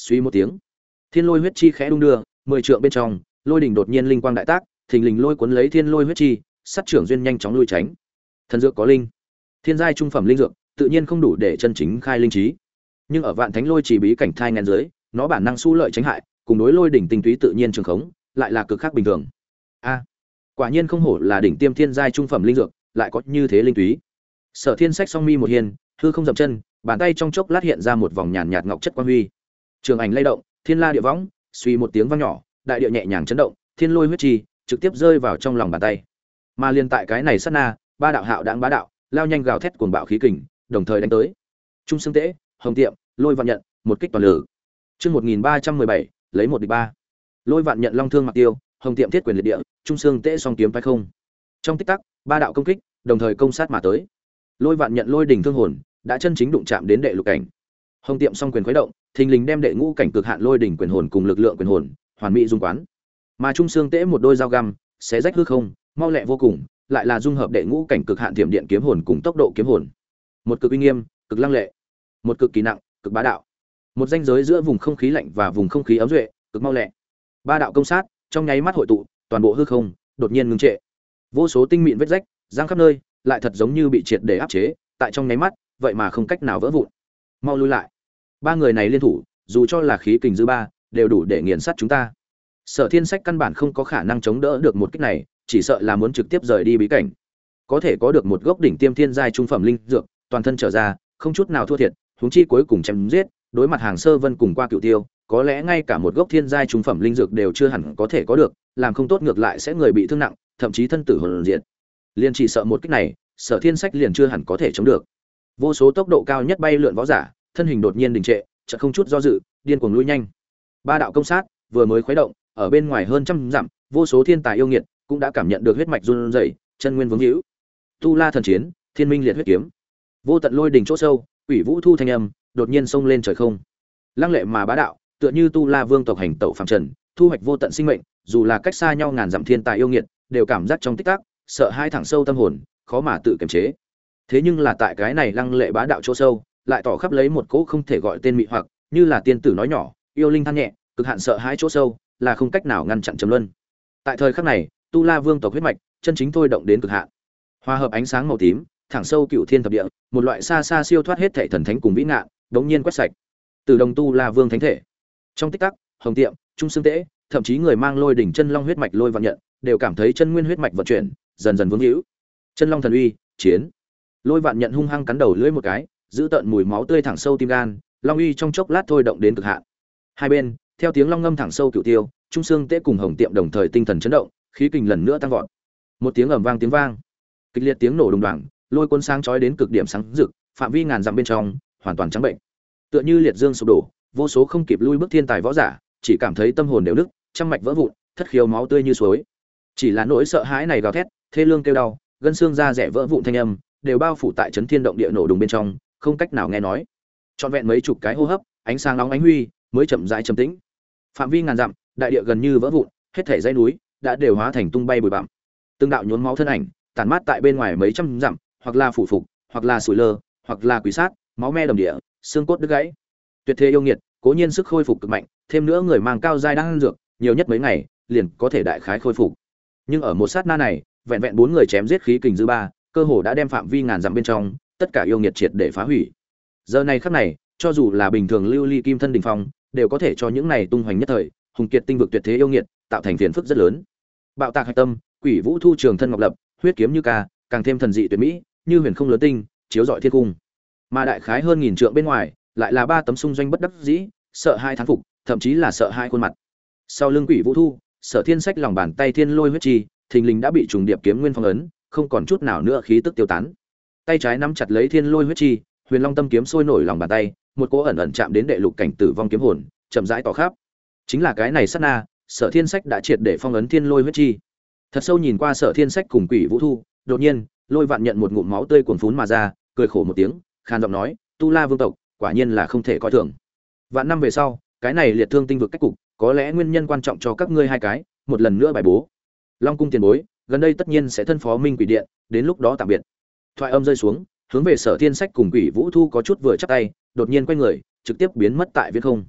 Suy một tiếng, thiên lôi huyết chi khẽ đung đưa, 10 trượng bên trong, lôi đỉnh đột nhiên linh quang đại tác, thình lình lôi cuốn lấy thiên lôi huyết chi, sát trưởng duyên nhanh chóng lui tránh. Thần dược có linh, thiên giai trung phẩm linh dược, tự nhiên không đủ để chân chính khai linh trí. Nhưng ở vạn thánh lôi chỉ bí cảnh thai ngàn dưới, nó bản năng xu lợi tránh hại, cùng đối lôi đỉnh tinh túy tự nhiên trường khống, lại là cực khác bình thường. A, quả nhiên không hổ là đỉnh tiêm thiên giai trung phẩm linh dược, lại có như thế linh túy. Sở Thiên Sách song mi một hiền, hư không dậm chân, bàn tay trong chốc lát hiện ra một vòng nhàn nhạt ngọc chất quang huy. Trường ảnh lay động, thiên la địa võng, suy một tiếng vang nhỏ, đại địa nhẹ nhàng chấn động, thiên lôi huyết chi trực tiếp rơi vào trong lòng bàn tay. Mà liên tại cái này sát na, ba đạo hạo đãng bá đạo, lao nhanh gào thét cuồng bạo khí kình, đồng thời đánh tới. Trung Xương Tế, Hồng Tiệm, Lôi Vạn Nhận, một kích toàn lực. Chương 1317, lấy một địch ba. Lôi Vạn Nhận long thương mặc tiêu, Hồng Tiệm thiết quyền liệt địa, Trung Xương Tế song kiếm phái không. Trong tích tắc, ba đạo công kích, đồng thời công sát mà tới. Lôi Vạn Nhận lôi đỉnh thương hồn, đã chân chính đụng chạm đến đệ lục cảnh. Hồng Tiệm song quyền khuấy động, thình lình đem đệ ngũ cảnh cực hạn lôi đỉnh quyền hồn cùng lực lượng quyền hồn, hoàn mỹ dung quán. Mà Trung Xương Tế một đôi dao găm, xé rách hư không, mau lẹ vô cùng, lại là dung hợp đệ ngũ cảnh cực hạn thiểm điện kiếm hồn cùng tốc độ kiếm hồn. Một cực uy nghiêm, cực lăng lệ, một cực kỳ nặng, cực bá đạo. Một ranh giới giữa vùng không khí lạnh và vùng không khí ấm duệ, cực mau lẹ. Ba đạo công sát, trong nháy mắt hội tụ, toàn bộ hư không đột nhiên ngưng trệ. Vô số tinh mịn vết rách, giang khắp nơi, lại thật giống như bị triệt để áp chế, tại trong nháy mắt, vậy mà không cách nào vỡ vụn. Mau lui lại. Ba người này liên thủ, dù cho là khí kình dư ba, đều đủ để nghiền sát chúng ta. Sở Thiên Sách căn bản không có khả năng chống đỡ được một kích này, chỉ sợ là muốn trực tiếp rời đi bí cảnh. Có thể có được một gốc đỉnh tiêm thiên giai trung phẩm linh dược, toàn thân trở ra, không chút nào thua thiệt, huống chi cuối cùng chém giết, đối mặt Hàng Sơ Vân cùng qua Cửu Tiêu, có lẽ ngay cả một gốc thiên giai trung phẩm linh dược đều chưa hẳn có thể có được, làm không tốt ngược lại sẽ người bị thương nặng, thậm chí thân tử hồn diệt. Liên chỉ sợ một kích này, Sở Thiên Sách liền chưa hẳn có thể chống được. Vô số tốc độ cao nhất bay lượn võ giả, thân hình đột nhiên đình trệ, chợt không chút do dự, điên cuồng lui nhanh. Ba đạo công sát vừa mới khuấy động, ở bên ngoài hơn trăm dặm, vô số thiên tài yêu nghiệt cũng đã cảm nhận được huyết mạch run rẩy, chân nguyên vướng hữu. Tu La thần chiến, Thiên Minh liệt huyết kiếm. Vô tận lôi đỉnh chỗ sâu, Quỷ Vũ thu thanh âm, đột nhiên xông lên trời không. Lăng lệ mà bá đạo, tựa như Tu La Vương tộc hành tẩu phàm trần, thu hoạch vô tận sinh mệnh, dù là cách xa nhau ngàn dặm thiên tài yêu nghiệt, đều cảm giác trong tích tắc, sợ hai thẳng sâu tâm hồn, khó mà tự kiềm chế. Thế nhưng là tại cái này lăng lệ bá đạo chỗ sâu, lại tỏ khắp lấy một cỗ không thể gọi tên mị hoặc, như là tiên tử nói nhỏ, yêu linh than nhẹ, cực hạn sợ hãi chỗ sâu, là không cách nào ngăn chặn trầm luân. Tại thời khắc này, Tu La Vương tộc huyết mạch chân chính thôi động đến cực hạn. Hòa hợp ánh sáng màu tím, thẳng sâu cựu thiên thập địa, một loại xa xa siêu thoát hết thảy thần thánh cùng vĩ ngạn, đống nhiên quét sạch. Từ đồng Tu La Vương thánh thể. Trong tích tắc, Hồng Tiệm, Trung Xương Tế, thậm chí người mang lôi đỉnh chân long huyết mạch Lôi Vạn Nhận, đều cảm thấy chân nguyên huyết mạch vận chuyển, dần dần vững hữu. Chân long thần uy, chiến. Lôi Vạn Nhận hung hăng cắn đầu lưỡi một cái, giữ tận mùi máu tươi thẳng sâu tim gan, long uy trong chốc lát thôi động đến cực hạn. Hai bên, theo tiếng long ngâm thẳng sâu cựu tiêu, Trung Xương Tế cùng Hồng Tiệm đồng thời tinh thần chấn động, khí kình lần nữa tăng vọt. Một tiếng ầm vang tiếng vang, kịch liệt tiếng nổ đùng đoàng, lôi cuốn sáng chói đến cực điểm sáng rực, phạm vi ngàn dặm bên trong hoàn toàn trắng bệnh. Tựa như liệt dương sụp đổ, vô số không kịp lui bước thiên tài võ giả, chỉ cảm thấy tâm hồn đều nứt, trăm mạch vỡ vụn, thất khiếu máu tươi như suối. Chỉ là nỗi sợ hãi này gào thét, thê lương kêu đau, gân xương da rẻ vỡ vụn thanh âm, đều bao phủ tại chấn thiên động địa nổ đùng bên trong, không cách nào nghe nói. Trọn vẹn mấy chục cái hô hấp, ánh sáng nóng ánh huy, mới chậm rãi trầm tĩnh. Phạm vi ngàn dặm, đại địa gần như vỡ vụn, hết thảy dãy núi đã đều hóa thành tung bay bụi bặm. Từng đạo nhuốm máu thân ảnh, tản mát tại bên ngoài mấy trăm dặm, hoặc là phủ phục, hoặc là sủi lơ, hoặc là quỷ sát, máu me đầm địa, xương cốt đứt gãy. Tuyệt thế yêu nghiệt, cố nhiên sức khôi phục cực mạnh, thêm nữa người mang cao giai đang ăn dược, nhiều nhất mấy ngày, liền có thể đại khái khôi phục. Nhưng ở một sát na này, vẹn vẹn 4 người chém giết khí kình dư ba, cơ hồ đã đem phạm vi ngàn dặm bên trong, tất cả yêu nghiệt triệt để phá hủy. Giờ này khắc này, cho dù là bình thường lưu ly kim thân đỉnh phong, đều có thể cho những này tung hoành nhất thời, hùng kiệt tinh vực tuyệt thế yêu nghiệt, tạo thành phiền phức rất lớn. Bạo tạc hạch tâm, Quỷ Vũ thu trường thân ngọc lập, huyết kiếm như ca, càng thêm thần dị tuyệt mỹ, như huyền không lớn tinh, chiếu rọi thiên cung. Mà đại khái hơn nghìn trượng bên ngoài, lại là 3 tấm xung doanh bất đắc dĩ, sợ hai thán phục, thậm chí là sợ hai khuôn mặt. Sau lưng Quỷ Vũ thu, Sở Thiên Sách lòng bàn tay thiên lôi huyết chi, thình lình đã bị trùng điệp kiếm nguyên phong ấn, không còn chút nào nữa khí tức tiêu tán. Tay trái nắm chặt lấy thiên lôi huyết chi, Huyền Long tâm kiếm sôi nổi lòng bàn tay, một cỗ ẩn ẩn chạm đến đệ lục cảnh tử vong kiếm hồn, chậm rãi tỏ khắp. Chính là cái này sát na, Sở Thiên Sách đã triệt để phong ấn thiên lôi huyết chi. Thật sâu nhìn qua Sở Thiên Sách cùng Quỷ Vũ thu, đột nhiên, Lôi Vạn Nhận một ngụm máu tươi cuồn phún mà ra, cười khổ một tiếng, khan giọng nói, Tu La Vương tộc, quả nhiên là không thể coi thường. Vạn năm về sau, cái này liệt thương tinh vực cách cục, có lẽ nguyên nhân quan trọng cho các ngươi hai cái, một lần nữa bài bố. Long cung tiền bối, gần đây tất nhiên sẽ thân phó Minh Quỷ Điện, đến lúc đó tạm biệt. Thoại âm rơi xuống, hướng về Sở Thiên Sách cùng Quỷ Vũ thu có chút vừa chắp tay, đột nhiên quay người, trực tiếp biến mất tại viễn không.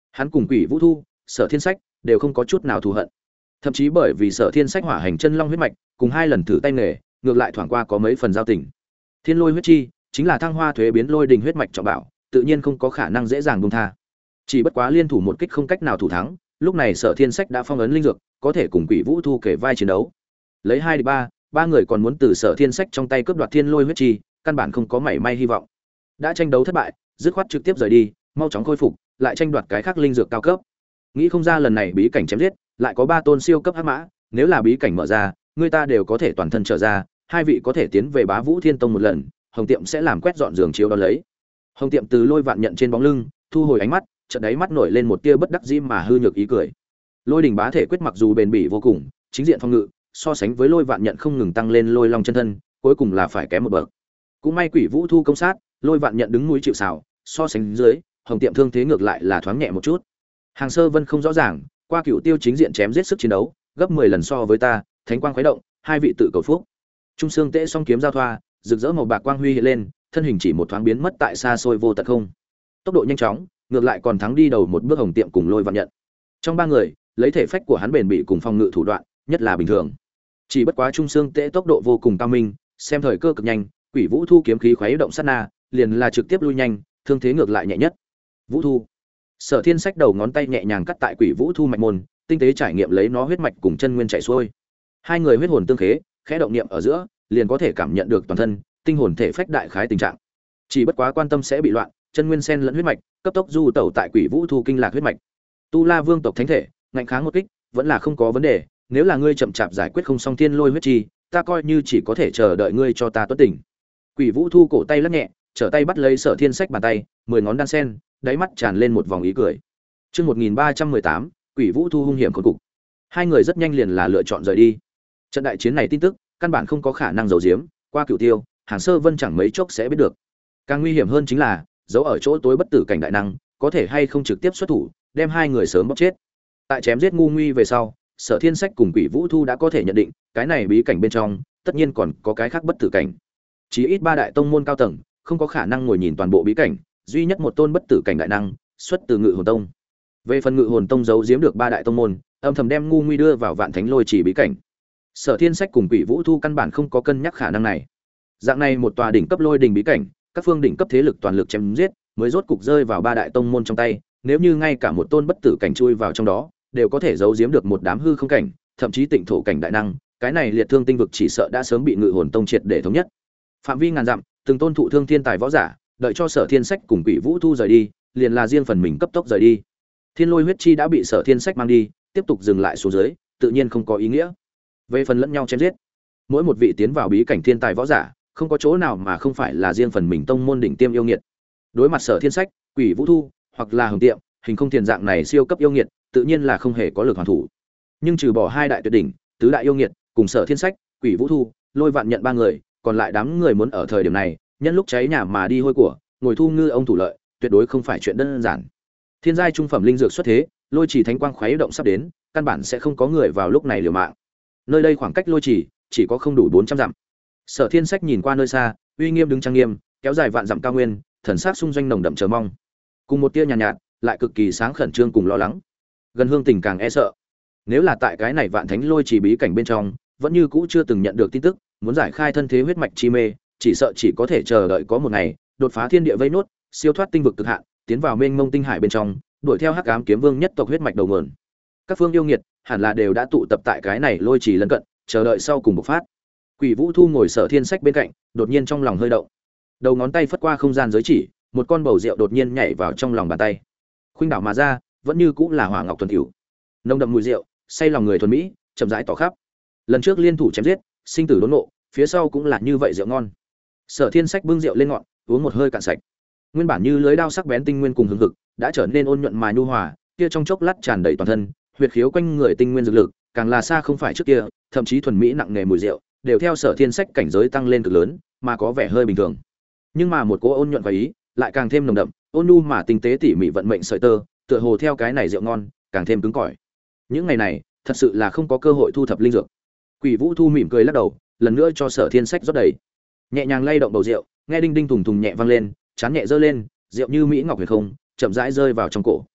Hắn cùng Quỷ Vũ Thu, Sở Thiên Sách đều không có chút nào thù hận. Thậm chí bởi vì Sở Thiên Sách hỏa hành chân long huyết mạch, cùng hai lần thử tay nghề, ngược lại thoảng qua có mấy phần giao tình. Thiên Lôi huyết chi chính là thăng hoa thuế biến lôi đình huyết mạch trọng bảo, tự nhiên không có khả năng dễ dàng buông tha. Chỉ bất quá liên thủ một kích không cách nào thủ thắng, lúc này Sở Thiên Sách đã phong ấn linh dược, có thể cùng Quỷ Vũ Thu kể vai chiến đấu. Lấy 2 địch 3, ba người còn muốn từ Sở Thiên Sách trong tay cướp đoạt Thiên Lôi huyết chi, căn bản không có mảy may hy vọng. Đã tranh đấu thất bại, dứt khoát trực tiếp rời đi, mau chóng khôi phục, lại tranh đoạt cái khác linh dược cao cấp. Nghĩ không ra lần này bí cảnh chém giết, lại có 3 tôn siêu cấp hắc mã, nếu là bí cảnh mở ra, người ta đều có thể toàn thân trở ra, hai vị có thể tiến về Bá Vũ Thiên Tông một lần, Hồng Tiệm sẽ làm quét dọn giường chiếu đó lấy. Hồng Tiệm từ Lôi Vạn nhận trên bóng lưng, thu hồi ánh mắt, chợt đáy mắt nổi lên một tia bất đắc dĩ mà hư nhược ý cười. Lôi đỉnh bá thể quyết mặc dù bền bỉ vô cùng, chính diện phòng ngự, so sánh với Lôi Vạn nhận không ngừng tăng lên Lôi Long chân thân, cuối cùng là phải kém một bậc. Cũng may Quỷ Vũ Thu công sát, Lôi Vạn nhận đứng núi chịu sào, so sánh dưới, Hồng Tiệm thương thế ngược lại là thoáng nhẹ một chút. Hàng Sơ Vân không rõ ràng, qua Cựu Tiêu chính diện chém giết sức chiến đấu, gấp 10 lần so với ta, thánh quang khuấy động, hai vị tự cầu phúc. Trung xương tễ song kiếm giao thoa, rực rỡ màu bạc quang huy hiện lên, thân hình chỉ một thoáng biến mất tại xa xôi vô tận không. Tốc độ nhanh chóng, ngược lại còn thắng đi đầu một bước Hồng Tiệm cùng Lôi Vạn nhận. Trong ba người, lấy thể phách của hắn bền bỉ cùng phòng ngự thủ đoạn, nhất là bình thường. Chỉ bất quá Trung xương tễ tốc độ vô cùng cao minh, xem thời cơ cực nhanh, Quỷ Vũ Thu kiếm khí khuấy động sát na, liền là trực tiếp lui nhanh, thương thế ngược lại nhẹ nhất. Vũ Thu. Sở Thiên Sách đầu ngón tay nhẹ nhàng cắt tại Quỷ Vũ Thu mạch môn, tinh tế trải nghiệm lấy nó huyết mạch cùng chân nguyên chạy xuôi. Hai người huyết hồn tương khế, khẽ động niệm ở giữa, liền có thể cảm nhận được toàn thân, tinh hồn thể phách đại khái tình trạng. Chỉ bất quá quan tâm sẽ bị loạn, chân nguyên xen lẫn huyết mạch, cấp tốc du tẩu tại Quỷ Vũ Thu kinh lạc huyết mạch. Tu La Vương tộc thánh thể, ngạnh kháng một kích, vẫn là không có vấn đề, nếu là ngươi chậm chạp giải quyết không xong Thiên Lôi huyết chi, ta coi như chỉ có thể chờ đợi ngươi cho ta tuất tỉnh. Quỷ Vũ Thu cổ tay lắc nhẹ, trở tay bắt lấy Sở Thiên Sách bàn tay, 10 ngón đan sen, đáy mắt tràn lên một vòng ý cười. Chương 1318, Quỷ Vũ Thu hung hiểm khốn cục. Hai người rất nhanh liền là lựa chọn rời đi. Trận đại chiến này tin tức, căn bản không có khả năng giấu giếm, qua Cửu Tiêu, Hàng Sơ Vân chẳng mấy chốc sẽ biết được. Càng nguy hiểm hơn chính là, giấu ở chỗ tối bất tử cảnh đại năng, có thể hay không trực tiếp xuất thủ, đem hai người sớm bóc chết. Tại chém giết ngu nguy về sau, Sở Thiên Sách cùng Quỷ Vũ Thu đã có thể nhận định, cái này bí cảnh bên trong, tất nhiên còn có cái khác bất tử cảnh. Chỉ ít 3 đại tông môn cao tầng, không có khả năng ngồi nhìn toàn bộ bí cảnh, duy nhất một tôn bất tử cảnh đại năng, xuất từ Ngự Hồn Tông. Về phần Ngự Hồn Tông giấu giếm được 3 đại tông môn, âm thầm đem ngu nguy đưa vào Vạn Thánh Lôi Chỉ bí cảnh. Sở Thiên Sách cùng Quỷ Vũ Thu căn bản không có cân nhắc khả năng này. Dạng này một tòa đỉnh cấp lôi đỉnh bí cảnh, các phương đỉnh cấp thế lực toàn lực chém giết, mới rốt cục rơi vào 3 đại tông môn trong tay, nếu như ngay cả một tôn bất tử cảnh chui vào trong đó, đều có thể giấu giếm được một đám hư không cảnh, thậm chí tịnh thổ cảnh đại năng, cái này liệt thương tinh vực chỉ sợ đã sớm bị Ngự Hồn Tông triệt để thống nhất. Phạm vi ngàn dặm, từng tôn thụ thương thiên tài võ giả, đợi cho Sở Thiên Sách cùng Quỷ Vũ Thu rời đi, liền là riêng phần mình cấp tốc rời đi. Thiên Lôi huyết chi đã bị Sở Thiên Sách mang đi, tiếp tục dừng lại xuống dưới, tự nhiên không có ý nghĩa. Về phần lẫn nhau chém giết, mỗi một vị tiến vào bí cảnh thiên tài võ giả, không có chỗ nào mà không phải là riêng phần mình tông môn đỉnh tiêm yêu nghiệt. Đối mặt Sở Thiên Sách, Quỷ Vũ Thu, hoặc là Hồng Tiệm, hình không tiền dạng này siêu cấp yêu nghiệt, tự nhiên là không hề có lực hoàn thủ. Nhưng trừ bỏ 2 đại tuyệt đỉnh, tứ đại yêu nghiệt, cùng Sở Thiên Sách, Quỷ Vũ Thu, Lôi Vạn nhận 3 người, còn lại đám người muốn ở thời điểm này, nhân lúc cháy nhà mà đi hôi của, ngồi thu ngư ông thủ lợi, tuyệt đối không phải chuyện đơn giản. Thiên giai trung phẩm linh dược xuất thế, lôi chỉ thánh quang khuấy động sắp đến, căn bản sẽ không có người vào lúc này liều mạng. Nơi đây khoảng cách lôi chỉ có không đủ 400 dặm. Sở Thiên Sách nhìn qua nơi xa, uy nghiêm đứng trang nghiêm, kéo dài vạn dặm cao nguyên, thần sắc xung doanh nồng đậm chờ mong. Cùng một tia nhàn nhạt, lại cực kỳ sáng khẩn trương cùng lo lắng. Gần Hương Tình càng e sợ. Nếu là tại cái này vạn thánh lôi chỉ bí cảnh bên trong, vẫn như cũ chưa từng nhận được tin tức, muốn giải khai thân thế huyết mạch chi mê, chỉ sợ chỉ có thể chờ đợi có một ngày, đột phá thiên địa vây nốt, siêu thoát tinh vực cực hạn, tiến vào mênh mông tinh hải bên trong, đuổi theo Hắc Ám Kiếm Vương nhất tộc huyết mạch đầu nguồn. Các phương yêu nghiệt hẳn là đều đã tụ tập tại cái này lôi chỉ lân cận, chờ đợi sau cùng bộc phát. Quỷ Vũ Thu ngồi Sở Thiên Sách bên cạnh, đột nhiên trong lòng hơi động. Đầu ngón tay phất qua không gian giới chỉ, một con bầu rượu đột nhiên nhảy vào trong lòng bàn tay. Khuynh đảo mà ra, vẫn như cũng là hỏa ngọc thuần tiểu. Nồng đậm mùi rượu, say lòng người thuần mỹ, chậm rãi tỏ khắp. Lần trước liên thủ chém giết, sinh tử đốn ngộ, phía sau cũng là như vậy rượu ngon. Sở Thiên Sách bưng rượu lên ngọn, uống một hơi cạn sạch. Nguyên bản như lưới đao sắc bén tinh nguyên cùng hừng hực, đã trở nên ôn nhuận mà nhu hòa, kia trong chốc lát tràn đầy toàn thân, huyệt khiếu quanh người tinh nguyên dược lực, càng là xa không phải trước kia, thậm chí thuần mỹ nặng nghề mùi rượu, đều theo Sở Thiên Sách cảnh giới tăng lên cực lớn, mà có vẻ hơi bình thường. Nhưng mà một cỗ ôn nhuận và ý, lại càng thêm nồng đậm, ôn nhu mà tinh tế tỉ mỉ vận mệnh sợi tơ, tựa hồ theo cái này rượu ngon, càng thêm cứng cỏi. Những ngày này, thật sự là không có cơ hội thu thập linh dược. Quỷ Vũ Thu mỉm cười lắc đầu, lần nữa cho Sở Thiên Sách rót đầy. Nhẹ nhàng lay động bầu rượu, nghe đinh đinh thùng thùng nhẹ vang lên, chán nhẹ giơ lên, rượu như mỹ ngọc huyền không, chậm rãi rơi vào trong cổ.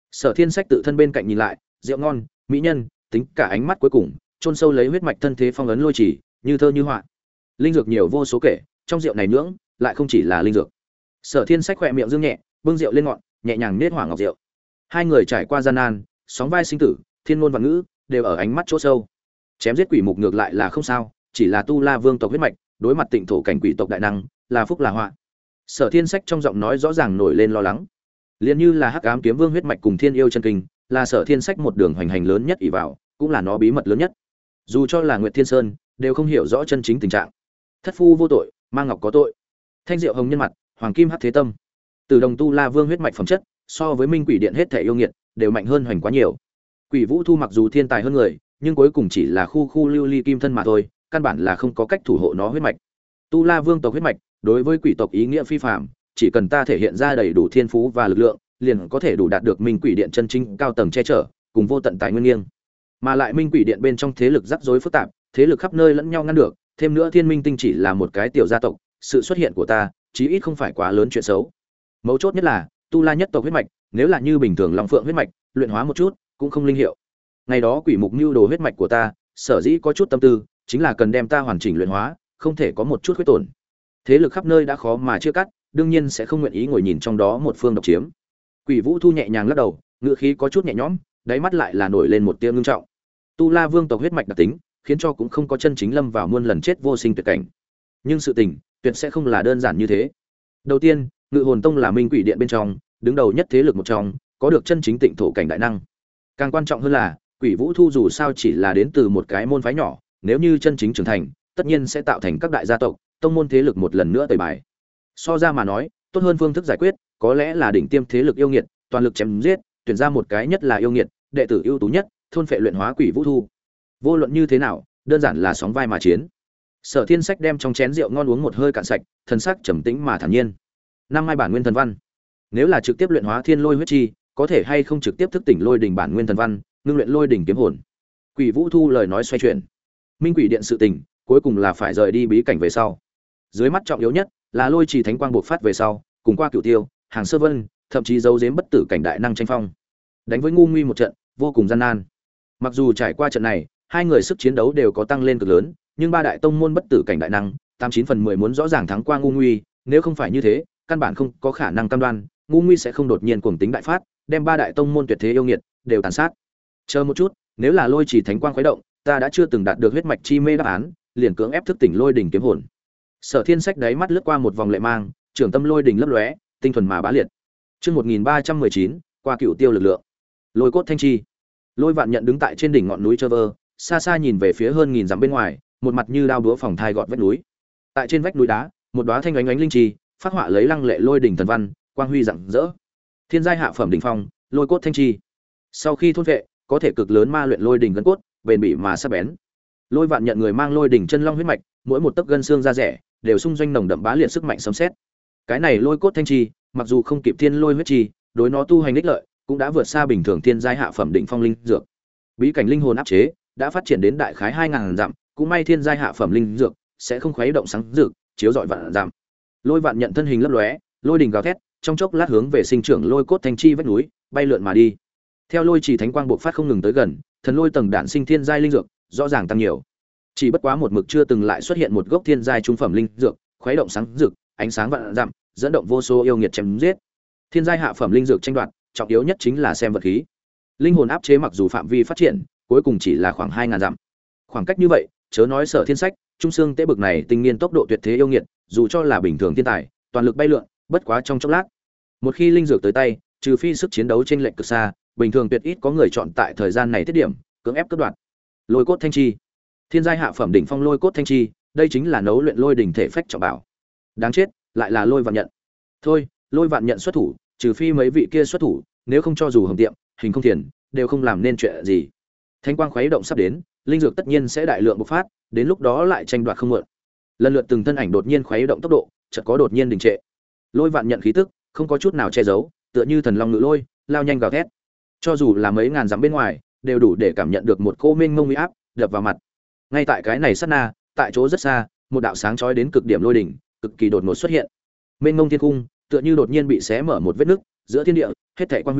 Sở Thiên Sách tự thân bên cạnh nhìn lại, rượu ngon, mỹ nhân, tính cả ánh mắt cuối cùng, chôn sâu lấy huyết mạch thân thế phong ấn lôi chỉ, như thơ như họa. Linh dược nhiều vô số kể, trong rượu này nhưỡng, lại không chỉ là linh dược. Sở Thiên Sách khẽ miệng dương nhẹ, bưng rượu lên ngọn, nhẹ nhàng nết hỏa ngọc rượu. Hai người trải qua gian nan, sóng vai sinh tử, thiên ngôn và ngữ, đều ở ánh mắt chỗ sâu. Chém giết quỷ mục ngược lại là không sao, chỉ là tu La Vương tộc huyết mạch, đối mặt Tịnh thổ cảnh quỷ tộc đại năng, là phúc là họa. Sở Thiên Sách trong giọng nói rõ ràng nổi lên lo lắng. Liên như là Hắc Ám Kiếm Vương huyết mạch cùng Thiên Yêu chân kinh, là Sở Thiên Sách một đường hoành hành lớn nhất ỷ vào, cũng là nó bí mật lớn nhất. Dù cho là Nguyệt Thiên Sơn, đều không hiểu rõ chân chính tình trạng. Thất phu vô tội, mang ngọc có tội. Thanh diệu hồng nhân mặt, hoàng kim hắc thế tâm. Từ đồng tu La Vương huyết mạch phẩm chất, so với Minh Quỷ Điện hết thể yêu nghiệt, đều mạnh hơn hoành quá nhiều. Quỷ Vũ Thu mặc dù thiên tài hơn người, nhưng cuối cùng chỉ là khu lưu ly kim thân mà thôi, căn bản là không có cách thủ hộ nó huyết mạch. Tu La Vương tộc huyết mạch, đối với quỷ tộc ý nghĩa phi phàm, chỉ cần ta thể hiện ra đầy đủ thiên phú và lực lượng, liền có thể đủ đạt được Minh Quỷ Điện chân chính cao tầng che chở, cùng vô tận tài nguyên nghiêng. Mà lại Minh Quỷ Điện bên trong thế lực rắc rối phức tạp, thế lực khắp nơi lẫn nhau ngăn được, thêm nữa Thiên Minh Tinh chỉ là một cái tiểu gia tộc, sự xuất hiện của ta, chí ít không phải quá lớn chuyện xấu. Mấu chốt nhất là, Tu La nhất tộc huyết mạch, nếu là như bình thường Long Phượng huyết mạch, luyện hóa một chút, cũng không linh hiệu. Ngày đó quỷ mục nưu đồ huyết mạch của ta, sở dĩ có chút tâm tư, chính là cần đem ta hoàn chỉnh luyện hóa, không thể có một chút khuyết tổn. Thế lực khắp nơi đã khó mà chia cắt, đương nhiên sẽ không nguyện ý ngồi nhìn trong đó một phương độc chiếm. Quỷ Vũ Thu nhẹ nhàng lắc đầu, ngữ khí có chút nhẹ nhõm, đáy mắt lại là nổi lên một tia ngưng trọng. Tu La Vương tộc huyết mạch đặc tính, khiến cho cũng không có chân chính lâm vào muôn lần chết vô sinh tuyệt cảnh. Nhưng sự tình, tuyệt sẽ không là đơn giản như thế. Đầu tiên, Ngự Hồn Tông là Minh Quỷ Điện bên trong, đứng đầu nhất thế lực một trong, có được chân chính Tịnh thổ cảnh đại năng. Càng quan trọng hơn là, Quỷ Vũ Thu dù sao chỉ là đến từ một cái môn phái nhỏ, nếu như chân chính trưởng thành, tất nhiên sẽ tạo thành các đại gia tộc, tông môn thế lực một lần nữa tẩy bài. So ra mà nói, tốt hơn phương thức giải quyết, có lẽ là đỉnh tiêm thế lực yêu nghiệt, toàn lực chém giết, tuyển ra một cái nhất là yêu nghiệt, đệ tử ưu tú nhất, thôn phệ luyện hóa Quỷ Vũ Thu. Vô luận như thế nào, đơn giản là sóng vai mà chiến. Sở Thiên Sách đem trong chén rượu ngon uống một hơi cạn sạch, thần sắc trầm tĩnh mà thản nhiên. Năm mai bản nguyên thần văn, nếu là trực tiếp luyện hóa Thiên Lôi huyết chi, có thể hay không trực tiếp thức tỉnh Lôi đỉnh bản nguyên thần văn, ngưng luyện Lôi đỉnh kiếm hồn. Quỷ Vũ Thu lời nói xoay chuyển. Minh Quỷ Điện sự tình, cuối cùng là phải rời đi bí cảnh về sau. Dưới mắt trọng yếu nhất là Lôi Trì Thánh Quang bộc phát về sau, cùng qua Cửu Tiêu, Hàng Sơ Vân, thậm chí giấu giếm bất tử cảnh đại năng tranh phong. Đánh với ngu nguy một trận, vô cùng gian nan. Mặc dù trải qua trận này, hai người sức chiến đấu đều có tăng lên cực lớn, nhưng ba đại tông môn bất tử cảnh đại năng, 89/10 muốn rõ ràng thắng qua ngu nguy, nếu không phải như thế, căn bản không có khả năng cam đoan, ngu nguy sẽ không đột nhiên cuồng tính đại phát, đem ba đại tông môn tuyệt thế yêu nghiệt đều tàn sát. Chờ một chút, nếu là Lôi Trì Thánh Quang khuấy động, ta đã chưa từng đạt được huyết mạch chi mê đáp án, liền cưỡng ép thức tỉnh Lôi đỉnh kiếm hồn. Sở Thiên Sách đáy mắt lướt qua một vòng lệ mang, trưởng tâm Lôi đỉnh lấp lóe, tinh thuần mà bá liệt. Chương 1319, qua Cửu Tiêu lực lượng. Lôi cốt thanh chi. Lôi Vạn Nhận đứng tại trên đỉnh ngọn núi Trơ Vơ, xa xa nhìn về phía hơn nghìn dặm bên ngoài, một mặt như đao đúa phòng thai gọt vách núi. Tại trên vách núi đá, một đóa thanh ánh ánh linh chi, phát họa lấy lăng lệ lôi đỉnh thần văn, quang huy rạng rỡ. Thiên giai hạ phẩm đỉnh phong, lôi cốt thanh chi. Sau khi thôn vệ, có thể cực lớn ma luyện lôi đỉnh gân cốt, bền bỉ mà sắc bén. Lôi Vạn Nhận người mang lôi đỉnh chân long huyết mạch, mỗi một tấc gân xương da rẻ đều xung doanh nồng đậm bá liệt sức mạnh sấm sét. Cái này lôi cốt thanh chi, mặc dù không kịp thiên lôi huyết chi, đối nó tu hành ích lợi cũng đã vượt xa bình thường thiên giai hạ phẩm đỉnh phong linh dược. Bí cảnh linh hồn áp chế đã phát triển đến đại khái 2000 dặm, cũng may thiên giai hạ phẩm linh dược sẽ không khuấy động sáng rực, chiếu rọi vạn dặm. Lôi Vạn Nhận thân hình lấp lóe, lôi đỉnh gào thét, trong chốc lát hướng về sinh trưởng lôi cốt thanh chi vách núi, bay lượn mà đi. Theo Lôi Trì Thánh Quang bộc phát không ngừng tới gần, thần lôi tầng đạn sinh thiên giai linh dược rõ ràng tăng nhiều. Chỉ bất quá một mực chưa từng lại xuất hiện một gốc thiên giai trung phẩm linh dược, khuấy động sáng rực, ánh sáng vạn dặm, dẫn động vô số yêu nghiệt chém giết. Thiên giai hạ phẩm linh dược tranh đoạt, trọng yếu nhất chính là xem vật khí. Linh hồn áp chế mặc dù phạm vi phát triển, cuối cùng chỉ là khoảng 2000 dặm. Khoảng cách như vậy, chớ nói Sở Thiên Sách, trung xương tế bực này tinh nghiên tốc độ tuyệt thế yêu nghiệt, dù cho là bình thường thiên tài, toàn lực bay lượn, bất quá trong chốc lát. Một khi linh dược tới tay, trừ phi sức chiến đấu chênh lệch cực xa, bình thường tuyệt ít có người chọn tại thời gian này tiết điểm, cưỡng ép cướp đoạt. Lôi cốt thanh chi, thiên giai hạ phẩm đỉnh phong lôi cốt thanh chi, đây chính là nấu luyện lôi đỉnh thể phách trọng bảo. Đáng chết, lại là Lôi Vạn Nhận. Thôi, Lôi Vạn Nhận xuất thủ, trừ phi mấy vị kia xuất thủ, nếu không cho dù Hồng Tiệm, Hình Không Thiền, đều không làm nên chuyện gì. Thánh quang khuấy động sắp đến, linh dược tất nhiên sẽ đại lượng bộc phát, đến lúc đó lại tranh đoạt không muộn. Lần lượt từng thân ảnh đột nhiên khuấy động tốc độ, chợt có đột nhiên đình trệ. Lôi Vạn Nhận khí tức, không có chút nào che giấu, tựa như thần long ngự lôi, lao nhanh gào thét. Cho dù là mấy ngàn dặm bên ngoài, đều đủ để cảm nhận được một cô mênh mông uy áp đập vào mặt. Ngay tại cái này sát na, tại chỗ rất xa, một đạo sáng chói đến cực điểm lôi đỉnh, cực kỳ đột ngột xuất hiện. Mênh mông thiên cung, tựa như đột nhiên bị xé mở một vết nứt, giữa thiên địa, hết thảy quang huy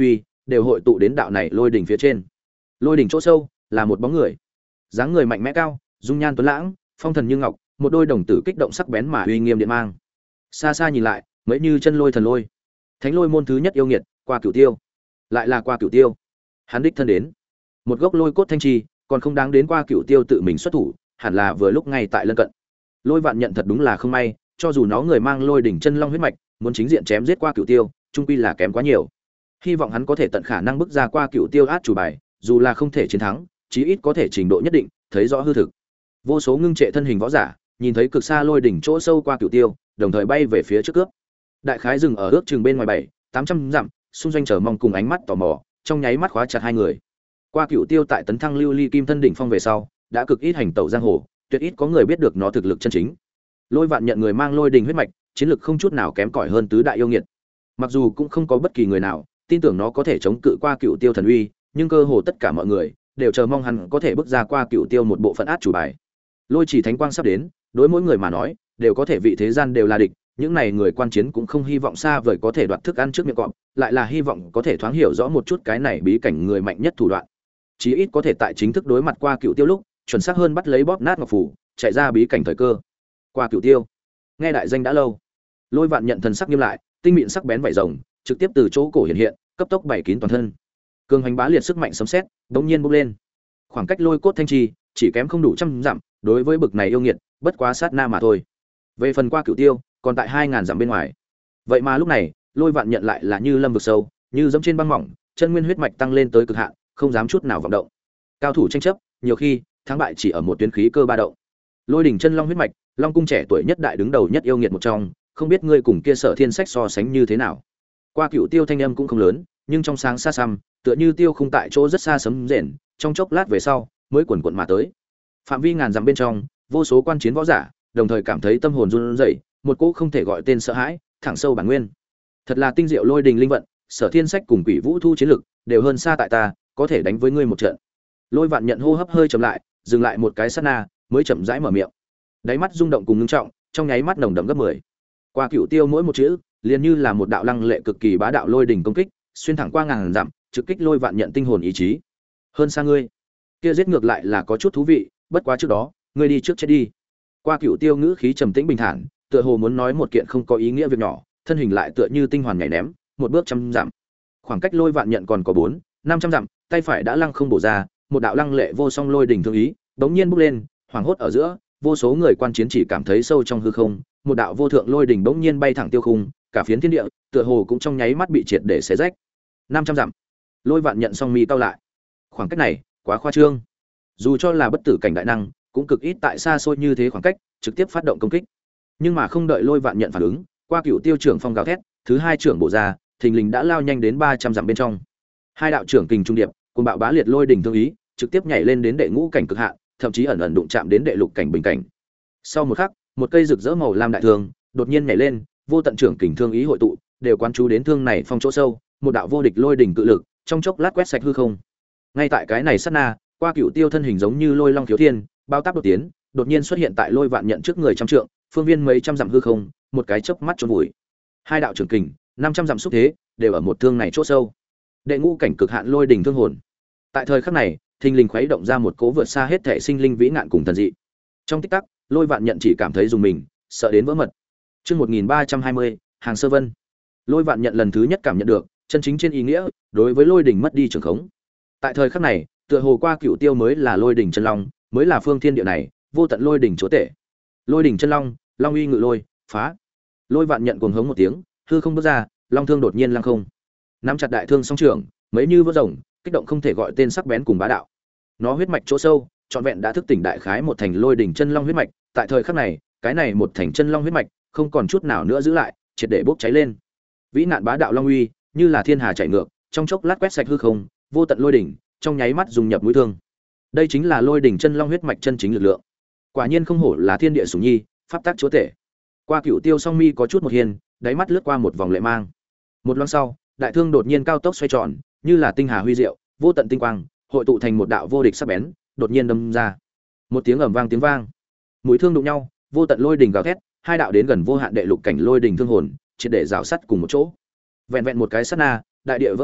đều hội tụ đến đạo này lôi đỉnh phía trên. Lôi đỉnh chỗ sâu là một bóng người, dáng người mạnh mẽ cao, dung nhan tuấn lãng, phong thần như ngọc, một đôi đồng tử kích động sắc bén mà uy nghiêm điện mang. Xa xa nhìn lại, mấy như chân lôi thần lôi. Thánh lôi môn thứ nhất yêu nghiệt, Qua Cửu Tiêu. Lại là Qua Cửu Tiêu. Hắn đích thân đến. Một gốc lôi cốt thanh trì, còn không đáng đến Qua Cửu Tiêu tự mình xuất thủ, hẳn là vừa lúc ngay tại lân cận. Lôi Vạn nhận thật đúng là không may, cho dù nó người mang lôi đỉnh chân long huyết mạch, muốn chính diện chém giết Qua Cửu Tiêu, chung quy là kém quá nhiều. Hy vọng hắn có thể tận khả năng bức ra Qua Cửu Tiêu át chủ bài, dù là không thể chiến thắng, chí ít có thể trình độ nhất định, thấy rõ hư thực. Vô số ngưng trệ thân hình võ giả, nhìn thấy cực xa lôi đỉnh chỗ sâu Qua Cửu Tiêu, đồng thời bay về phía trước cướp. Đại khái dừng ở ước chừng bên ngoài 700-800 dặm, xung doanh chờ mong cùng ánh mắt tò mò, trong nháy mắt khóa chặt hai người. Qua Cửu Tiêu tại tấn thăng lưu ly kim thân đỉnh phong về sau, đã cực ít hành tẩu giang hồ, tuyệt ít có người biết được nó thực lực chân chính. Lôi Vạn nhận người mang lôi đỉnh huyết mạch, chiến lực không chút nào kém cỏi hơn tứ đại yêu nghiệt. Mặc dù cũng không có bất kỳ người nào tin tưởng nó có thể chống cự Qua Cửu Tiêu thần uy, nhưng cơ hồ tất cả mọi người đều chờ mong hắn có thể bước ra Qua Cửu Tiêu một bộ phận át chủ bài. Lôi chỉ thánh quang sắp đến, đối mỗi người mà nói, đều có thể vị thế gian đều là địch, những này người quan chiến cũng không hy vọng xa vời có thể đoạt thức ăn trước miệng cọp, lại là hy vọng có thể thoáng hiểu rõ một chút cái này bí cảnh người mạnh nhất thủ đoạn. Chí ít có thể tại chính thức đối mặt Qua Cửu Tiêu lúc, chuẩn xác hơn bắt lấy bóp nát ngọc phủ, chạy ra bí cảnh thời cơ. Qua Cửu Tiêu, nghe đại danh đã lâu. Lôi Vạn nhận thần sắc nghiêm lại, tinh mịn sắc bén vảy rồng, trực tiếp từ chỗ cổ hiện hiện, cấp tốc bảy kín toàn thân. Cường hành bá liệt sức mạnh sấm sét, đống nhiên bốc lên. Khoảng cách lôi cốt thanh trì chỉ kém không đủ trăm dặm, đối với bực này yêu nghiệt, bất quá sát na mà thôi. Về phần Qua Cửu Tiêu, còn tại 2000 dặm bên ngoài. Vậy mà lúc này, Lôi Vạn nhận lại là như lâm vực sâu, như dẫm trên băng mỏng, chân nguyên huyết mạch tăng lên tới cực hạn, không dám chút nào vọng động. Cao thủ tranh chấp, nhiều khi thắng bại chỉ ở một tuyến khí cơ ba động. Lôi đỉnh chân long huyết mạch, Long cung trẻ tuổi nhất đại đứng đầu nhất yêu nghiệt một trong, không biết ngươi cùng kia Sở Thiên Sách so sánh như thế nào. Qua Cửu Tiêu thanh âm cũng không lớn, nhưng trong sáng xa xăm, tựa như tiêu khung tại chỗ rất xa sấm rền, trong chốc lát về sau, mới quần quần mà tới. Phạm vi ngàn dặm bên trong, vô số quan chiến võ giả, đồng thời cảm thấy tâm hồn run rẩy, một cỗ không thể gọi tên sợ hãi, thẳng sâu bản nguyên. Thật là tinh diệu lôi đình linh vận, Sở Thiên Sách cùng Quỷ Vũ Thu chiến lực, đều hơn xa tại ta, có thể đánh với ngươi một trận. Lôi Vạn nhận hô hấp hơi chậm lại, dừng lại một cái sát na, mới chậm rãi mở miệng. Đáy mắt rung động cùng ngưng trọng, trong nháy mắt nồng đậm gấp 10. Qua Cửu Tiêu mỗi một chữ, liền như là một đạo lăng lệ cực kỳ bá đạo lôi đỉnh công kích, xuyên thẳng qua ngàn dặm, trực kích Lôi Vạn nhận tinh hồn ý chí. Hơn xa ngươi, kia giết ngược lại là có chút thú vị, bất quá trước đó, ngươi đi trước chết đi. Qua Cửu Tiêu ngữ khí trầm tĩnh bình thản, tựa hồ muốn nói một kiện không có ý nghĩa việc nhỏ, thân hình lại tựa như tinh hoàn nhảy ném, một bước trăm dặm. Khoảng cách Lôi Vạn nhận còn có 400-500 dặm, tay phải đã lăng không bổ ra, một đạo lăng lệ vô song lôi đỉnh thương ý, bỗng nhiên bốc lên, hoảng hốt ở giữa, vô số người quan chiến chỉ cảm thấy sâu trong hư không, một đạo vô thượng lôi đỉnh bỗng nhiên bay thẳng tiêu khung, cả phiến thiên địa, tựa hồ cũng trong nháy mắt bị triệt để xé rách. 500 dặm. Lôi Vạn nhận song mi cau lại. Khoảng cách này, quá khoa trương. Dù cho là bất tử cảnh đại năng, cũng cực ít tại xa xôi như thế khoảng cách, trực tiếp phát động công kích. Nhưng mà không đợi Lôi Vạn nhận phản ứng, Qua Cửu Tiêu trưởng phong gào thét, thứ hai trưởng bổ ra, thình lình đã lao nhanh đến 300 dặm bên trong. Hai đạo trưởng kình trung điệp, cùng bạo bá liệt lôi đỉnh thương ý, trực tiếp nhảy lên đến đệ ngũ cảnh cực hạn, thậm chí ẩn ẩn đụng chạm đến đệ lục cảnh bình cảnh. Sau một khắc, một cây rực rỡ màu lam đại thương đột nhiên nhảy lên, vô tận trưởng kình thương ý hội tụ, đều quán chú đến thương này phong chỗ sâu, một đạo vô địch lôi đỉnh cự lực, trong chốc lát quét sạch hư không. Ngay tại cái này sát na, Qua Cửu Tiêu thân hình giống như lôi long thiếu thiên, bao táp đột tiến, đột nhiên xuất hiện tại Lôi Vạn nhận trước người trăm trượng, phương viên mấy trăm dặm hư không, một cái chớp mắt chôn vùi. Hai đạo trưởng kình, 500 dặm xúc thế, đều ở một thương này chỗ sâu. Đệ ngũ cảnh cực hạn lôi đỉnh thương hồn. Tại thời khắc này, thình lình khuấy động ra một cố vượt xa hết thể sinh linh vĩ ngạn cùng thần dị. Trong tích tắc, Lôi Vạn nhận chỉ cảm thấy dùng mình, sợ đến vỡ mật. Chương 1320, Hàng Sơ Vân. Lôi Vạn nhận lần thứ nhất cảm nhận được, chân chính trên ý nghĩa, đối với lôi đỉnh mất đi trường khống. Tại thời khắc này, tựa hồ Qua Cửu Tiêu mới là lôi đỉnh chân long, mới là phương thiên địa này, vô tận lôi đỉnh chúa tể. Lôi đỉnh chân long, long uy ngự lôi, phá. Lôi Vạn nhận cuồng hống một tiếng, hư không bước ra, long thương đột nhiên lăng không. Nắm chặt đại thương song trường, mấy như vỡ rồng, kích động không thể gọi tên sắc bén cùng bá đạo. Nó huyết mạch chỗ sâu, trọn vẹn đã thức tỉnh đại khái một thành lôi đỉnh chân long huyết mạch, tại thời khắc này, cái này một thành chân long huyết mạch, không còn chút nào nữa giữ lại, triệt để bốc cháy lên. Vĩ nạn bá đạo long uy, như là thiên hà chảy ngược, trong chốc lát quét sạch hư không, vô tận lôi đỉnh, trong nháy mắt dùng nhập mũi thương. Đây chính là lôi đỉnh chân long huyết mạch chân chính lực lượng. Quả nhiên không hổ là thiên địa sủng nhi, pháp tác chúa tể. Qua Cửu Tiêu song mi có chút một hiền, đáy mắt lướt qua một vòng lệ mang. Một loáng sau, đại thương đột nhiên cao tốc xoay tròn, như là tinh hà huy diệu, vô tận tinh quang, hội tụ thành một đạo vô địch sắc bén, đột nhiên đâm ra. Một tiếng ầm vang tiếng vang, mũi thương đụng nhau, vô tận lôi đỉnh gào thét, hai đạo đến gần vô hạn đệ lục cảnh lôi đỉnh thương hồn, triệt để rào sắt cùng một chỗ. Vẹn vẹn một cái sát na, đại địa vỡ vụn,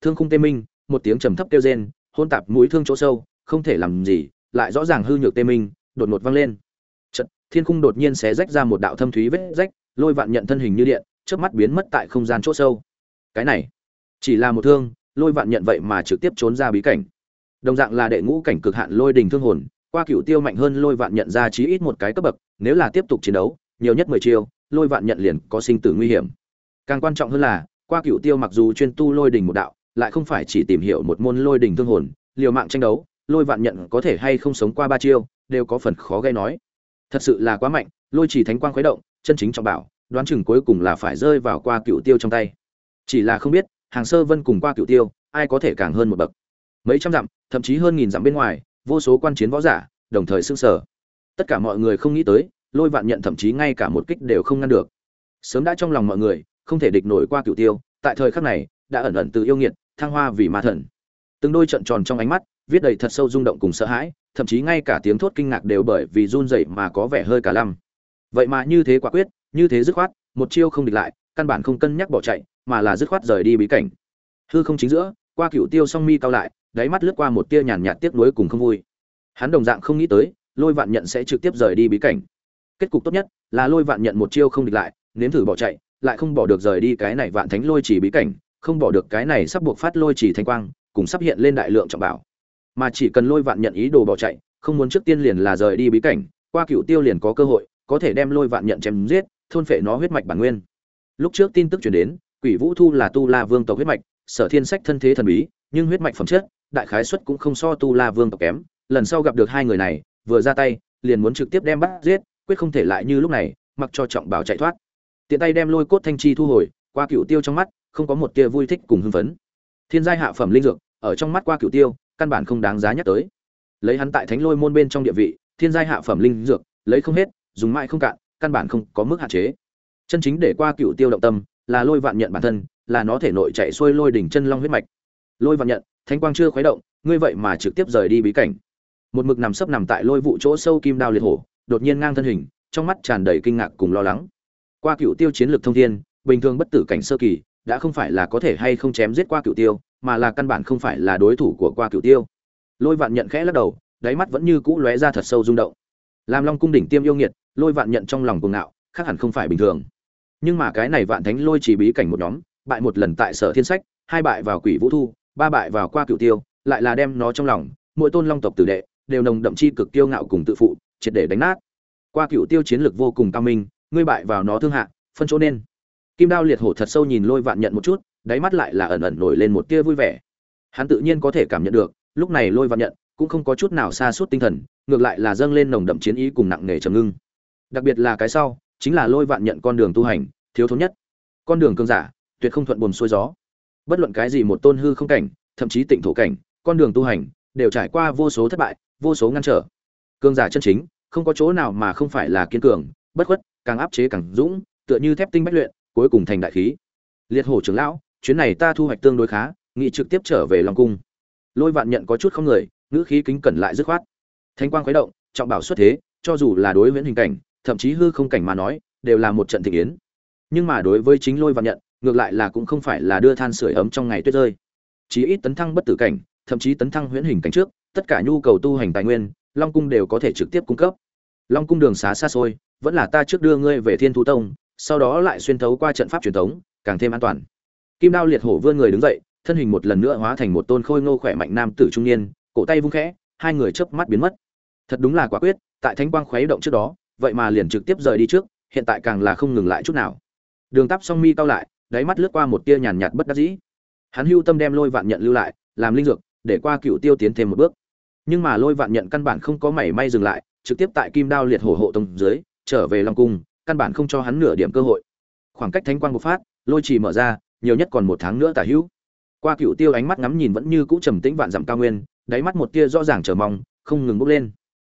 thương khung tê minh, một tiếng trầm thấp kêu rên, hôn tạp mũi thương chỗ sâu, không thể làm gì, lại rõ ràng hư nhược tê minh, đột ngột vang lên. Chợt, thiên khung đột nhiên xé rách ra một đạo thâm thúy vết rách, Lôi Vạn Nhận thân hình như điện, chớp mắt biến mất tại không gian chỗ sâu. Cái này, chỉ là một thương, Lôi Vạn Nhận vậy mà trực tiếp trốn ra bí cảnh. Đồng dạng là đệ ngũ cảnh cực hạn lôi đình thương hồn, qua Cửu Tiêu mạnh hơn Lôi Vạn Nhận ra chí ít một cái cấp bậc, nếu là tiếp tục chiến đấu, nhiều nhất 10 chiêu, Lôi Vạn Nhận liền có sinh tử nguy hiểm. Càng quan trọng hơn là, qua Cửu Tiêu mặc dù chuyên tu lôi đình một đạo, lại không phải chỉ tìm hiểu một môn lôi đình thương hồn, liều mạng tranh đấu, Lôi Vạn Nhận có thể hay không sống qua 3 chiêu, đều có phần khó gây nói. Thật sự là quá mạnh, lôi chỉ thánh quang khuấy động, chân chính trọng bảo, đoán chừng cuối cùng là phải rơi vào qua Cửu Tiêu trong tay. Chỉ là không biết, Hàng Sơ Vân cùng qua Cửu Tiêu, ai có thể càng hơn một bậc. Mấy trăm dặm, thậm chí hơn nghìn dặm bên ngoài, vô số quan chiến võ giả, đồng thời sững sờ. Tất cả mọi người không nghĩ tới, Lôi Vạn Nhận thậm chí ngay cả một kích đều không ngăn được. Sớm đã trong lòng mọi người, không thể địch nổi qua Cửu Tiêu, tại thời khắc này, đã ẩn ẩn từ yêu nghiệt, thăng hoa vì ma thần. Từng đôi trận tròn trong ánh mắt, viết đầy thật sâu rung động cùng sợ hãi, thậm chí ngay cả tiếng thốt kinh ngạc đều bởi vì run rẩy mà có vẻ hơi cả lăm. Vậy mà như thế quả quyết, như thế dứt khoát, một chiêu không địch lại, căn bản không cân nhắc bỏ chạy, mà là dứt khoát rời đi bí cảnh. Hư không chính giữa, qua Cửu Tiêu song mi cao lại, đáy mắt lướt qua một tia nhàn nhạt tiếc nuối cùng không vui. Hắn đồng dạng không nghĩ tới, Lôi Vạn Nhận sẽ trực tiếp rời đi bí cảnh. Kết cục tốt nhất là Lôi Vạn Nhận một chiêu không địch lại, nếm thử bỏ chạy, lại không bỏ được rời đi cái này Vạn Thánh Lôi Chỉ bí cảnh, không bỏ được cái này sắp buộc phát lôi chỉ thanh quang, cùng sắp hiện lên đại lượng trọng bảo. Mà chỉ cần Lôi Vạn Nhận ý đồ bỏ chạy, không muốn trước tiên liền là rời đi bí cảnh, qua Cửu Tiêu liền có cơ hội, có thể đem Lôi Vạn Nhận chém giết, thôn phệ nó huyết mạch bản nguyên. Lúc trước tin tức truyền đến, Quỷ Vũ Thu là Tu La Vương tộc huyết mạch, Sở Thiên Sách thân thế thần bí, nhưng huyết mạch phẩm chất, đại khái suất cũng không so Tu La Vương tộc kém, lần sau gặp được hai người này, vừa ra tay, liền muốn trực tiếp đem bắt giết, quyết không thể lại như lúc này, mặc cho trọng bảo chạy thoát. Tiện tay đem lôi cốt thanh chi thu hồi, qua Cửu Tiêu trong mắt không có một tia vui thích cùng hưng phấn. Thiên giai hạ phẩm linh dược, ở trong mắt qua Cửu Tiêu, căn bản không đáng giá nhắc tới. Lấy hắn tại Thánh Lôi môn bên trong địa vị, thiên giai hạ phẩm linh dược, lấy không hết, dùng mãi không cạn, căn bản không có mức hạn chế. Chân chính để qua Cửu Tiêu động tâm, là Lôi Vạn Nhận bản thân, là nó thể nội chạy xuôi lôi đỉnh chân long huyết mạch. Lôi Vạn Nhận, thánh quang chưa khuấy động, ngươi vậy mà trực tiếp rời đi bí cảnh. Một mực nằm sấp nằm tại lôi vụ chỗ sâu kim đao liệt hổ, đột nhiên ngang thân hình, trong mắt tràn đầy kinh ngạc cùng lo lắng. Qua Cửu Tiêu chiến lược thông thiên, bình thường bất tử cảnh sơ kỳ, đã không phải là có thể hay không chém giết qua Cửu Tiêu, mà là căn bản không phải là đối thủ của qua Cửu Tiêu. Lôi Vạn Nhận khẽ lắc đầu, đáy mắt vẫn như cũ lóe ra thật sâu rung động. Làm Long cung đỉnh tiêm yêu nghiệt, Lôi Vạn Nhận trong lòng cuồng ngạo, khác hẳn không phải bình thường. Nhưng mà cái này Vạn Thánh Lôi chỉ bí cảnh một nhóm, bại một lần tại Sở Thiên Sách, hai bại vào Quỷ Vũ Thu, ba bại vào qua Cửu Tiêu, lại là đem nó trong lòng, mỗi tôn long tộc tử đệ đều nồng đậm chi cực kiêu ngạo cùng tự phụ, triệt để đánh nát. Qua Cửu Tiêu chiến lược vô cùng cao minh, ngươi bại vào nó thương hạ, phân chỗ nên. Kim đao liệt hổ thật sâu nhìn Lôi Vạn Nhận một chút, đáy mắt lại là ẩn ẩn nổi lên một tia vui vẻ. Hắn tự nhiên có thể cảm nhận được, lúc này Lôi Vạn Nhận cũng không có chút nào sa sút tinh thần, ngược lại là dâng lên nồng đậm chiến ý cùng nặng nề trầm ngưng. Đặc biệt là cái sau, chính là Lôi Vạn Nhận con đường tu hành, thiếu thốn nhất. Con đường cường giả, tuyệt không thuận buồm xuôi gió. Bất luận cái gì một tôn hư không cảnh, thậm chí tịnh thổ cảnh, con đường tu hành đều trải qua vô số thất bại, vô số ngăn trở. Cường giả chân chính, không có chỗ nào mà không phải là kiên cường, bất khuất, càng áp chế càng dũng, tựa như thép tinh bách luyện, cuối cùng thành đại khí. Liệt hổ trưởng lão, chuyến này ta thu hoạch tương đối khá, nghị trực tiếp trở về Long cung. Lôi Vạn Nhận có chút không người, ngữ khí kính cẩn lại dứt khoát. Thánh quang khuấy động, trọng bảo xuất thế, cho dù là đối với hình cảnh, thậm chí hư không cảnh mà nói, đều là một trận thịnh yến. Nhưng mà đối với chính Lôi Vạn Nhận, ngược lại là cũng không phải là đưa than sưởi ấm trong ngày tuyết rơi. Chí ít tấn thăng bất tử cảnh, thậm chí tấn thăng huyễn hình cảnh trước, tất cả nhu cầu tu hành tài nguyên, Long cung đều có thể trực tiếp cung cấp. Long cung đường xá xa xôi, vẫn là ta trước đưa ngươi về Thiên Thú Tông, sau đó lại xuyên thấu qua trận pháp truyền thống, càng thêm an toàn. Kim đao liệt hổ vươn người đứng dậy, thân hình một lần nữa hóa thành một tôn khôi ngô khỏe mạnh nam tử trung niên, cổ tay vung khẽ, hai người chớp mắt biến mất. Thật đúng là quả quyết, tại thánh quang khuấy động trước đó, vậy mà liền trực tiếp rời đi trước, hiện tại càng là không ngừng lại chút nào. Đường Táp song mi cao lại, đáy mắt lướt qua một tia nhàn nhạt bất đắc dĩ. Hắn hưu tâm đem Lôi Vạn Nhận lưu lại, làm linh dược, để qua Cửu Tiêu tiến thêm một bước. Nhưng mà Lôi Vạn Nhận căn bản không có mảy may dừng lại, trực tiếp tại Kim đao liệt hổ hộ tông dưới, trở về Long cung, căn bản không cho hắn nửa điểm cơ hội. Khoảng cách thánh quang bộc phát, lôi trì mở ra, nhiều nhất còn một tháng nữa tả hữu. Qua Cửu Tiêu ánh mắt ngắm nhìn vẫn như cũ trầm tĩnh vạn dặm cao nguyên, đáy mắt một tia rõ ràng chờ mong, không ngừng bốc lên.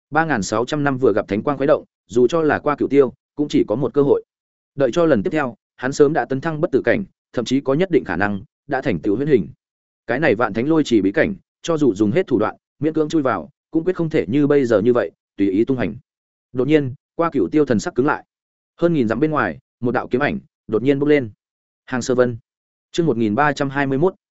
3600 năm vừa gặp thánh quang khuấy động, dù cho là Qua Cửu Tiêu, cũng chỉ có một cơ hội. Đợi cho lần tiếp theo, hắn sớm đã tấn thăng bất tử cảnh, thậm chí có nhất định khả năng đã thành tựu huyễn hình. Cái này vạn thánh lôi chỉ bí cảnh, cho dù dùng hết thủ đoạn, miễn cưỡng chui vào, cũng quyết không thể như bây giờ như vậy, tùy ý tung hành. Đột nhiên, Qua Cửu Tiêu thần sắc cứng lại. Hơn nghìn dặm bên ngoài, một đạo kiếm ảnh đột nhiên bốc lên. Hàng Sơ Vân. Chương 1321,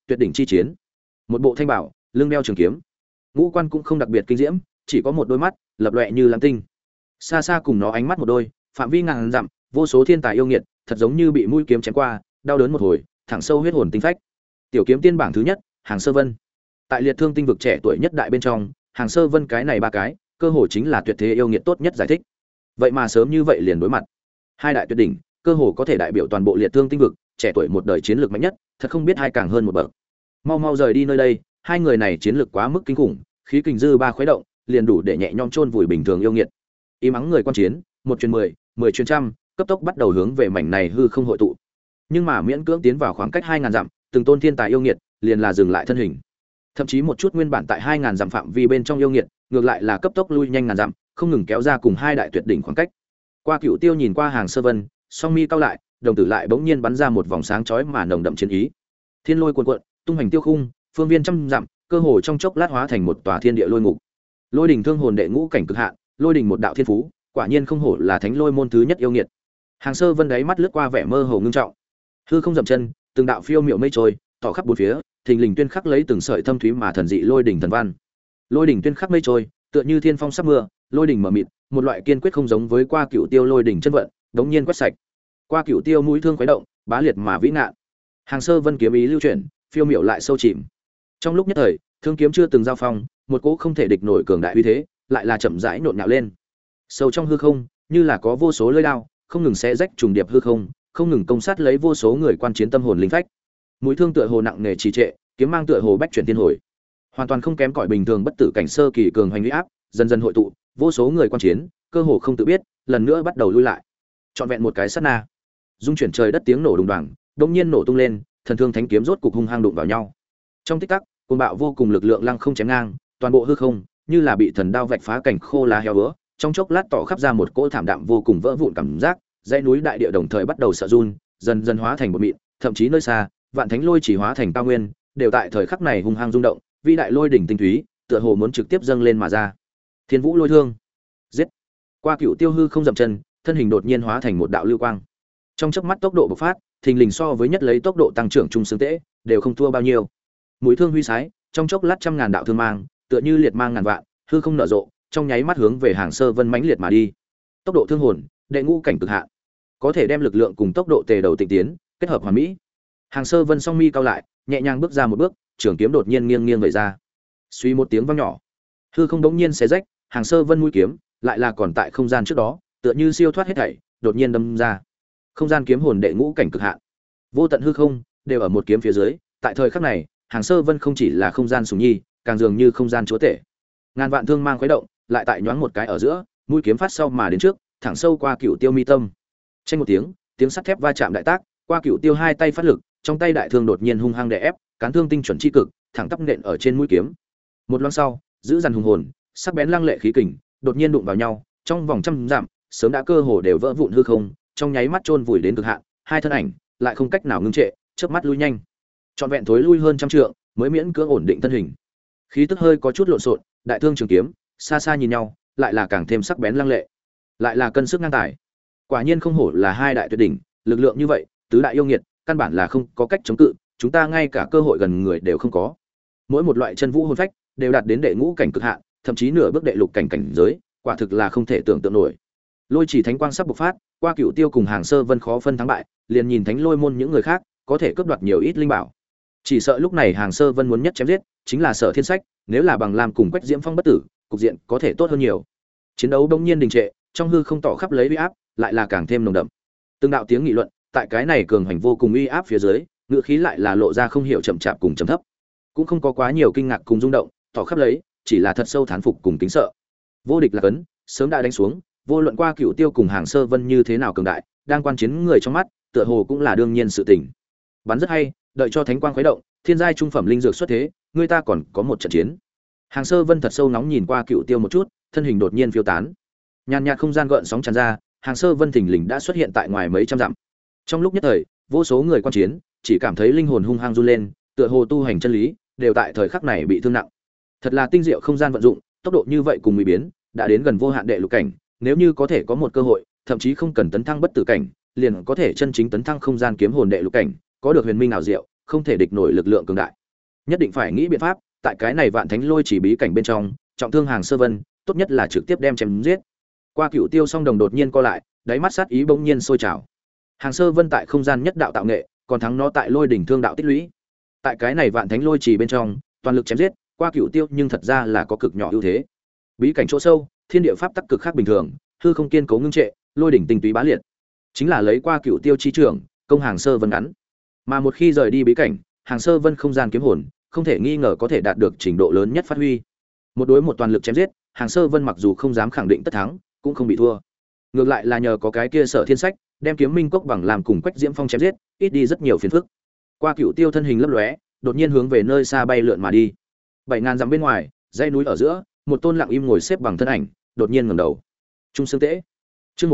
tuyệt đỉnh chi chiến. Một bộ thanh bảo, lưng đeo trường kiếm, ngũ quan cũng không đặc biệt kinh diễm, chỉ có một đôi mắt lập lòe như lam tinh. Xa xa cùng nó ánh mắt một đôi, phạm vi ngàn dặm, vô số thiên tài yêu nghiệt, thật giống như bị mũi kiếm chém qua, đau đớn một hồi, thẳng sâu huyết hồn tinh phách. Tiểu kiếm tiên bảng thứ nhất, Hàng Sơ Vân. Tại liệt thương tinh vực trẻ tuổi nhất đại bên trong, Hàng Sơ Vân cái này ba cái, cơ hồ chính là tuyệt thế yêu nghiệt tốt nhất giải thích. Vậy mà sớm như vậy liền đối mặt. Hai đại tuyệt đỉnh, cơ hồ có thể đại biểu toàn bộ liệt thương tinh vực, trẻ tuổi một đời chiến lược mạnh nhất, thật không biết hai càng hơn một bậc. Mau mau rời đi nơi đây, hai người này chiến lược quá mức kinh khủng, khí kình dư ba khuấy động, liền đủ để nhẹ nhõm chôn vùi bình thường yêu nghiệt. Im mắng người quan chiến, một truyền 10, 10 truyền trăm, cấp tốc bắt đầu hướng về mảnh này hư không hội tụ. Nhưng mà miễn cưỡng tiến vào khoảng cách 2000 dặm, từng tôn thiên tài yêu nghiệt, liền là dừng lại thân hình. Thậm chí một chút nguyên bản tại 2000 dặm phạm vi bên trong yêu nghiệt, ngược lại là cấp tốc lui nhanh ngàn dặm, không ngừng kéo ra cùng hai đại tuyệt đỉnh khoảng cách. Qua Cửu Tiêu nhìn qua Hàng Sơ Vân, song mi cau lại, đồng tử lại bỗng nhiên bắn ra một vòng sáng chói mà nồng đậm chiến ý. Thiên lôi cuồn cuộn, tung hành tiêu khung, phương viên trăm dặm, cơ hồ trong chốc lát hóa thành một tòa thiên địa lôi ngục. Lôi đỉnh thương hồn đệ ngũ cảnh cực hạn, lôi đỉnh một đạo thiên phú, quả nhiên không hổ là thánh lôi môn thứ nhất yêu nghiệt. Hàng Sơ Vân đáy mắt lướt qua vẻ mơ hồ ngưng trọng. Hư không dậm chân, từng đạo phiêu miệu mây trôi, tỏ khắp bốn phía, thình lình tuyên khắc lấy từng sợi thâm thúy mà thần dị lôi đỉnh thần văn. Lôi đỉnh tuyên khắc mây trôi, tựa như thiên phong sắp mưa, lôi đỉnh mở mịt, một loại kiên quyết không giống với Qua Cửu Tiêu lôi đỉnh chân vận, đống nhiên quét sạch. Qua Cửu Tiêu mũi thương khuấy động, bá liệt mà vĩ ngạn. Hàng Sơ Vân kiếm ý lưu chuyển, phiêu miệu lại sâu chìm. Trong lúc nhất thời, thương kiếm chưa từng giao phong, một cỗ không thể địch nổi cường đại uy thế, lại là chậm rãi nhộn nhạo lên. Sâu trong hư không, như là có vô số lưỡi đao, không ngừng xé rách trùng điệp hư không, không ngừng công sát lấy vô số người quan chiến tâm hồn linh phách. Mũi thương tựa hồ nặng nề trì trệ, kiếm mang tựa hồ bách chuyển thiên hồi, hoàn toàn không kém cỏi bình thường bất tử cảnh sơ kỳ cường hoành uy áp, dần dần hội tụ, vô số người quan chiến, cơ hồ không tự biết, lần nữa bắt đầu lui lại. Trọn vẹn một cái sát na, dung chuyển trời đất tiếng nổ đùng đoàng, đột nhiên nổ tung lên, thần thương thánh kiếm rốt cục hung hăng đụng vào nhau. Trong tích tắc, cuồng bạo vô cùng lực lượng lăng không chém ngang, toàn bộ hư không như là bị thần đao vạch phá cảnh khô lá heo bữa, trong chốc lát tỏ khắp ra một cỗ thảm đạm vô cùng vỡ vụn cảm giác, dãy núi đại địa đồng thời bắt đầu sợ run, dần dần hóa thành một mịn, thậm chí nơi xa, vạn thánh lôi chỉ hóa thành cao nguyên, đều tại thời khắc này hung hăng rung động, vĩ đại lôi đỉnh tinh túy, tựa hồ muốn trực tiếp dâng lên mà ra. Thiên Vũ lôi thương, giết! Qua Cửu Tiêu hư không dậm chân, thân hình đột nhiên hóa thành một đạo lưu quang. Trong chớp mắt tốc độ bộc phát, thình lình so với nhất lấy tốc độ tăng trưởng trung xương tễ, đều không thua bao nhiêu. Mũi thương huy sái, trong chốc lát trăm ngàn đạo thương mang, tựa như liệt mang ngàn vạn, hư không nở rộ, trong nháy mắt hướng về Hàng Sơ Vân mãnh liệt mà đi. Tốc độ thương hồn, đệ ngũ cảnh cực hạn, có thể đem lực lượng cùng tốc độ tề đầu tịnh tiến, kết hợp hoàn mỹ. Hàng Sơ Vân song mi cao lại, nhẹ nhàng bước ra một bước, trường kiếm đột nhiên nghiêng nghiêng vẩy ra. Suy một tiếng vang nhỏ, hư không đống nhiên xé rách, Hàng Sơ Vân mũi kiếm lại là còn tại không gian trước đó, tựa như siêu thoát hết thảy, đột nhiên đâm ra. Không gian kiếm hồn đệ ngũ cảnh cực hạn, vô tận hư không đều ở một kiếm phía dưới. Tại thời khắc này, Hàng Sơ Vân không chỉ là không gian sủng nhi, càng dường như không gian chúa tể. Ngàn vạn thương mang khuấy động, lại tại nhoáng một cái ở giữa, mũi kiếm phát sau mà đến trước, thẳng sâu qua Cửu Tiêu mi tâm. Chênh một tiếng, tiếng sắt thép va chạm đại tác, Qua Cửu Tiêu hai tay phát lực, trong tay đại thương đột nhiên hung hăng đè ép, cán thương tinh chuẩn chi cực, thẳng tắp nện ở trên mũi kiếm. Một loáng sau, giữ dằn hùng hồn, sắc bén lăng lệ khí kình, đột nhiên đụng vào nhau, trong vòng trăm dặm, sớm đã cơ hồ đều vỡ vụn hư không, trong nháy mắt chôn vùi đến cực hạn, hai thân ảnh lại không cách nào ngưng trệ, chớp mắt lui nhanh. Trọn vẹn thối lui hơn trăm trượng, mới miễn cưỡng ổn định thân hình. Khí tức hơi có chút lộn xộn, đại thương trường kiếm, xa xa nhìn nhau, lại là càng thêm sắc bén lăng lệ, lại là cân sức ngang tài. Quả nhiên không hổ là hai đại tuyệt đỉnh, lực lượng như vậy, tứ đại yêu nghiệt, căn bản là không có cách chống cự, chúng ta ngay cả cơ hội gần người đều không có. Mỗi một loại chân vũ hồn phách đều đạt đến đệ ngũ cảnh cực hạn, thậm chí nửa bước đệ lục cảnh cảnh giới, quả thực là không thể tưởng tượng nổi. Lôi chỉ thánh quang sắp bộc phát, Qua Cửu Tiêu cùng Hàng Sơ Vân khó phân thắng bại, liền nhìn thánh lôi môn những người khác có thể cướp đoạt nhiều ít linh bảo. Chỉ sợ lúc này Hàng Sơ Vân muốn nhất chém giết, chính là Sở Thiên Sách, nếu là bằng Lam cùng Quách Diễm Phong bất tử, cục diện có thể tốt hơn nhiều. Chiến đấu bỗng nhiên đình trệ, trong hư không tỏ khắp lấy uy áp, lại là càng thêm nồng đậm. Từng đạo tiếng nghị luận, tại cái này cường hành vô cùng uy áp phía dưới, ngữ khí lại là lộ ra không hiểu chậm chạp cùng trầm thấp. Cũng không có quá nhiều kinh ngạc cùng rung động, tỏ khắp lấy, chỉ là thật sâu thán phục cùng kính sợ. Vô địch là cấn, sớm đã đánh xuống, vô luận Qua Cửu Tiêu cùng Hàng Sơ Vân như thế nào cường đại, đang quan chiến người trong mắt, tựa hồ cũng là đương nhiên sự tình. Bắn rất hay, đợi cho thánh quang khuấy động, thiên giai trung phẩm linh dược xuất thế, người ta còn có một trận chiến. Hàng Sơ Vân thật sâu nóng nhìn Qua Cửu Tiêu một chút, thân hình đột nhiên phiêu tán. Nhàn nhạt không gian gợn sóng tràn ra, Hàng Sơ Vân thình lình đã xuất hiện tại ngoài mấy trăm dặm. Trong lúc nhất thời, vô số người quan chiến chỉ cảm thấy linh hồn hung hăng run lên, tựa hồ tu hành chân lý đều tại thời khắc này bị thương nặng. Thật là tinh diệu không gian vận dụng, tốc độ như vậy cùng mỹ biến, đã đến gần vô hạn đệ lục cảnh, nếu như có thể có một cơ hội, thậm chí không cần tấn thăng bất tử cảnh, liền có thể chân chính tấn thăng không gian kiếm hồn đệ lục cảnh, có được huyền minh ảo diệu, không thể địch nổi lực lượng cường đại. Nhất định phải nghĩ biện pháp, tại cái này Vạn Thánh Lôi chỉ bí cảnh bên trong, trọng thương Hàng Sơ Vân, tốt nhất là trực tiếp đem chém giết. Qua Cửu Tiêu song đồng đột nhiên co lại, đáy mắt sát ý bỗng nhiên sôi trào. Hàng Sơ Vân tại không gian nhất đạo tạo nghệ, còn thắng nó tại Lôi đỉnh thương đạo tích lũy. Tại cái này Vạn Thánh Lôi chỉ bên trong, toàn lực chém giết, Qua Cửu Tiêu nhưng thật ra là có cực nhỏ ưu thế. Bí cảnh chỗ sâu, thiên địa pháp tắc cực khác bình thường, hư không kiên cố ngưng trệ, lôi đỉnh tinh túy bá liệt. Chính là lấy Qua Cửu Tiêu chi trưởng, công Hàng Sơ Vân ngắn. Mà một khi rời đi bí cảnh, Hàng Sơ Vân không gian kiếm hồn, không thể nghi ngờ có thể đạt được trình độ lớn nhất phát huy. Một đối một toàn lực chém giết, Hàng Sơ Vân mặc dù không dám khẳng định tất thắng, cũng không bị thua. Ngược lại là nhờ có cái kia Sở Thiên Sách, đem Kiếm Minh Cốc bằng làm cùng Quách Diễm Phong chém giết, ít đi rất nhiều phiền phức. Qua Cửu Tiêu thân hình lấp lóe, đột nhiên hướng về nơi xa bay lượn mà đi. 7000 dặm bên ngoài, dãy núi ở giữa, một tôn lặng im ngồi xếp bằng thân ảnh, đột nhiên ngẩng đầu. Trung Sương Tế. Chương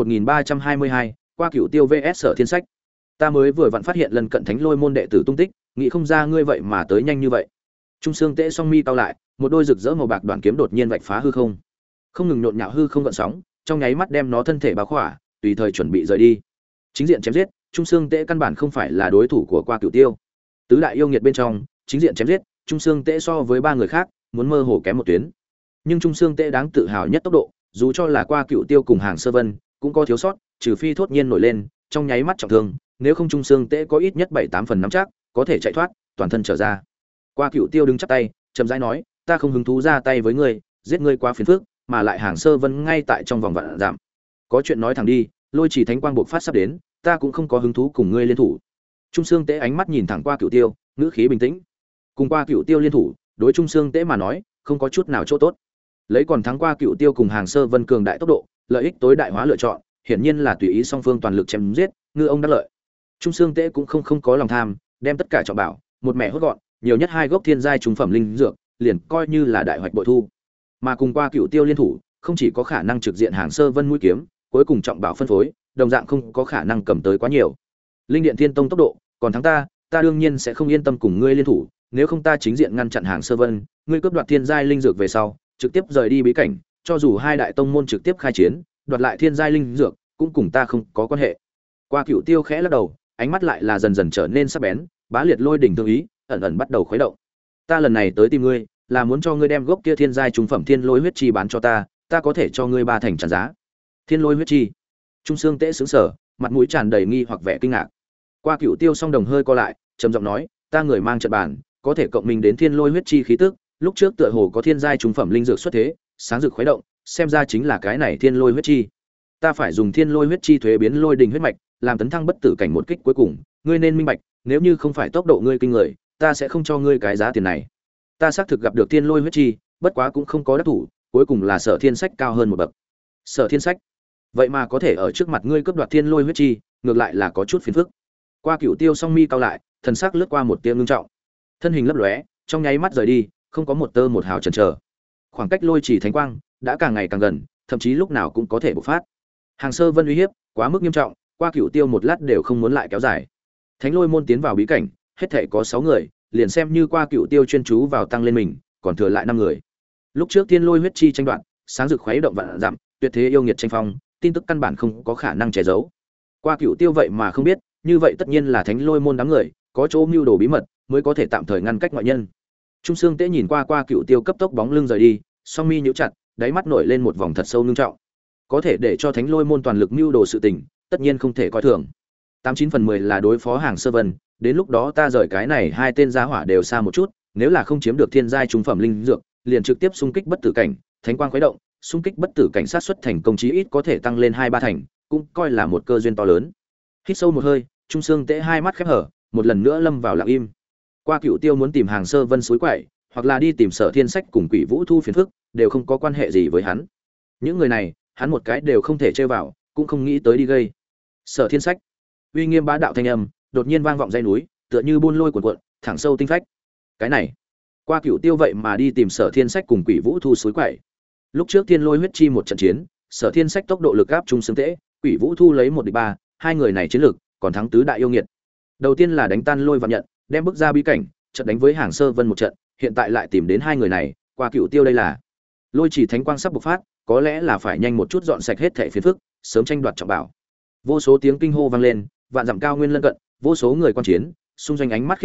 1322, Qua Cửu Tiêu VS Sở Thiên Sách. Ta mới vừa vặn phát hiện lần cận Thánh Lôi môn đệ tử tung tích, nghĩ không ra ngươi vậy mà tới nhanh như vậy. Trung Sương Tế song mi cau lại, một đôi rực rỡ màu bạc đoạn kiếm đột nhiên vạch phá hư không. Không ngừng nhộn nhạo hư không gợn sóng, trong nháy mắt đem nó thân thể bao khỏa, tùy thời chuẩn bị rời đi. Chính diện chém giết, Trung Sương Tế căn bản không phải là đối thủ của Qua Cửu Tiêu. Tứ đại yêu nghiệt bên trong, chính diện chém giết, Trung Sương Tế so với ba người khác, muốn mơ hồ kém một tuyến. Nhưng Trung Sương Tế đáng tự hào nhất tốc độ, dù cho là Qua Cửu Tiêu cùng Hàng Sơ Vân, cũng có thiếu sót, trừ phi thốt nhiên nổi lên, trong nháy mắt trọng thương, nếu không Trung Sương Tế có ít nhất 7-8 phần nắm chắc, có thể chạy thoát, toàn thân trở ra. Qua Cửu Tiêu đứng chắp tay, chậm rãi nói, ta không hứng thú ra tay với ngươi, giết ngươi quá phiền phức, mà lại Hàng Sơ Vân ngay tại trong vòng vạn giảm. Có chuyện nói thẳng đi, Lôi chỉ thánh quang bộc phát sắp đến, ta cũng không có hứng thú cùng ngươi liên thủ. Trung Sương Tế ánh mắt nhìn thẳng Qua Cửu Tiêu, ngữ khí bình tĩnh. Cùng Qua Cửu Tiêu liên thủ, đối Trung Sương Tế mà nói, không có chút nào chỗ tốt. Lấy còn thắng Qua Cửu Tiêu cùng Hàng Sơ Vân cường đại tốc độ, lợi ích tối đại hóa lựa chọn, hiển nhiên là tùy ý song phương toàn lực chém giết, ngư ông đắc lợi. Trung Sương Tế cũng không có lòng tham, đem tất cả trọng bảo, một mẹ hốt gọn, nhiều nhất 2 gốc thiên giai trung phẩm linh dược, liền coi như là đại hoạch bội thu. Mà cùng Qua Cửu Tiêu liên thủ, không chỉ có khả năng trực diện Hàng Sơ Vân mũi kiếm, cuối cùng trọng bảo phân phối, đồng dạng không có khả năng cầm tới quá nhiều. Linh Điện Thiên Tông tốc độ, còn thắng ta đương nhiên sẽ không yên tâm cùng ngươi liên thủ, nếu không ta chính diện ngăn chặn Hàng Sơ Vân, ngươi cướp đoạt thiên giai linh dược về sau, trực tiếp rời đi bí cảnh, cho dù hai đại tông môn trực tiếp khai chiến, đoạt lại thiên giai linh dược, cũng cùng ta không có quan hệ. Qua Cửu Tiêu khẽ lắc đầu, ánh mắt lại là dần dần trở nên sắc bén, bá liệt lôi đỉnh thương ý, ẩn ẩn bắt đầu khuấy động. Ta lần này tới tìm ngươi, là muốn cho ngươi đem gốc kia thiên giai trung phẩm thiên lôi huyết chi bán cho ta có thể cho ngươi 3 thành tràn giá. Thiên lôi huyết chi? Trung Sương Tế sững sờ, mặt mũi tràn đầy nghi hoặc vẻ kinh ngạc. Qua Cửu Tiêu song đồng hơi co lại, trầm giọng nói, ta người mang trận bàn, có thể cộng mình đến thiên lôi huyết chi khí tức, lúc trước tựa hồ có thiên giai trung phẩm linh dược xuất thế, sáng rực khuấy động, xem ra chính là cái này thiên lôi huyết chi. Ta phải dùng thiên lôi huyết chi thuế biến lôi đình huyết mạch, làm tấn thăng bất tử cảnh một kích cuối cùng, ngươi nên minh bạch, nếu như không phải tốc độ ngươi kinh người, ta sẽ không cho ngươi cái giá tiền này. Ta xác thực gặp được thiên lôi huyết chi, bất quá cũng không có đắc thủ, cuối cùng là Sở Thiên Sách cao hơn một bậc. Sở Thiên Sách, vậy mà có thể ở trước mặt ngươi cướp đoạt thiên lôi huyết chi, ngược lại là có chút phiền phức. Qua Cửu Tiêu song mi cao lại, thần sắc lướt qua một tia ngưng trọng, thân hình lấp lóe, trong nháy mắt rời đi, không có một tơ một hào chần chờ. Khoảng cách lôi chỉ thánh quang đã càng ngày càng gần, thậm chí lúc nào cũng có thể bộc phát. Hàng Sơ Vân uy hiếp quá mức nghiêm trọng, Qua Cửu Tiêu một lát đều không muốn lại kéo dài. Thánh Lôi môn tiến vào bí cảnh, hết thảy có 6 người, liền xem như Qua Cửu Tiêu chuyên chú vào tăng lên mình, còn thừa lại 5 người. Lúc trước Thiên Lôi huyết chi tranh đoạt, sáng rực khuấy động vạn dặm, tuyệt thế yêu nghiệt tranh phong, tin tức căn bản không có khả năng che giấu. Qua Cửu Tiêu vậy mà không biết, như vậy tất nhiên là Thánh Lôi môn đám người, có chỗ mưu đồ bí mật, mới có thể tạm thời ngăn cách ngoại nhân. Trung Sương Tế nhìn Qua Cửu Tiêu cấp tốc bóng lưng rời đi, song mi nhíu chặt, đáy mắt nổi lên một vòng thật sâu nghiêm trọng. Có thể để cho Thánh Lôi môn toàn lực mưu đồ sự tình, tất nhiên không thể coi thường. 89 phần 10 là đối phó Hàng Sơ Vân, đến lúc đó ta rời cái này hai tên gia hỏa đều xa một chút, nếu là không chiếm được thiên giai trung phẩm linh dược, liền trực tiếp xung kích bất tử cảnh, thánh quang khuấy động, xung kích bất tử cảnh sát suất thành công chí ít có thể tăng lên 2-3 thành, cũng coi là một cơ duyên to lớn. Hít sâu một hơi, Trung Sương Tế hai mắt khép hở, một lần nữa lâm vào lặng im. Qua Cửu Tiêu muốn tìm Hàng Sơ Vân suối quậy, hoặc là đi tìm Sở Thiên Sách cùng Quỷ Vũ Thu phiền phức, đều không có quan hệ gì với hắn. Những người này, hắn một cái đều không thể chơi vào, cũng không nghĩ tới đi gây. Sở Thiên Sách, uy nghiêm bá đạo thanh âm, đột nhiên vang vọng dãy núi, tựa như buôn lôi cuộn cuộn, thẳng sâu tinh phách. Cái này, Qua Cửu Tiêu vậy mà đi tìm Sở Thiên Sách cùng Quỷ Vũ Thu suối quậy. Lúc trước Thiên Lôi huyết chi một trận chiến, Sở Thiên Sách tốc độ lực áp Trung Sương Tế, Quỷ Vũ Thu lấy 1 địch 3, hai người này chiến lực còn thắng tứ đại yêu nghiệt. Đầu tiên là đánh tan Lôi Vạn Nhận, đem bước ra bí cảnh, trận đánh với Hàng Sơ Vân một trận, hiện tại lại tìm đến hai người này, Qua Cửu Tiêu đây là Lôi chỉ thánh quang sắp bộc phát, có lẽ là phải nhanh một chút dọn sạch hết thảy phiền phức, sớm tranh đoạt trọng bảo. Vô số tiếng kinh hô vang lên, vạn dặm cao nguyên lân cận, vô số người quan chiến, xung doanh ánh mắt khiếp sợ,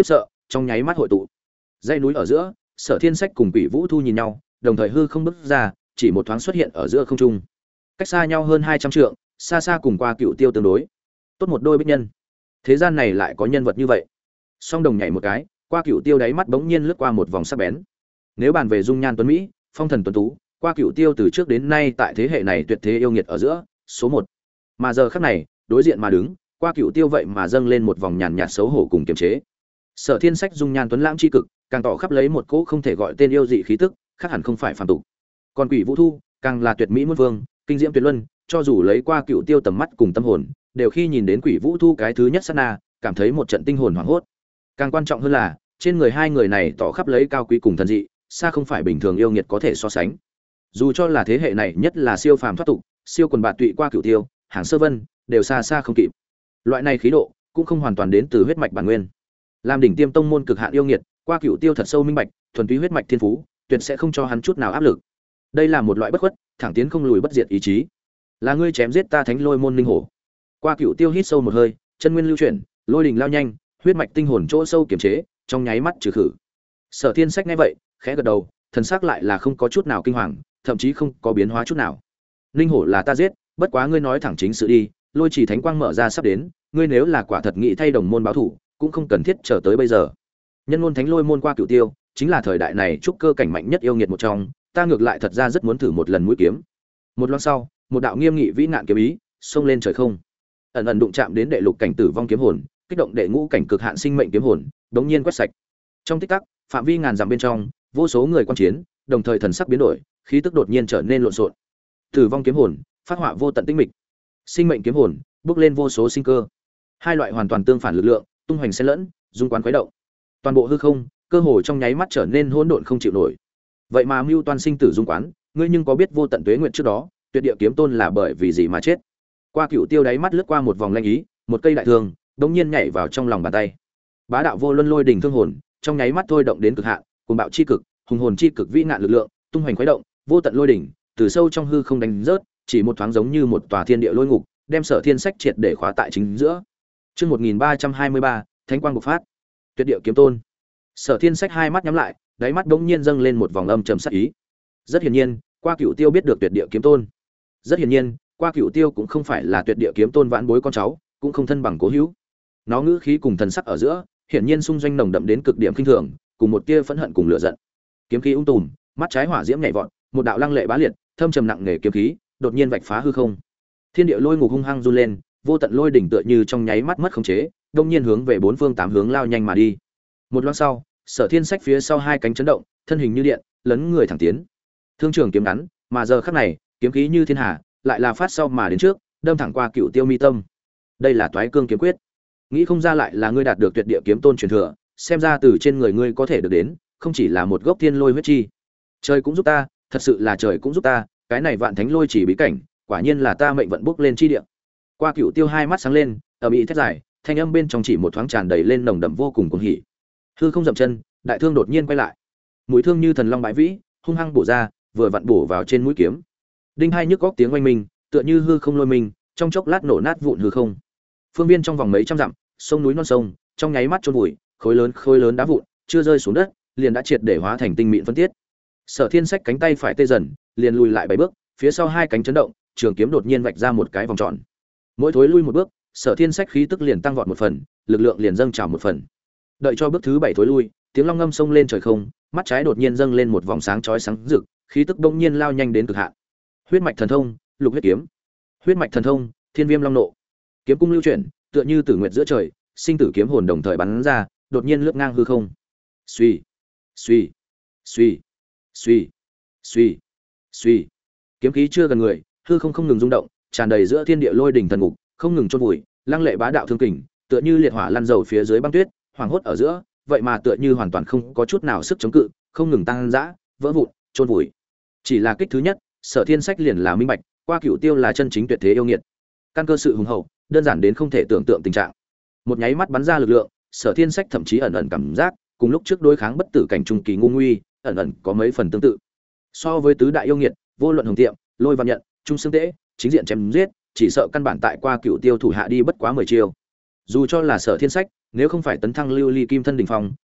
trong nháy mắt hội tụ. Dãy núi ở giữa, Sở Thiên Sách cùng Quỷ Vũ Thu nhìn nhau, đồng thời hư không bước ra, chỉ một thoáng xuất hiện ở giữa không trung. Cách xa nhau hơn 200 trượng, xa xa cùng Qua Cựu Tiêu tương đối. Tốt một đôi bích nhân. Thế gian này lại có nhân vật như vậy. Song đồng nhảy một cái, Qua Cựu Tiêu đáy mắt bỗng nhiên lướt qua một vòng sắc bén. Nếu bàn về dung nhan tuấn mỹ, phong thần tuấn tú, Qua Cựu Tiêu từ trước đến nay tại thế hệ này tuyệt thế yêu nghiệt ở giữa, số 1. Mà giờ khắc này, đối diện mà đứng, Qua Cựu Tiêu vậy mà dâng lên một vòng nhàn nhạt xấu hổ cùng kiềm chế. Sở Thiên Sách dung nhan tuấn lãng chi cực, càng tỏ khắp lấy một cỗ không thể gọi tên yêu dị khí tức, khác hẳn không phải phàm tục. Còn Quỷ Vũ Thu, càng là tuyệt mỹ muôn vương, kinh diễm tuyệt luân, cho dù lấy Qua Cựu Tiêu tầm mắt cùng tâm hồn, đều khi nhìn đến Quỷ Vũ Thu cái thứ nhất sát na, cảm thấy một trận tinh hồn hoảng hốt. Càng quan trọng hơn là, trên người hai người này tỏ khắp lấy cao quý cùng thần dị, xa không phải bình thường yêu nghiệt có thể so sánh. Dù cho là thế hệ này nhất là siêu phàm thoát tục, siêu quần bạt tụy Qua Cựu Tiêu, Hàng Sơ Vân, đều xa xa không kịp. Loại này khí độ cũng không hoàn toàn đến từ huyết mạch bản nguyên. Làm đỉnh tiêm tông môn cực hạn yêu nghiệt, Qua Cựu Tiêu thật sâu minh bạch, thuần túy huyết mạch thiên phú, tuyệt sẽ không cho hắn chút nào áp lực. Đây là một loại bất khuất, thẳng tiến không lùi bất diệt ý chí. Là ngươi chém giết ta Thánh Lôi môn linh hổ. Qua Cựu Tiêu hít sâu một hơi, chân nguyên lưu chuyển, lôi đình lao nhanh, huyết mạch tinh hồn chỗ sâu kiềm chế, trong nháy mắt trừ khử. Sở Thiên Sách nghe vậy, khẽ gật đầu, thần sắc lại là không có chút nào kinh hoàng, thậm chí không có biến hóa chút nào. Linh hổ là ta giết, bất quá ngươi nói thẳng chính sự đi, Lôi Chỉ Thánh Quang mở ra sắp đến, ngươi nếu là quả thật nghĩ thay đồng môn báo thủ, cũng không cần thiết chờ tới bây giờ. Nhân môn Thánh Lôi môn Qua Cựu Tiêu, chính là thời đại này trúc cơ cảnh mạnh nhất yêu nghiệt một trong, ta ngược lại thật ra rất muốn thử một lần mũi kiếm. Một loáng sau, một đạo nghiêm nghị vĩ nạn kiếm ý xông lên trời không, ẩn ẩn đụng chạm đến đệ lục cảnh tử vong kiếm hồn, kích động đệ ngũ cảnh cực hạn sinh mệnh kiếm hồn, đống nhiên quét sạch. Trong tích tắc, phạm vi ngàn dặm bên trong, vô số người quan chiến, đồng thời thần sắc biến đổi, khí tức đột nhiên trở nên lộn xộn. Tử vong kiếm hồn, phát họa vô tận tinh mịch. Sinh mệnh kiếm hồn, bước lên vô số sinh cơ. Hai loại hoàn toàn tương phản lực lượng, tung hoành xen lẫn, dung quán khuấy động. Toàn bộ hư không, cơ hồ trong nháy mắt trở nên hỗn độn không chịu nổi. Vậy mà mưu toan sinh tử dung quán, ngươi nhưng có biết vô tận tuế nguyện trước đó, Tuyệt Địa Kiếm Tôn là bởi vì gì mà chết? Qua Cựu Tiêu đáy mắt lướt qua một vòng lanh ý, một cây đại thương, đột nhiên nhảy vào trong lòng bàn tay. Bá đạo vô luân lôi đỉnh thương hồn, trong nháy mắt thôi động đến cực hạn, cuồng bạo chi cực, hùng hồn chi cực vĩ nạn lực lượng, tung hoành khuấy động, vô tận lôi đỉnh, từ sâu trong hư không đánh rớt, chỉ một thoáng giống như một tòa thiên địa lôi ngục, đem Sở Thiên Sách triệt để khóa tại chính giữa. Chương 1323, Thánh quang bộc phát. Tuyệt Địa Kiếm Tôn. Sở Thiên Sách hai mắt nhắm lại, đáy mắt bỗng nhiên dâng lên một vòng âm trầm sắc ý. Rất hiển nhiên, Qua Cựu Tiêu biết được Tuyệt Địa Kiếm Tôn. Rất hiển nhiên, Qua Cựu Tiêu cũng không phải là Tuyệt Địa Kiếm Tôn vãn bối con cháu, cũng không thân bằng cố hữu. Nó ngữ khí cùng thần sắc ở giữa, hiển nhiên xung doanh nồng đậm đến cực điểm kinh thường, cùng một tia phẫn hận cùng lửa giận. Kiếm khí ung tùm, mắt trái hỏa diễm nhảy vọt, một đạo lăng lệ bá liệt, thâm trầm nặng nề kiếm khí, đột nhiên vạch phá hư không. Thiên địa lôi ngục hung hăng run lên, vô tận lôi đỉnh tựa như trong nháy mắt mất khống chế, đông nhiên hướng về bốn phương tám hướng lao nhanh mà đi. Một loáng sau, Sở Thiên Sách phía sau hai cánh chấn động, thân hình như điện, lấn người thẳng tiến. Thương trường kiếm ngắn, mà giờ khắc này, kiếm khí như thiên hà, lại là phát sau mà đến trước, đâm thẳng qua Cựu Tiêu mi tâm. Đây là Toái Cương kiếm quyết. Nghĩ không ra lại là ngươi đạt được Tuyệt Địa Kiếm Tôn truyền thừa, xem ra từ trên người ngươi có thể được đến, không chỉ là một gốc thiên lôi huyết chi. Trời cũng giúp ta, thật sự là trời cũng giúp ta, cái này vạn thánh lôi chỉ bí cảnh, quả nhiên là ta mệnh vận bước lên chi địa. Qua Cựu Tiêu hai mắt sáng lên, ở bị thét dài, thanh âm bên trong chỉ một thoáng tràn đầy lên nồng đậm vô cùng cuồng hỉ. Hư không dậm chân, đại thương đột nhiên quay lại. Mũi thương như thần long bãi vĩ, hung hăng bổ ra, vừa vặn bổ vào trên mũi kiếm. Đinh hai nhức góc tiếng oanh minh, tựa như hư không lôi mình, trong chốc lát nổ nát vụn hư không. Phương viên trong vòng mấy trăm dặm, sông núi non sông, trong nháy mắt chôn vùi, khối lớn đá vụn, chưa rơi xuống đất, liền đã triệt để hóa thành tinh mịn phân tiết. Sở Thiên Sách cánh tay phải tê dần, liền lùi lại 7 bước, phía sau hai cánh chấn động, trường kiếm đột nhiên vạch ra một cái vòng tròn. Mỗi thối lui một bước, Sở Thiên Sách khí tức liền tăng vọt một phần, lực lượng liền dâng trào một phần. Đợi cho bước thứ 7 thối lui, tiếng long ngâm sông lên trời không, mắt trái đột nhiên dâng lên một vòng sáng chói sáng rực, khí tức bỗng nhiên lao nhanh đến cực hạn. Huyết mạch thần thông, Lục huyết kiếm. Huyết mạch thần thông, Thiên Viêm Long nộ. Kiếm cung lưu chuyển, tựa như tử nguyệt giữa trời, sinh tử kiếm hồn đồng thời bắn ra, đột nhiên lướt ngang hư không. Suy, suy, suy, suy, suy, suy. Kiếm khí chưa gần người, hư không không ngừng rung động, tràn đầy giữa thiên địa lôi đỉnh thần ngục, không ngừng chôn vùi, lăng lệ bá đạo thương kình, tựa như liệt hỏa lăn dầu phía dưới băng tuyết, hoàng hốt ở giữa, vậy mà tựa như hoàn toàn không có chút nào sức chống cự, không ngừng tăng dã, vỡ vụn, chôn vùi. Chỉ là kích thứ nhất, Sở Thiên Sách liền là minh bạch, Qua Cựu Tiêu là chân chính tuyệt thế yêu nghiệt. Căn cơ sự hùng hậu, đơn giản đến không thể tưởng tượng tình trạng. Một nháy mắt bắn ra lực lượng, Sở Thiên Sách thậm chí ẩn ẩn cảm giác, cùng lúc trước đối kháng bất tử cảnh trung kỳ ngu nguy, ẩn ẩn có mấy phần tương tự. So với tứ đại yêu nghiệt, vô luận hồng tiệm, lôi văn nhận, trung xương tế, chính diện chém giết, chỉ sợ căn bản tại Qua Cựu Tiêu thủ hạ đi bất quá 10 chiêu. Dù cho là Sở Thiên Sách, nếu không phải tấn thăng lưu ly kim thân đỉnh phong,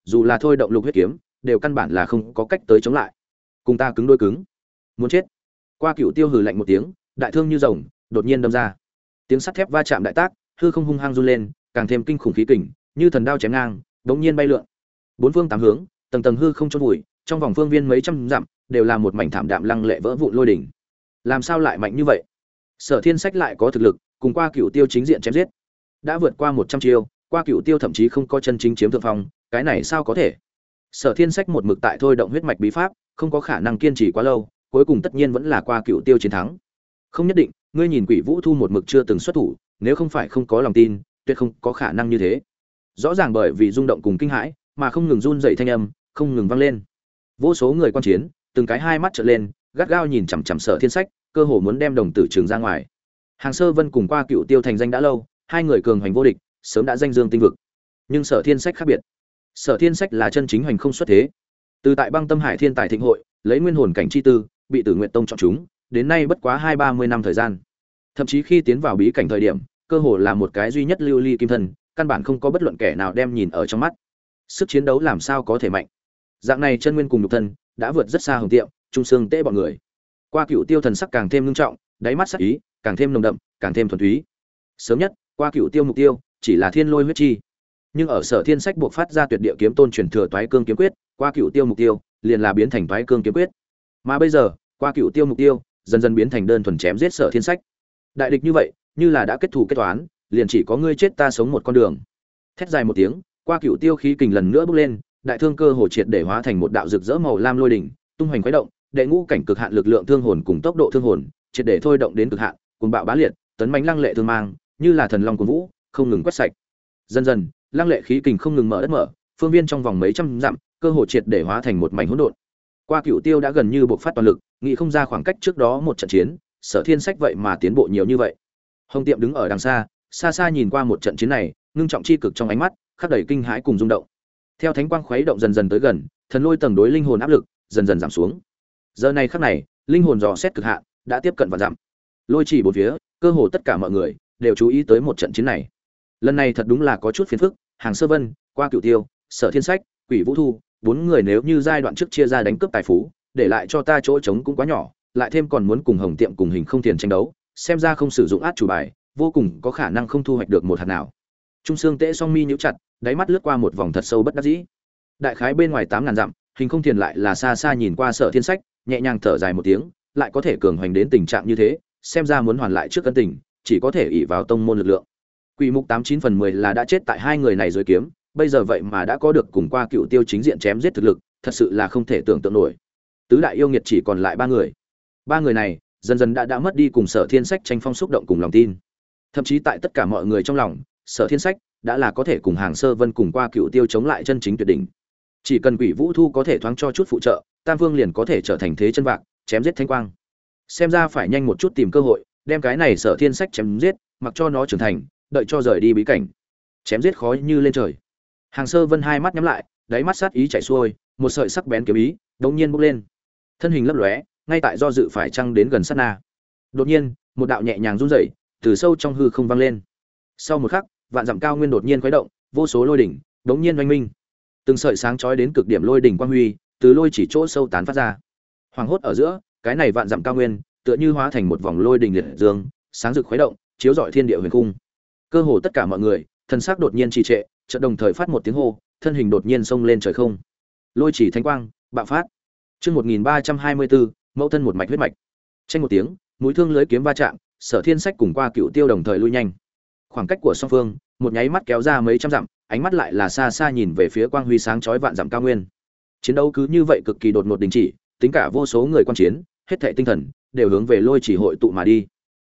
dù là thôi động lục huyết kiếm đều căn bản là không có cách tới chống lại. Cùng ta cứng đôi cứng, muốn chết. Qua Cựu Tiêu hừ lạnh một tiếng, đại thương như rồng đột nhiên đâm ra, tiếng sắt thép va chạm đại tác, hư không hung hăng run lên, càng thêm kinh khủng khí kình, như thần đao chém ngang, đống nhiên bay lượn. Bốn phương tám hướng, tầng tầng hư không chôn vùi, trong vòng phương viên mấy trăm dặm đều là một mảnh thảm đạm lăng lệ vỡ vụn lôi đỉnh. Làm sao lại mạnh như vậy? Sở Thiên Sách lại có thực lực, cùng Qua Cựu Tiêu chính diện chém giết, đã vượt qua 100 chiêu, Qua Cựu Tiêu thậm chí không có chân chính chiếm thượng phong, cái này sao có thể? Sở Thiên Sách một mực tại thôi động huyết mạch bí pháp, không có khả năng kiên trì quá lâu, cuối cùng tất nhiên vẫn là Qua Cựu Tiêu chiến thắng. Không nhất định, ngươi nhìn Quỷ Vũ Thu một mực chưa từng xuất thủ, nếu không phải không có lòng tin, tuyệt không có khả năng như thế. Rõ ràng bởi vì rung động cùng kinh hãi, mà không ngừng run dậy thanh âm, không ngừng vang lên. Vô số người quan chiến, từng cái hai mắt trợn lên, gắt gao nhìn chằm chằm Sở Thiên Sách, cơ hồ muốn đem đồng tử trường ra ngoài. Hàng Sơ Vân cùng Qua Cựu Tiêu thành danh đã lâu, hai người cường hành vô địch, sớm đã danh dương tinh vực. Nhưng Sở Thiên Sách khác biệt. Sở Thiên Sách là chân chính hành không xuất thế. Từ tại Băng Tâm Hải Thiên Tài Thịnh hội, lấy nguyên hồn cảnh chi tư, bị Tử Nguyệt Tông chọn chúng, đến nay bất quá 2-30 năm thời gian. Thậm chí khi tiến vào bí cảnh thời điểm, cơ hồ là một cái duy nhất lưu ly kim thân, căn bản không có bất luận kẻ nào đem nhìn ở trong mắt. Sức chiến đấu làm sao có thể mạnh? Dạng này chân nguyên cùng nhục thân, đã vượt rất xa Hồng Tiệm, Trung Sương Tế bọn người. Qua Cựu Tiêu thần sắc càng thêm nghiêm trọng, đáy mắt sắc ý càng thêm nồng đậm, càng thêm thuần túy. Sớm nhất, Qua Cựu Tiêu mục tiêu chỉ là Thiên Lôi huyết chi, nhưng ở Sở Thiên Sách buộc phát ra tuyệt địa kiếm tôn truyền thừa Toái Cương kiếm quyết, Qua Cựu Tiêu mục tiêu liền là biến thành Toái Cương kiếm quyết. Mà bây giờ, Qua Cựu Tiêu mục tiêu dần dần biến thành đơn thuần chém giết Sở Thiên Sách. Đại địch như vậy, như là đã kết thù kết toán, liền chỉ có ngươi chết ta sống một con đường. Thét dài một tiếng, Qua Cựu Tiêu khí kình lần nữa bốc lên, đại thương cơ hồ triệt để hóa thành một đạo rực rỡ màu lam lôi đỉnh, tung hoành khuấy động, đệ ngũ cảnh cực hạn lực lượng thương hồn cùng tốc độ thương hồn, triệt để thôi động đến cực hạn, cuồng bạo bá liệt, tấn mãnh lăng lệ thương mang, như là thần long cuồng vũ, không ngừng quét sạch. Dần dần, lăng lệ khí kình không ngừng mở đất mở, phương viên trong vòng mấy trăm dặm, cơ hồ triệt để hóa thành một mảnh hỗn độn. Qua Cựu Tiêu đã gần như buộc phát toàn lực, nghĩ không ra khoảng cách trước đó một trận chiến, Sở Thiên Sách vậy mà tiến bộ nhiều như vậy. Hồng Tiệm đứng ở đằng xa, xa xa nhìn qua một trận chiến này, ngưng trọng chi cực trong ánh mắt, khắc đầy kinh hãi cùng rung động. Theo thánh quang khuấy động dần dần tới gần, thần lôi tầng đối linh hồn áp lực dần dần giảm xuống. Giờ này khắc này, linh hồn dò xét cực hạn, đã tiếp cận và giảm. Lôi chỉ bốn phía, cơ hồ tất cả mọi người đều chú ý tới một trận chiến này. Lần này thật đúng là có chút phiền phức, Hàng Sơ Vân, Qua Cựu Tiêu, Sở Thiên Sách, Quỷ Vũ Thu, bốn người nếu như giai đoạn trước chia ra đánh cướp tài phú, để lại cho ta chỗ trống cũng quá nhỏ, lại thêm còn muốn cùng Hồng Tiệm cùng Hình Không Tiền tranh đấu, xem ra không sử dụng át chủ bài, vô cùng có khả năng không thu hoạch được một hạt nào. Trung Sương Tế song mi nhíu chặt, đáy mắt lướt qua một vòng thật sâu bất đắc dĩ. Đại khái bên ngoài 8000 dặm, Hình Không Tiền lại là xa xa nhìn qua Sở Thiên Sách, nhẹ nhàng thở dài một tiếng, lại có thể cường hoành đến tình trạng như thế, xem ra muốn hoàn lại trước ân tình, chỉ có thể ỷ vào tông môn lực lượng. Quỷ Mục 89/10 là đã chết tại hai người này dưới kiếm, bây giờ vậy mà đã có được cùng Qua Cựu Tiêu chính diện chém giết thực lực, thật sự là không thể tưởng tượng nổi. Tứ đại yêu nghiệt chỉ còn lại ba người. Ba người này dần dần đã mất đi cùng Sở Thiên Sách tranh phong xúc động cùng lòng tin. Thậm chí tại tất cả mọi người trong lòng, Sở Thiên Sách đã là có thể cùng Hàng Sơ Vân cùng Qua Cựu Tiêu chống lại chân chính tuyệt đỉnh. Chỉ cần Quỷ Vũ Thu có thể thoáng cho chút phụ trợ, Tam Vương liền có thể trở thành thế chân vạc, chém giết thanh quang. Xem ra phải nhanh một chút tìm cơ hội, đem cái này Sở Thiên Sách chém giết, mặc cho nó trưởng thành, đợi cho rời đi bí cảnh. Chém giết khó như lên trời. Hàng Sơ Vân hai mắt nhắm lại, đáy mắt sát ý chảy xuôi, một sợi sắc bén kiếm ý đột nhiên bốc lên. Thân hình lấp lóe, ngay tại do dự phải chăng đến gần sát na. Đột nhiên, một đạo nhẹ nhàng run rẩy từ sâu trong hư không vang lên. Sau một khắc, vạn dặm cao nguyên đột nhiên khuấy động, vô số lôi đỉnh đột nhiên oanh minh. Từng sợi sáng chói đến cực điểm lôi đỉnh quang huy, từ lôi chỉ chỗ sâu tán phát ra. Hoàng hốt ở giữa, cái này vạn dặm cao nguyên, tựa như hóa thành một vòng lôi đỉnh liệt dương, sáng rực khuấy động, chiếu rọi thiên địa huyền cung. Cơ hồ tất cả mọi người, thân xác đột nhiên trì trệ, chợt đồng thời phát một tiếng hô, thân hình đột nhiên xông lên trời không. Lôi chỉ thánh quang, bạo phát. Chương 1324, mẫu thân một mạch huyết mạch. Tranh một tiếng, mũi thương lưới kiếm va chạm, Sở Thiên Sách cùng Qua Cựu Tiêu đồng thời lui nhanh. Khoảng cách của song phương, một nháy mắt kéo ra mấy trăm dặm, ánh mắt lại là xa xa nhìn về phía quang huy sáng chói vạn dặm cao nguyên. Chiến đấu cứ như vậy cực kỳ đột ngột đình chỉ, tính cả vô số người quan chiến, hết thảy tinh thần đều hướng về lôi chỉ hội tụ mà đi.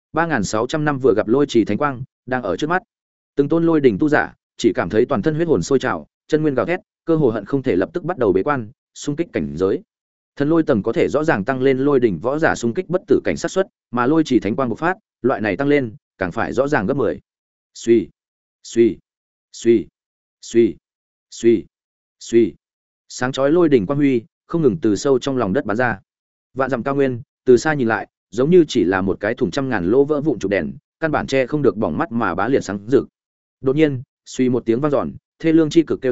3600 năm vừa gặp lôi chỉ thánh quang, đang ở trước mắt. Từng tôn lôi đỉnh tu giả, chỉ cảm thấy toàn thân huyết hồn sôi trào, chân nguyên gào thét, cơ hồ hận không thể lập tức bắt đầu bế quan, xung kích cảnh giới. Thần lôi tầng có thể rõ ràng tăng lên lôi đỉnh võ giả xung kích bất tử cảnh sát suất, mà lôi chỉ thánh quang bộc phát, loại này tăng lên, càng phải rõ ràng gấp 10. Suy, suy, suy, suy, suy, suy. Sáng chói lôi đỉnh quang huy, không ngừng từ sâu trong lòng đất bắn ra. Vạn dặm cao nguyên, từ xa nhìn lại, giống như chỉ là một cái thùng trăm ngàn lỗ vỡ vụn trụ đèn, căn bản che không được bỏng mắt mà bá liệt sáng rực. Đột nhiên, suy một tiếng vang dọn, thê lương chi cực kêu đau,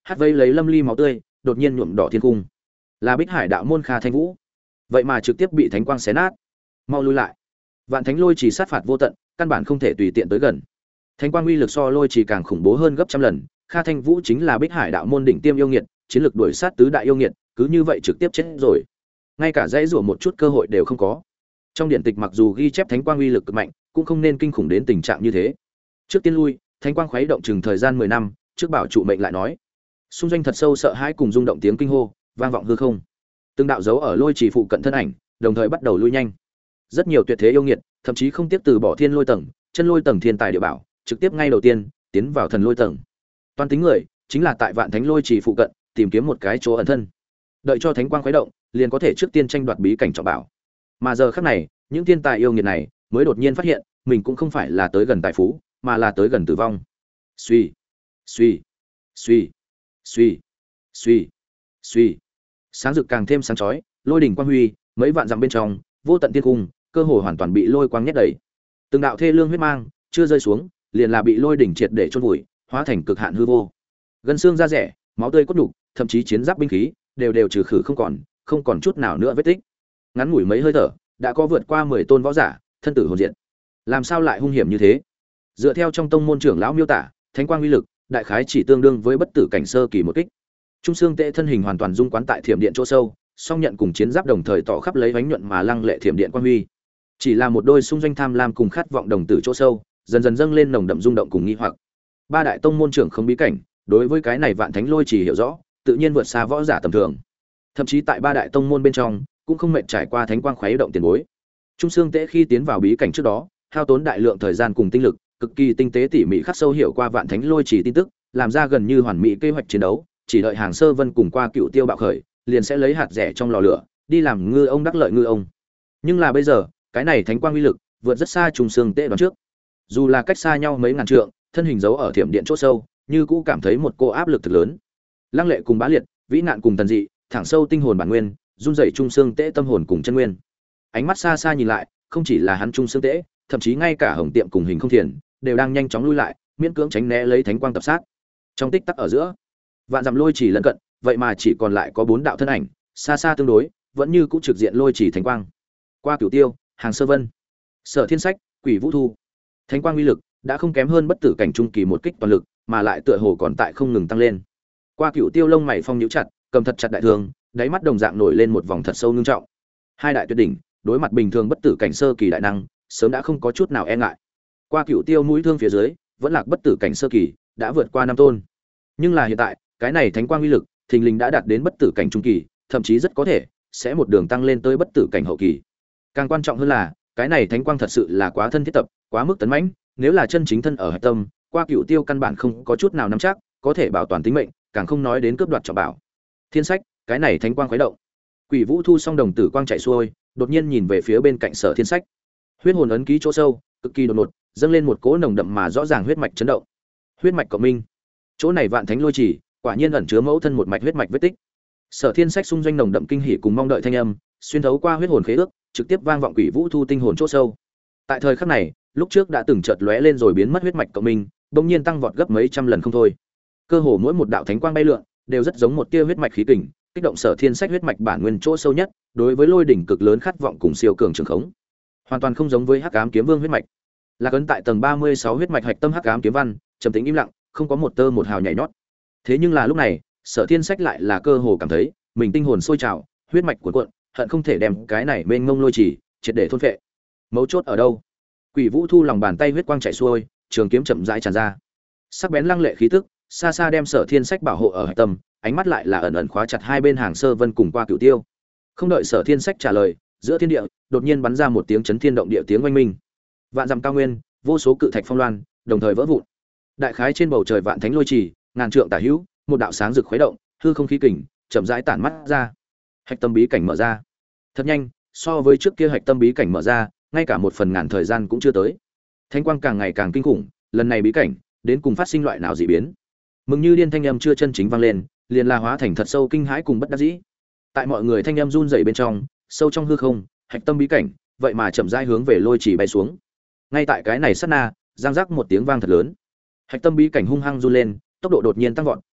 hát vây lấy lâm ly máu tươi, đột nhiên nhuộm đỏ thiên cung. Là Bích Hải đạo môn Kha Thanh Vũ, vậy mà trực tiếp bị thánh quang xé nát. Mau lui lại. Vạn Thánh Lôi chỉ sát phạt vô tận, căn bản không thể tùy tiện tới gần. Thánh quang uy lực so lôi chỉ càng khủng bố hơn gấp trăm lần, Kha Thanh Vũ chính là Bích Hải đạo môn đỉnh tiêm yêu nghiệt, chiến lực đuổi sát tứ đại yêu nghiệt, cứ như vậy trực tiếp chết rồi. Ngay cả dãy rủa một chút cơ hội đều không có. Trong điện tịch mặc dù ghi chép thánh quang uy lực cực mạnh, cũng không nên kinh khủng đến tình trạng như thế. Trước tiên lui, thánh quang khuấy động chừng thời gian 10 năm, trước bảo trụ mệnh lại nói. Xung doanh thật sâu sợ hãi cùng rung động tiếng kinh hô, vang vọng hư không. Từng đạo dấu ở lôi chỉ phụ cận thân ảnh, đồng thời bắt đầu lui nhanh. Rất nhiều tuyệt thế yêu nghiệt, thậm chí không tiếp từ bỏ thiên lôi tầng, chân lôi tầng thiên tài địa bảo, trực tiếp ngay đầu tiên tiến vào thần lôi tầng. Toàn tính người, chính là tại Vạn Thánh Lôi chỉ phụ cận, tìm kiếm một cái chỗ ẩn thân. Đợi cho thánh quang khuấy động, liền có thể trước tiên tranh đoạt bí cảnh trọng bảo. Mà giờ khắc này, những thiên tài yêu nghiệt này mới đột nhiên phát hiện, mình cũng không phải là tới gần tài phú, mà là tới gần tử vong. Suy, suy, suy, suy, suy, suy. Sáng rực càng thêm sáng chói, lôi đỉnh quang huy, mấy vạn dặm bên trong, vô tận thiên cung, cơ hồ hoàn toàn bị lôi quang nhét đầy. Từng đạo thê lương huyết mang, chưa rơi xuống, liền là bị lôi đỉnh triệt để chôn vùi, hóa thành cực hạn hư vô. Gân xương da rẻ, máu tươi cốt nhục, thậm chí chiến giáp binh khí, đều trừ khử không còn chút nào nữa vết tích. Ngắn ngủi mấy hơi thở, đã có vượt qua 10 tôn võ giả, thân tử hồn diệt. Làm sao lại hung hiểm như thế? Dựa theo trong tông môn trưởng lão miêu tả, thánh quang uy lực, đại khái chỉ tương đương với bất tử cảnh sơ kỳ một kích. Trung xương tệ thân hình hoàn toàn dung quán tại thiểm điện chỗ sâu, song nhận cùng chiến giáp đồng thời tỏ khắp lấy vánh nhuận mà lăng lệ thiểm điện quang huy. Chỉ là một đôi xung doanh tham lam cùng khát vọng đồng tử chỗ sâu, dần dần dâng lên nồng đậm rung động cùng nghi hoặc. Ba đại tông môn trưởng không bí cảnh, đối với cái này Vạn Thánh Lôi chỉ hiểu rõ, tự nhiên vượt xa võ giả tầm thường. Thậm chí tại ba đại tông môn bên trong, cũng không mệt trải qua thánh quang khuấy động tiền bối. Trung xương tệ khi tiến vào bí cảnh trước đó, hao tốn đại lượng thời gian cùng tinh lực, cực kỳ tinh tế tỉ mỉ khắc sâu hiểu qua Vạn Thánh Lôi chỉ tin tức, làm ra gần như hoàn mỹ kế hoạch chiến đấu, chỉ đợi Hàng Sơ Vân cùng qua Cựu Tiêu bạo khởi, liền sẽ lấy hạt rẻ trong lò lửa, đi làm ngư ông đắc lợi ngư ông. Nhưng là bây giờ, cái này thánh quang uy lực, vượt rất xa Trung xương tệ đoán trước. Dù là cách xa nhau mấy ngàn trượng, thân hình giấu ở thiểm điện chỗ sâu, như cũ cảm thấy một cô áp lực thực lớn. Lăng lệ cùng bá liệt, vĩ nạn cùng tần dị, thẳng sâu tinh hồn bản nguyên, run rẩy trung xương tễ tâm hồn cùng chân nguyên. Ánh mắt xa xa nhìn lại, không chỉ là hắn trung xương tễ, thậm chí ngay cả Hồng Tiệm cùng Hình Không Thiền đều đang nhanh chóng lui lại, miễn cưỡng tránh né lấy thánh quang tập sát. Trong tích tắc ở giữa, vạn dặm lôi chỉ lân cận, vậy mà chỉ còn lại có 4 đạo thân ảnh, xa xa tương đối, vẫn như cũ trực diện lôi chỉ thánh quang. Qua Cửu Tiêu, Hàng Sơ Vân, Sở Thiên Sách, Quỷ Vũ Thu. Thánh quang uy lực đã không kém hơn bất tử cảnh trung kỳ một kích toàn lực, mà lại tựa hồ còn tại không ngừng tăng lên. Qua Cửu Tiêu lông mày phong nhíu chặt, cầm thật chặt đại thương, đáy mắt đồng dạng nổi lên một vòng thật sâu ngưng trọng. Hai đại tuyệt đỉnh, đối mặt bình thường bất tử cảnh sơ kỳ đại năng, sớm đã không có chút nào e ngại. Qua Cửu Tiêu mũi thương phía dưới, vẫn lạc bất tử cảnh sơ kỳ, đã vượt qua 5 tôn. Nhưng là hiện tại, cái này thánh quang uy lực, thình lình đã đạt đến bất tử cảnh trung kỳ, thậm chí rất có thể sẽ một đường tăng lên tới bất tử cảnh hậu kỳ. Càng quan trọng hơn là, cái này thánh quang thật sự là quá thân thiết tập, quá mức tấn mãnh, nếu là chân chính thân ở hạch tâm, Qua Cửu Tiêu căn bản không có chút nào nắm chắc có thể bảo toàn tính mệnh, càng không nói đến cướp đoạt trọng bảo. Thiên Sách, cái này thánh quang khuấy động. Quỷ Vũ Thu song đồng tử quang chạy xuôi, đột nhiên nhìn về phía bên cạnh Sở Thiên Sách. Huyết hồn ấn ký chỗ sâu, cực kỳ đột ngột, dâng lên một cỗ nồng đậm mà rõ ràng huyết mạch chấn động. Huyết mạch cộng minh. Chỗ này Vạn Thánh Lôi chỉ, quả nhiên ẩn chứa mẫu thân một mạch huyết mạch vết tích. Sở Thiên Sách xung doanh nồng đậm kinh hỉ cùng mong đợi thanh âm, xuyên thấu qua huyết hồn khế ước, trực tiếp vang vọng Quỷ Vũ Thu tinh hồn chỗ sâu. Tại thời khắc này, lúc trước đã từng chợt lóe lên rồi biến mất huyết mạch cộng minh, bỗng nhiên tăng vọt gấp mấy trăm lần không thôi. Cơ hồ mỗi một đạo thánh quang bay lượn, đều rất giống một tia huyết mạch khí kình, kích động Sở Thiên Sách huyết mạch bản nguyên chỗ sâu nhất, đối với lôi đỉnh cực lớn khát vọng cùng siêu cường trường khống. Hoàn toàn không giống với Hắc Ám Kiếm Vương huyết mạch. Là cấn tại tầng 36 huyết mạch hạch tâm Hắc Ám Kiếm Văn, trầm tĩnh im lặng, không có một tơ một hào nhảy nhót. Thế nhưng là lúc này, Sở Thiên Sách lại là cơ hồ cảm thấy, mình tinh hồn sôi trào, huyết mạch cuộn cuộn, hận không thể đem cái này mênh mông lôi chỉ triệt để thôn phệ. Mấu chốt ở đâu? Quỷ Vũ Thu lòng bàn tay huyết quang chảy xuôi, trường kiếm chậm rãi tràn ra. Sắc bén lăng lệ khí tức, xa xa đem Sở Thiên Sách bảo hộ ở hạch tâm, ánh mắt lại là ẩn ẩn khóa chặt hai bên Hàng Sơ Vân cùng Qua Cửu Tiêu. Không đợi Sở Thiên Sách trả lời, giữa thiên địa đột nhiên bắn ra một tiếng chấn thiên động địa tiếng oanh minh. Vạn dặm cao nguyên, vô số cự thạch phong loan, đồng thời vỡ vụn. Đại khái trên bầu trời Vạn Thánh Lôi chỉ, ngàn trượng tả hữu, một đạo sáng rực khuấy động, hư không khí kình, chậm rãi tản mắt ra. Hạch tâm bí cảnh mở ra. Thật nhanh, so với trước kia hạch tâm bí cảnh mở ra, ngay cả một phần ngàn thời gian cũng chưa tới. Thánh quang càng ngày càng kinh khủng, lần này bí cảnh đến cùng phát sinh loại nào dị biến. Mừng như điên thanh âm chưa chân chính vang lên, liền la hóa thành thật sâu kinh hãi cùng bất đắc dĩ. Tại mọi người thanh âm run rẩy bên trong, sâu trong hư không, hạch tâm bí cảnh, vậy mà chậm rãi hướng về lôi chỉ bay xuống. Ngay tại cái này sát na, giang rắc một tiếng vang thật lớn. Hạch tâm bí cảnh hung hăng run lên, tốc độ đột nhiên tăng vọt,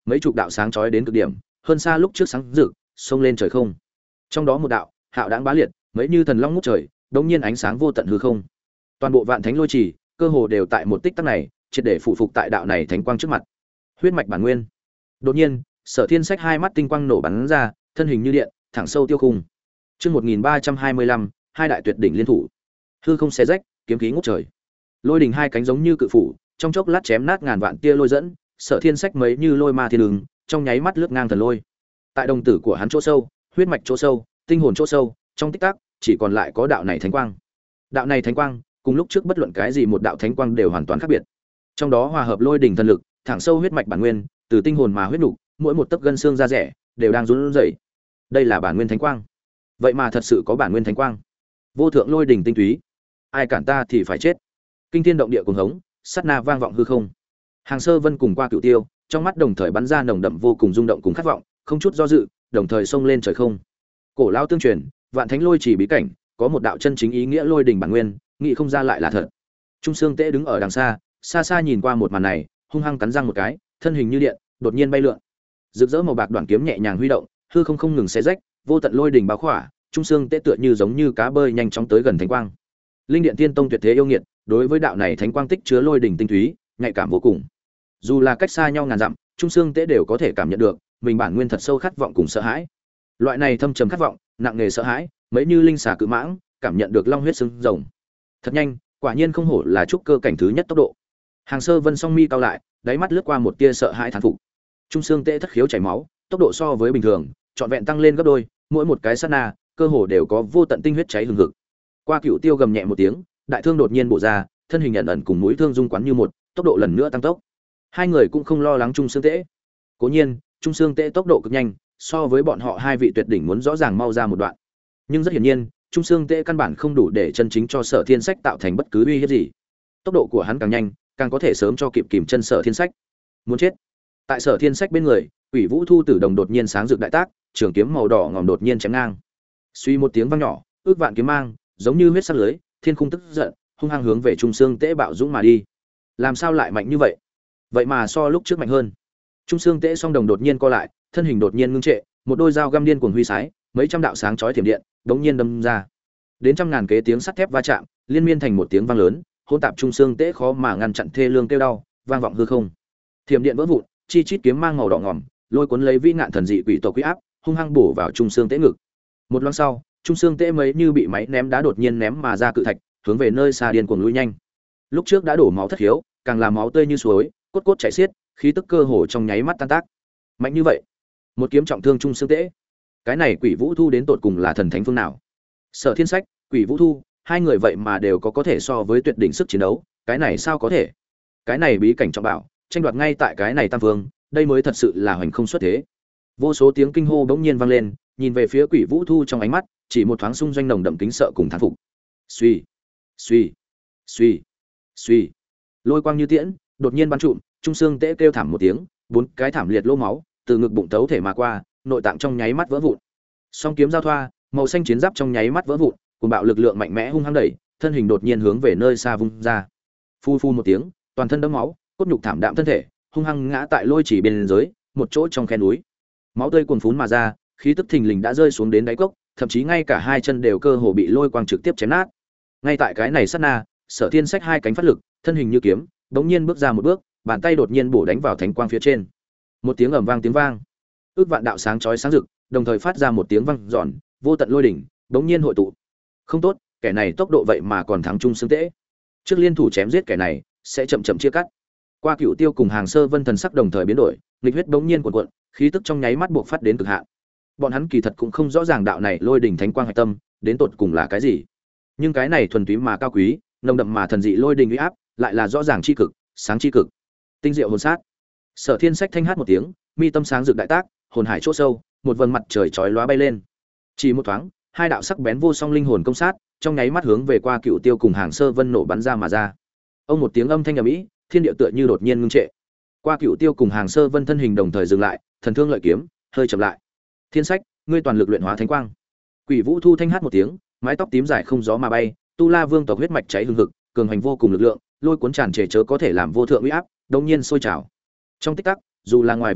mấy chục đạo sáng chói đến cực điểm, hơn xa lúc trước sáng rực, xông lên trời không. Trong đó một đạo, hạo đãng bá liệt, mấy như thần long ngút trời, đống nhiên ánh sáng vô tận hư không. Toàn bộ Vạn Thánh Lôi Trì, cơ hồ đều tại một tích tắc này, triệt để phụ phục tại đạo này thánh quang trước mặt. Huyết mạch bản nguyên. Đột nhiên, Sở Thiên Sách hai mắt tinh quang nổ bắn ra, thân hình như điện, thẳng sâu tiêu khung. Chương 1325, hai đại tuyệt đỉnh liên thủ. Hư không xé rách, kiếm khí ngút trời. Lôi đỉnh hai cánh giống như cự phủ, trong chốc lát chém nát ngàn vạn tia lôi dẫn, Sở Thiên Sách mấy như lôi ma thiên đường, trong nháy mắt lướt ngang thần lôi. Tại đồng tử của hắn chỗ sâu, huyết mạch chỗ sâu, tinh hồn chỗ sâu, trong tích tắc, chỉ còn lại có đạo này thánh quang. Đạo này thánh quang, cùng lúc trước bất luận cái gì một đạo thánh quang đều hoàn toàn khác biệt. Trong đó hòa hợp lôi đỉnh thần lực, thẳng sâu huyết mạch bản nguyên, từ tinh hồn mà huyết nục, mỗi một tấc gân xương da rẻ đều đang run rẩy. Đây là bản nguyên thánh quang. Vậy mà thật sự có bản nguyên thánh quang. Vô thượng lôi đỉnh tinh túy. Ai cản ta thì phải chết. Kinh thiên động địa cuồng hống, sát na vang vọng hư không. Hàng Sơ Vân cùng Qua Cửu Tiêu, trong mắt đồng thời bắn ra nồng đậm vô cùng rung động cùng khát vọng, không chút do dự, đồng thời xông lên trời không. Cổ lão tương truyền, Vạn Thánh Lôi Chỉ bí cảnh, có một đạo chân chính ý nghĩa lôi đỉnh bản nguyên, nghĩ không ra lại là thật. Trung Sương Tế đứng ở đằng xa, xa xa nhìn qua một màn này, hung hăng cắn răng một cái, thân hình như điện, đột nhiên bay lượn. Rực rỡ màu bạc đoạn kiếm nhẹ nhàng huy động, hư không không ngừng xé rách, vô tận lôi đỉnh bao khỏa, Trung Sương Tế tựa như giống như cá bơi nhanh chóng tới gần thánh quang. Linh Điện Tiên Tông tuyệt thế yêu nghiệt, đối với đạo này thánh quang tích chứa lôi đỉnh tinh túy, nhạy cảm vô cùng. Dù là cách xa nhau ngàn dặm, Trung Sương Tế đều có thể cảm nhận được, mình bản nguyên thật sâu khát vọng cùng sợ hãi. Loại này thâm trầm khát vọng, nặng nề sợ hãi, mấy như linh xà cự mãng, cảm nhận được long huyết sưng rồng. Thật nhanh, quả nhiên không hổ là trúc cơ cảnh thứ nhất tốc độ. Hàng Sơ Vân song mi cao lại, đáy mắt lướt qua một tia sợ hãi thán phục. Trung Sương Tế thất khiếu chảy máu, tốc độ so với bình thường, trọn vẹn tăng lên gấp đôi, mỗi một cái sát na, cơ hồ đều có vô tận tinh huyết cháy hừng hực. Qua Cửu Tiêu gầm nhẹ một tiếng, đại thương đột nhiên bổ ra, thân hình ẩn ẩn cùng mũi thương dung quán như một, tốc độ lần nữa tăng tốc. Hai người cũng không lo lắng Trung Sương Tế. Cố nhiên, Trung Sương Tế tốc độ cực nhanh, so với bọn họ hai vị tuyệt đỉnh muốn rõ ràng mau ra một đoạn. Nhưng rất hiển nhiên, Trung Sương Tế căn bản không đủ để chân chính cho Sở Thiên Sách tạo thành bất cứ uy hiếp gì. Tốc độ của hắn càng nhanh, càng có thể sớm cho kịp kìm chân Sở Thiên Sách. Muốn chết. Tại Sở Thiên Sách bên người, Quỷ Vũ Thu Tử Đồng đột nhiên sáng rực đại tác, trường kiếm màu đỏ ngòm đột nhiên chém ngang. Suy một tiếng vang nhỏ, ước vạn kiếm mang, giống như huyết sắc lưới, thiên khung tức giận, hung hăng hướng về Trung Sương Tế bạo dũng mà đi. Làm sao lại mạnh như vậy? Vậy mà so lúc trước mạnh hơn. Trung Sương Tế song đồng đột nhiên co lại, thân hình đột nhiên ngưng trệ, một đôi dao găm điên cuồng huy sái, mấy trăm đạo sáng chói thiểm điện, đống nhiên đâm ra. Đến trăm ngàn kế tiếng sắt thép va chạm, liên miên thành một tiếng vang lớn, hỗn tạp Trung Sương Tế khó mà ngăn chặn thê lương kêu đau, vang vọng hư không. Thiểm điện vỡ vụn, chi chít kiếm mang màu đỏ ngòm, lôi cuốn lấy vĩ ngạn thần dị quỷ tộc quý áp, hung hăng bổ vào Trung Sương Tế ngực. Một loáng sau, Trung Sương Tế mấy như bị máy ném đá đột nhiên ném mà ra cự thạch, hướng về nơi xa điên cuồng lui nhanh. Lúc trước đã đổ máu thất hiếu, càng làm máu tươi như suối, cốt cốt chảy xiết, khí tức cơ hồ trong nháy mắt tan tác. Mạnh như vậy, một kiếm trọng thương Trung Sương Tế. Cái này Quỷ Vũ Thu đến tột cùng là thần thánh phương nào? Sở Thiên Sách, Quỷ Vũ Thu, hai người vậy mà đều có thể so với tuyệt đỉnh sức chiến đấu, cái này sao có thể? Cái này bí cảnh trọng bảo, tranh đoạt ngay tại cái này tam vương, đây mới thật sự là hoành không xuất thế. Vô số tiếng kinh hô bỗng nhiên vang lên, nhìn về phía Quỷ Vũ Thu trong ánh mắt, chỉ một thoáng xung doanh nồng đậm kính sợ cùng thán phục. Suy, suy, suy, suy. Lôi quang như tiễn, đột nhiên bắn trụm, Trung Sương Tế kêu thảm một tiếng, bốn cái thảm liệt lỗ máu từ ngực bụng tấu thể mà qua, nội tạng trong nháy mắt vỡ vụn. Song kiếm giao thoa, màu xanh chiến giáp trong nháy mắt vỡ vụn, cùng bạo lực lượng mạnh mẽ hung hăng đẩy, thân hình đột nhiên hướng về nơi xa vung ra. Phu phu một tiếng, toàn thân đẫm máu, cốt nhục thảm đạm thân thể, hung hăng ngã tại lôi chỉ bên dưới, một chỗ trong khe núi. Máu tươi cuồn phún mà ra, khí tức thình lình đã rơi xuống đến đáy cốc, thậm chí ngay cả hai chân đều cơ hồ bị lôi quang trực tiếp chém nát. Ngay tại cái này sát na, Sở Thiên Sách hai cánh phát lực, thân hình như kiếm, bỗng nhiên bước ra một bước, bàn tay đột nhiên bổ đánh vào thánh quang phía trên. Một tiếng ầm vang tiếng vang, ước vạn đạo sáng chói sáng rực, đồng thời phát ra một tiếng vang giòn, vô tận lôi đỉnh bỗng nhiên hội tụ. Không tốt, kẻ này tốc độ vậy mà còn thắng Trung Sương Tế. Trước liên thủ chém giết kẻ này, sẽ chậm chậm chia cắt. Qua Cửu Tiêu cùng Hàng Sơ Vân thần sắc đồng thời biến đổi, nghịch huyết bỗng nhiên cuộn cuộn, khí tức trong nháy mắt buộc phát đến cực hạn. Bọn hắn kỳ thật cũng không rõ ràng đạo này lôi đỉnh thánh quang hạch tâm đến tột cùng là cái gì, nhưng cái này thuần túy mà cao quý, nồng đậm mà thần dị lôi đỉnh uy áp, lại là rõ ràng chi cực, sáng chi cực, tinh diệu hồn sát. Sở Thiên Sách thanh hát một tiếng, mi tâm sáng rực đại tác, hồn hải chỗ sâu, một vầng mặt trời chói lóa bay lên. Chỉ một thoáng, hai đạo sắc bén vô song linh hồn công sát, trong nháy mắt hướng về Qua Cửu Tiêu cùng Hàng Sơ Vân nổ bắn ra mà ra. Ông một tiếng âm thanh ầm ĩ, thiên địa tựa như đột nhiên ngưng trệ. Qua Cửu Tiêu cùng Hàng Sơ Vân thân hình đồng thời dừng lại, thần thương lợi kiếm hơi chậm lại. Thiên Sách, ngươi toàn lực luyện hóa thánh quang. Quỷ Vũ Thu thanh hát một tiếng, mái tóc tím dài không gió mà bay, Tu La Vương tộc huyết mạch cháy hừng hực, cường hành vô cùng lực lượng, lôi cuốn tràn trề chớ có thể làm vô thượng uy áp, đột nhiên sôi trào. Trong tích tắc, dù là ngoài vạn dặm,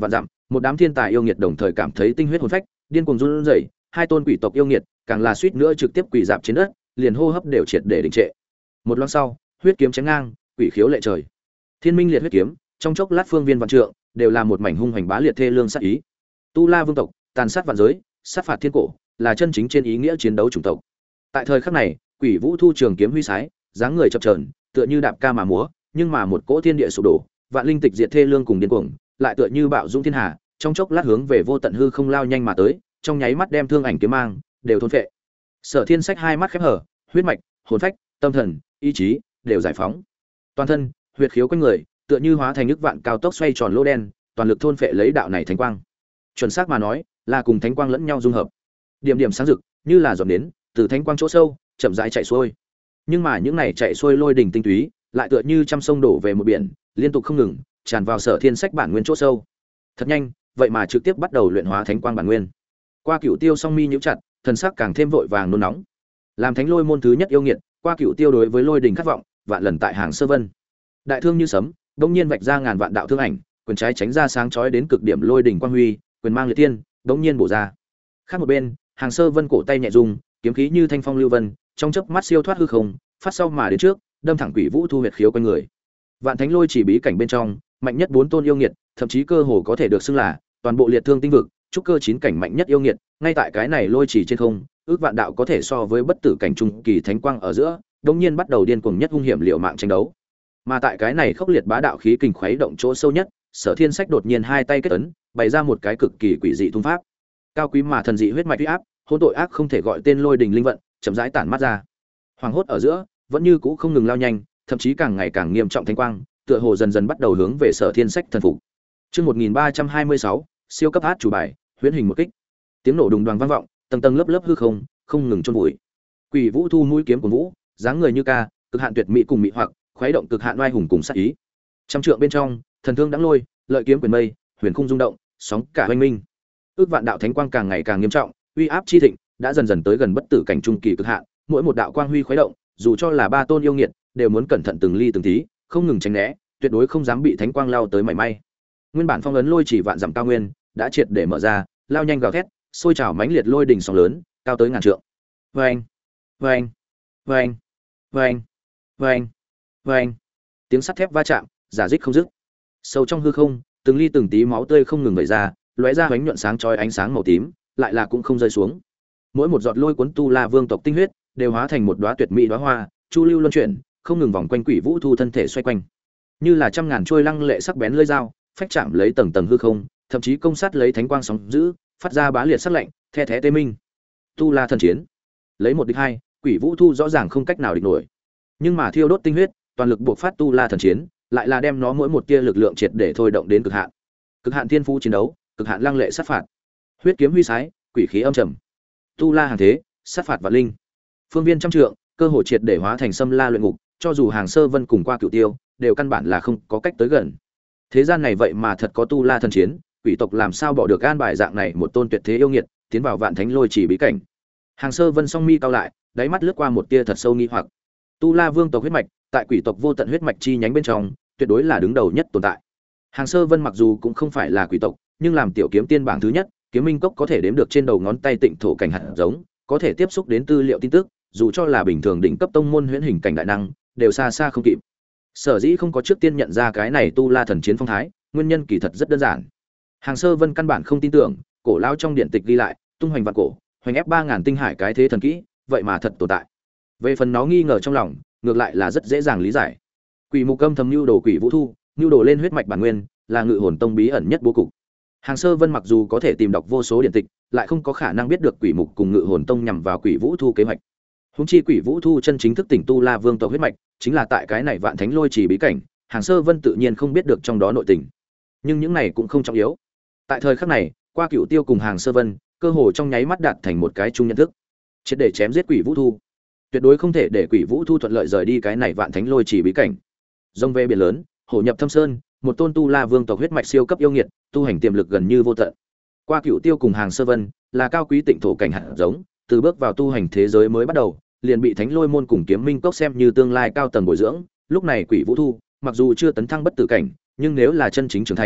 Một đám thiên tài yêu nghiệt đồng thời cảm thấy tinh huyết hồn phách điên cuồng run rẩy, hai tôn quỷ tộc yêu nghiệt càng là suýt nữa trực tiếp quỳ dạp trên đất, liền hô hấp đều triệt để đình trệ. Một loáng sau, huyết kiếm chém ngang, quỷ khiếu lệ trời. Thiên minh liệt huyết kiếm, trong chốc lát phương viên vạn trượng, đều là một mảnh hung hoành bá liệt thê lương sát ý. Tu La vương tộc, tàn sát vạn giới, sát phạt thiên cổ, là chân chính trên ý nghĩa chiến đấu chủng tộc. Tại thời khắc này, Quỷ Vũ thu trường kiếm huy sái, dáng người chập chờn, tựa như đạp ca mà múa, nhưng mà một cỗ thiên địa sụp đổ, vạn linh tịch diệt thê lương cùng điên cuồng, lại tựa như bạo dũng thiên hà, trong chốc lát hướng về vô tận hư không lao nhanh mà tới, trong nháy mắt đem thương ảnh kiếm mang đều thôn phệ. Sở Thiên Sách hai mắt khép hở, huyết mạch, hồn phách, tâm thần, ý chí đều giải phóng. Toàn thân, huyết khiếu quanh người, tựa như hóa thành nước vạn cao tốc xoay tròn lỗ đen, toàn lực thôn phệ lấy đạo này thánh quang. Chuẩn xác mà nói, là cùng thánh quang lẫn nhau dung hợp. Điểm điểm sáng rực, như là giọt nến, từ thánh quang chỗ sâu, chậm rãi chạy xuôi. Nhưng mà những này chạy xuôi lôi đỉnh tinh túy, lại tựa như trăm sông đổ về một biển, liên tục không ngừng, tràn vào Sở Thiên Sách bản nguyên chỗ sâu. Thật nhanh, vậy mà trực tiếp bắt đầu luyện hóa thánh quang bản nguyên. Qua Cửu Tiêu song mi nhíu chặt, thần sắc càng thêm vội vàng nôn nóng. Làm thánh lôi môn thứ nhất yêu nghiệt, Qua Cửu Tiêu đối với lôi đỉnh khát vọng, vạn lần tại hàng sơ vân. Đại thương như sấm, đột nhiên vạch ra ngàn vạn đạo thương ảnh, quyền trái tránh ra sáng chói đến cực điểm lôi đỉnh quang huy, quyền mang liệt thiên, đột nhiên bổ ra. Khác một bên, hàng sơ vân cổ tay nhẹ rung, kiếm khí như thanh phong lưu vân, trong chớp mắt siêu thoát hư không, phát sau mà đến trước, đâm thẳng Quỷ Vũ thu huyệt khiếu quanh người. Vạn thánh lôi chỉ bí cảnh bên trong, mạnh nhất 4 tôn yêu nghiệt, thậm chí cơ hồ có thể được xưng là toàn bộ liệt thương tinh vực, trúc cơ 9 cảnh mạnh nhất yêu nghiệt, ngay tại cái này lôi chỉ trên không, ước vạn đạo có thể so với bất tử cảnh trung kỳ thánh quang ở giữa, đột nhiên bắt đầu điên cuồng nhất hung hiểm liều mạng tranh đấu. Mà tại cái này khốc liệt bá đạo khí kình khuấy động chỗ sâu nhất, Sở Thiên Sách đột nhiên hai tay kết ấn, bày ra một cái cực kỳ quỷ dị thung pháp. Cao quý mà thần dị huyết mạch uy áp, hỗn tội ác không thể gọi tên lôi đình linh vận, chậm rãi tản mát ra. Hoàng hốt ở giữa, vẫn như cũ không ngừng lao nhanh, thậm chí càng ngày càng nghiêm trọng thánh quang, tựa hồ dần dần bắt đầu hướng về Sở Thiên Sách thần phục. Chương 1326, siêu cấp át chủ bài, huyễn hình một kích. Tiếng nổ đùng đoàng vang vọng, tầng tầng lớp lớp hư không, không ngừng chôn vùi. Quỷ Vũ thu mũi kiếm của Vũ, dáng người như ca, cực hạn tuyệt mỹ cùng mỹ hoặc, khuấy động cực hạn oai hùng cùng sát ý. Trăm trượng bên trong, thần thương đãng lôi, lợi kiếm quyền mây, huyền khung rung động, sóng cả hoành minh. Ước vạn đạo thánh quang càng ngày càng nghiêm trọng, uy áp chi thịnh, đã dần dần tới gần bất tử cảnh trung kỳ cực hạn, mỗi một đạo quang huy khuấy động, dù cho là 3 tôn yêu nghiệt, đều muốn cẩn thận từng ly từng tí, không ngừng tránh né, tuyệt đối không dám bị thánh quang lao tới mảy may. Nguyên bản phong ấn lôi chỉ vạn dặm cao nguyên, đã triệt để mở ra, lao nhanh gào thét, sôi trào mãnh liệt lôi đỉnh sóng lớn, cao tới ngàn trượng. Oeng, oeng, oeng, oeng, oeng, oeng. Tiếng sắt thép va chạm, giả dích không dứt. Sâu trong hư không, từng ly từng tí máu tươi không ngừng vẩy ra, lóe ra ánh nhuận sáng chói ánh sáng màu tím, lại là cũng không rơi xuống. Mỗi một giọt lôi cuốn tu la vương tộc tinh huyết, đều hóa thành một đóa tuyệt mỹ đóa hoa, chu lưu luân chuyển, không ngừng vòng quanh Quỷ Vũ thu thân thể xoay quanh. Như là trăm ngàn trôi lăng lệ sắc bén lưỡi dao, phách chạm lấy tầng tầng hư không, thậm chí công sát lấy thánh quang sóng dữ, phát ra bá liệt sắc lạnh, the thé tê minh. Tu la thần chiến, lấy một địch hai, Quỷ Vũ thu rõ ràng không cách nào địch nổi. Nhưng mà thiêu đốt tinh huyết, toàn lực buộc phát tu la thần chiến, lại là đem nó mỗi một tia lực lượng triệt để thôi động đến cực hạn. Cực hạn thiên phú chiến đấu, cực hạn lăng lệ sát phạt. Huyết kiếm huy sái, quỷ khí âm trầm. Tu la hàng thế, sát phạt và linh. Phương viên trăm trượng, cơ hồ triệt để hóa thành xâm la luyện ngục, cho dù Hàng Sơ Vân cùng qua Cửu Tiêu, đều căn bản là không có cách tới gần. Thế gian này vậy mà thật có tu la thần chiến, quỷ tộc làm sao bỏ được an bài dạng này một tôn tuyệt thế yêu nghiệt, tiến vào vạn thánh lôi chỉ bí cảnh. Hàng Sơ Vân song mi cao lại, đáy mắt lướt qua một tia thật sâu nghi hoặc. Tu la vương tộc huyết mạch, tại quỷ tộc vô tận huyết mạch chi nhánh bên trong, tuyệt đối là đứng đầu nhất tồn tại. Hàng Sơ Vân mặc dù cũng không phải là quỷ tộc, nhưng làm tiểu kiếm tiên bảng thứ nhất, kiếm minh cốc có thể đếm được trên đầu ngón tay tịnh thổ cảnh hạt giống, có thể tiếp xúc đến tư liệu tin tức, dù cho là bình thường đỉnh cấp tông môn huyễn hình cảnh đại năng, đều xa xa không kịp. Sở dĩ không có trước tiên nhận ra cái này tu la thần chiến phong thái, nguyên nhân kỳ thật rất đơn giản. Hàng Sơ Vân căn bản không tin tưởng, cổ lao trong điện tịch ghi lại, tung hoành vạn cổ, hoành ép 3000 tinh hải cái thế thần kỹ, vậy mà thật tồn tại. Về phần nó nghi ngờ trong lòng, ngược lại là rất dễ dàng lý giải. Quỷ Mục Âm thầm nưu đồ Quỷ Vũ thu, nưu đồ lên huyết mạch bản nguyên, là Ngự Hồn Tông bí ẩn nhất bố cục. Hàng Sơ Vân mặc dù có thể tìm đọc vô số điện tịch, lại không có khả năng biết được Quỷ Mục cùng Ngự Hồn Tông nhằm vào Quỷ Vũ thu kế hoạch. Huống chi Quỷ Vũ thu chân chính thức tỉnh tu la vương tộc huyết mạch, chính là tại cái này vạn thánh lôi chỉ bí cảnh, Hàng Sơ Vân tự nhiên không biết được trong đó nội tình. Nhưng những này cũng không trọng yếu. Tại thời khắc này, qua Cửu Tiêu cùng Hàng Sơ Vân, cơ hồ trong nháy mắt đạt thành một cái chung nhận thức. Triệt để chém giết Quỷ Vũ thu, tuyệt đối không thể để Quỷ Vũ thu thuận lợi rời đi cái này vạn thánh lôi chỉ bí cảnh. Rông về biển lớn, hổ nhập thâm sơn, một tôn tu la vương tộc huyết mạch siêu cấp yêu nghiệt, tu hành tiềm lực gần như vô tận. Qua Cửu Tiêu cùng Hàng Sơ Vân, là cao quý tịnh thổ cảnh hạt giống, từ bước vào tu hành thế giới mới bắt đầu, liền bị Thánh Lôi môn cùng Kiếm Minh cốc xem như tương lai cao tầng bồi dưỡng, lúc này Quỷ Vũ thu, mặc dù chưa tấn thăng bất tử cảnh, nhưng nếu là chân chính trưởng thành,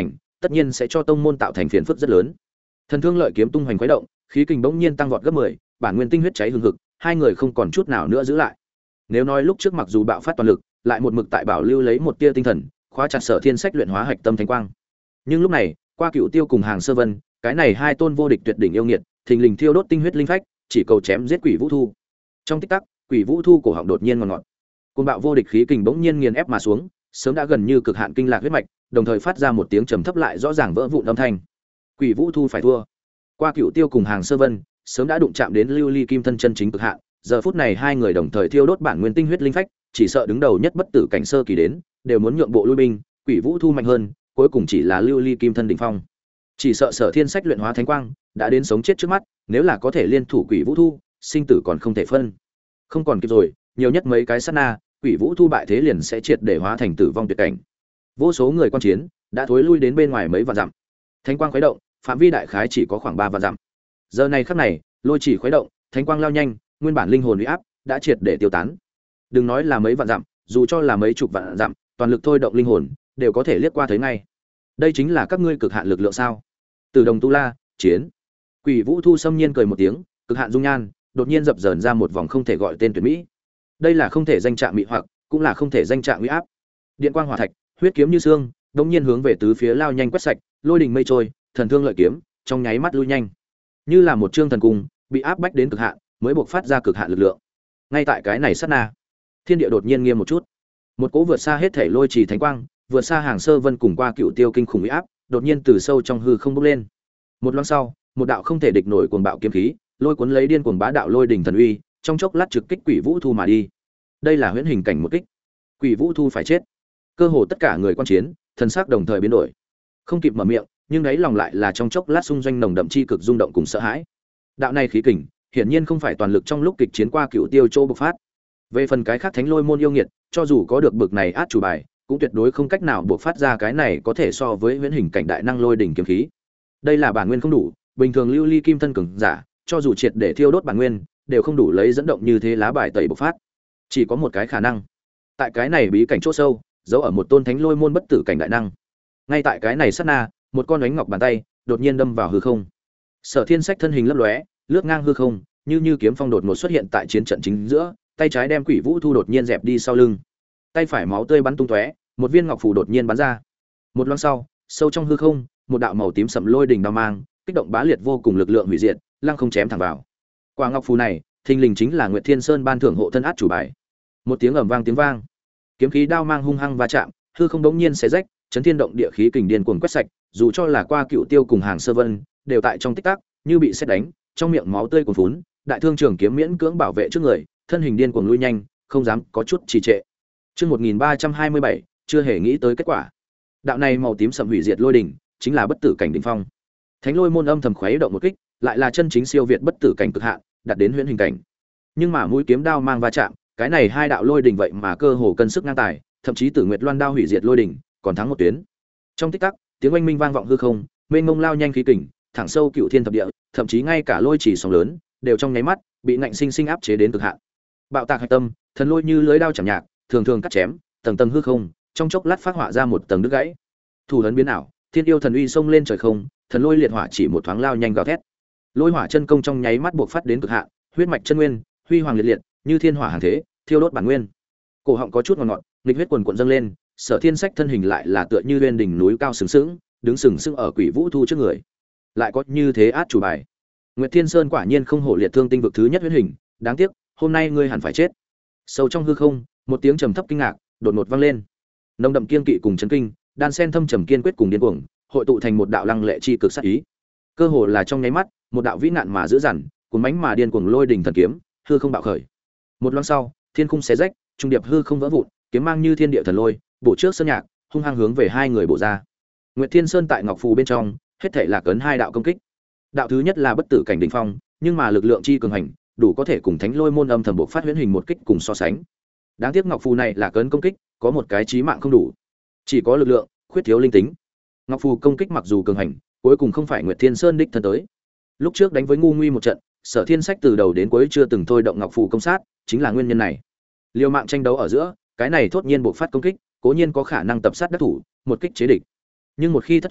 tất nhiên sẽ cho tông môn tạo thành phiền phức rất lớn. Thần thương lợi kiếm tung hoành khuấy động, khí kình bỗng nhiên tăng vọt gấp 10, bản nguyên tinh huyết cháy hừng hực, hai người không còn chút nào nữa giữ lại. Nếu nói lúc trước mặc dù bạo phát toàn lực, lại một mực tại bảo lưu lấy một tia tinh thần, khóa chặt Sở Thiên Sách luyện hóa hạch tâm thánh quang. Nhưng lúc này, qua Cựu Tiêu cùng Hàng Sơ Vân, cái này hai tôn vô địch tuyệt đỉnh yêu nghiệt, thình lình thiêu đốt tinh huyết linh phách, chỉ cầu chém giết Quỷ Vũ Thu. Trong tích tắc, Quỷ Vũ Thu cổ họng đột nhiên ngọt ngọt. Cơn bạo vô địch khí kình bỗng nhiên nghiền ép mà xuống, sớm đã gần như cực hạn kinh lạc huyết mạch, đồng thời phát ra một tiếng trầm thấp lại rõ ràng vỡ vụn âm thanh. Quỷ Vũ Thu phải thua. Qua Cựu Tiêu cùng Hàng Sơ Vân, sớm đã đụng chạm đến lưu ly kim thân chân chính cực hạn, giờ phút này hai người đồng thời thiêu đốt bản nguyên tinh huyết linh phách, chỉ sợ đứng đầu nhất bất tử cảnh sơ kỳ đến, đều muốn nhượng bộ lui binh, Quỷ Vũ Thu mạnh hơn, cuối cùng chỉ là lưu ly kim thân đỉnh phong. Chỉ sợ Sở Thiên Sách luyện hóa thánh quang, đã đến sống chết trước mắt, nếu là có thể liên thủ Quỷ Vũ Thu, sinh tử còn không thể phân. Không còn kịp rồi, nhiều nhất mấy cái sát na, Quỷ Vũ Thu bại thế liền sẽ triệt để hóa thành tử vong tuyệt cảnh. Vô số người quan chiến đã thối lui đến bên ngoài mấy vạn dặm. Thánh quang khuấy động, phạm vi đại khái chỉ có khoảng 3 vạn dặm. Giờ này khắc này, lôi chỉ khuấy động, thánh quang lao nhanh, nguyên bản linh hồn uy áp đã triệt để tiêu tán. Đừng nói là mấy vạn dặm, dù cho là mấy chục vạn dặm, toàn lực thôi động linh hồn, đều có thể liếc qua thấy ngay. Đây chính là các ngươi cực hạn lực lượng sao? Từ Đồng Tu La, chiến. Quỷ Vũ Thu xâm nhiên cười một tiếng, cực hạn dung nhan, đột nhiên dập dờn ra một vòng không thể gọi tên tuyệt mỹ. Đây là không thể danh trạng mị hoặc, cũng là không thể danh trạng uy áp. Điện quang hỏa thạch, huyết kiếm như xương, đột nhiên hướng về tứ phía lao nhanh quét sạch, lôi đình mây trôi, thần thương lợi kiếm, trong nháy mắt lui nhanh. Như là một chương thần cung, bị áp bách đến cực hạn, mới buộc phát ra cực hạn lực lượng. Ngay tại cái này sát na, thiên địa đột nhiên nghiêm một chút. Một cỗ vượt xa hết thể lôi trì thánh quang, vượt xa Hàng Sơ Vân cùng qua Cựu Tiêu kinh khủng uy áp, đột nhiên từ sâu trong hư không bốc lên. Một loáng sau, một đạo không thể địch nổi cuồng bạo kiếm khí, lôi cuốn lấy điên cuồng bá đạo lôi đỉnh thần uy, trong chốc lát trực kích Quỷ Vũ Thu mà đi. Đây là huyễn hình cảnh một kích. Quỷ Vũ Thu phải chết. Cơ hồ tất cả người quan chiến, thần sắc đồng thời biến đổi. Không kịp mở miệng, nhưng đấy lòng lại là trong chốc lát xung doanh nồng đậm chi cực rung động cùng sợ hãi. Đạo này khí kình, hiển nhiên không phải toàn lực trong lúc kịch chiến qua Cựu Tiêu Châu bộc phát. Về phần cái khác thánh lôi môn yêu nghiệt, cho dù có được bực này át chủ bài, cũng tuyệt đối không cách nào buộc phát ra cái này có thể so với huyễn hình cảnh đại năng lôi đỉnh kiếm khí. Đây là bản nguyên không đủ, bình thường lưu ly kim thân cường giả, cho dù triệt để thiêu đốt bản nguyên, đều không đủ lấy dẫn động như thế lá bài tẩy bộc phát. Chỉ có một cái khả năng. Tại cái này bí cảnh chỗ sâu, giấu ở một tôn thánh lôi môn bất tử cảnh đại năng. Ngay tại cái này sát na, một con ánh ngọc bàn tay đột nhiên đâm vào hư không. Sở Thiên Sách thân hình lấp lóe, lướt ngang hư không, như kiếm phong đột ngột xuất hiện tại chiến trận chính giữa, tay trái đem Quỷ Vũ Thu đột nhiên dẹp đi sau lưng. Tay phải máu tươi bắn tung tóe, một viên ngọc phù đột nhiên bắn ra. Một loáng sau, sâu trong hư không, một đạo màu tím sẫm lôi đỉnh đao mang, kích động bá liệt vô cùng lực lượng hủy diệt, lăng không chém thẳng vào. Quả ngọc phù này, thình lình chính là Nguyệt Thiên Sơn ban thưởng hộ thân át chủ bài. Một tiếng ầm vang tiếng vang, kiếm khí đao mang hung hăng va chạm, hư không đống nhiên xé rách, chấn thiên động địa khí kình điên cuồng quét sạch, dù cho là qua Cựu Tiêu cùng Hàng Sơ Vân, đều tại trong tích tắc như bị sét đánh, trong miệng máu tươi cuồn phún, đại thương trường kiếm miễn cưỡng bảo vệ trước người, thân hình điên cuồng lui nhanh, không dám có chút trì trệ. Chương 1327, chưa hề nghĩ tới kết quả. Đạo này màu tím sẫm hủy diệt lôi đỉnh, chính là bất tử cảnh đỉnh phong. Thánh lôi môn âm thầm khuấy động một kích, lại là chân chính siêu việt bất tử cảnh cực hạn, đạt đến huyễn hình cảnh. Nhưng mà mũi kiếm đao mang va chạm, cái này hai đạo lôi đỉnh vậy mà cơ hồ cân sức ngang tài, thậm chí Tử Nguyệt Loan đao hủy diệt lôi đỉnh, còn thắng một tuyến. Trong tích tắc, tiếng oanh minh vang vọng hư không, mênh mông lao nhanh khí kình, thẳng sâu cựu thiên thập địa, thậm chí ngay cả lôi chỉ sóng lớn, đều trong nháy mắt bị ngạnh sinh sinh áp chế đến cực hạn. Bạo tạc hạch tâm, thần lôi như lưới đao chạm nhạc, thường thường cắt chém, tầng tầng hư không, trong chốc lát phát họa ra một tầng đứt gãy. Thủ ấn biến ảo, thiên yêu thần uy xông lên trời không, thần lôi liệt hỏa chỉ một thoáng lao nhanh gào thét. Lôi hỏa chân công trong nháy mắt buộc phát đến cực hạn, huyết mạch chân nguyên, huy hoàng liệt liệt, như thiên hỏa hàng thế, thiêu đốt bản nguyên. Cổ họng có chút ngọt ngọt, nghịch huyết quần cuộn dâng lên, Sở Thiên Sách thân hình lại là tựa như lên đỉnh núi cao sừng sững, đứng sừng sững ở Quỷ Vũ Thu trước người. Lại có như thế át chủ bài. Nguyệt Thiên Sơn quả nhiên không hổ liệt thương tinh vực thứ nhất huyết hình, đáng tiếc, hôm nay ngươi hẳn phải chết. Sâu trong hư không, một tiếng trầm thấp kinh ngạc đột ngột vang lên. Nồng đậm kiên kỵ cùng chấn kinh, đan sen thâm trầm kiên quyết cùng điên cuồng, hội tụ thành một đạo lăng lệ chi cực sát ý. Cơ hồ là trong nháy mắt, một đạo vĩ nạn mà dữ dằn, cuốn mãnh mà điên cuồng lôi đỉnh thần kiếm, hư không bạo khởi. Một loáng sau, thiên khung xé rách, trung điệp hư không vỡ vụn, kiếm mang như thiên địa thần lôi, bổ trước sơn nhạc, hung hăng hướng về hai người bổ ra. Nguyệt Thiên Sơn tại ngọc phù bên trong, hết thảy là cấn hai đạo công kích. Đạo thứ nhất là bất tử cảnh đỉnh phong, nhưng mà lực lượng chi cường hành, đủ có thể cùng Thánh Lôi môn âm thầm bộc phát huyễn hình một kích cùng so sánh. Đáng tiếc ngọc phù này là cấn công kích, có một cái chí mạng không đủ, chỉ có lực lượng, khuyết thiếu linh tính. Ngọc phù công kích mặc dù cường hành, cuối cùng không phải Nguyệt Thiên Sơn đích thân tới. Lúc trước đánh với ngu nguy một trận, Sở Thiên Sách từ đầu đến cuối chưa từng thôi động ngọc phù công sát, chính là nguyên nhân này. Liều mạng tranh đấu ở giữa, cái này thốt nhiên bộc phát công kích, cố nhiên có khả năng tập sát đắc thủ, một kích chế địch. Nhưng một khi thất thủ,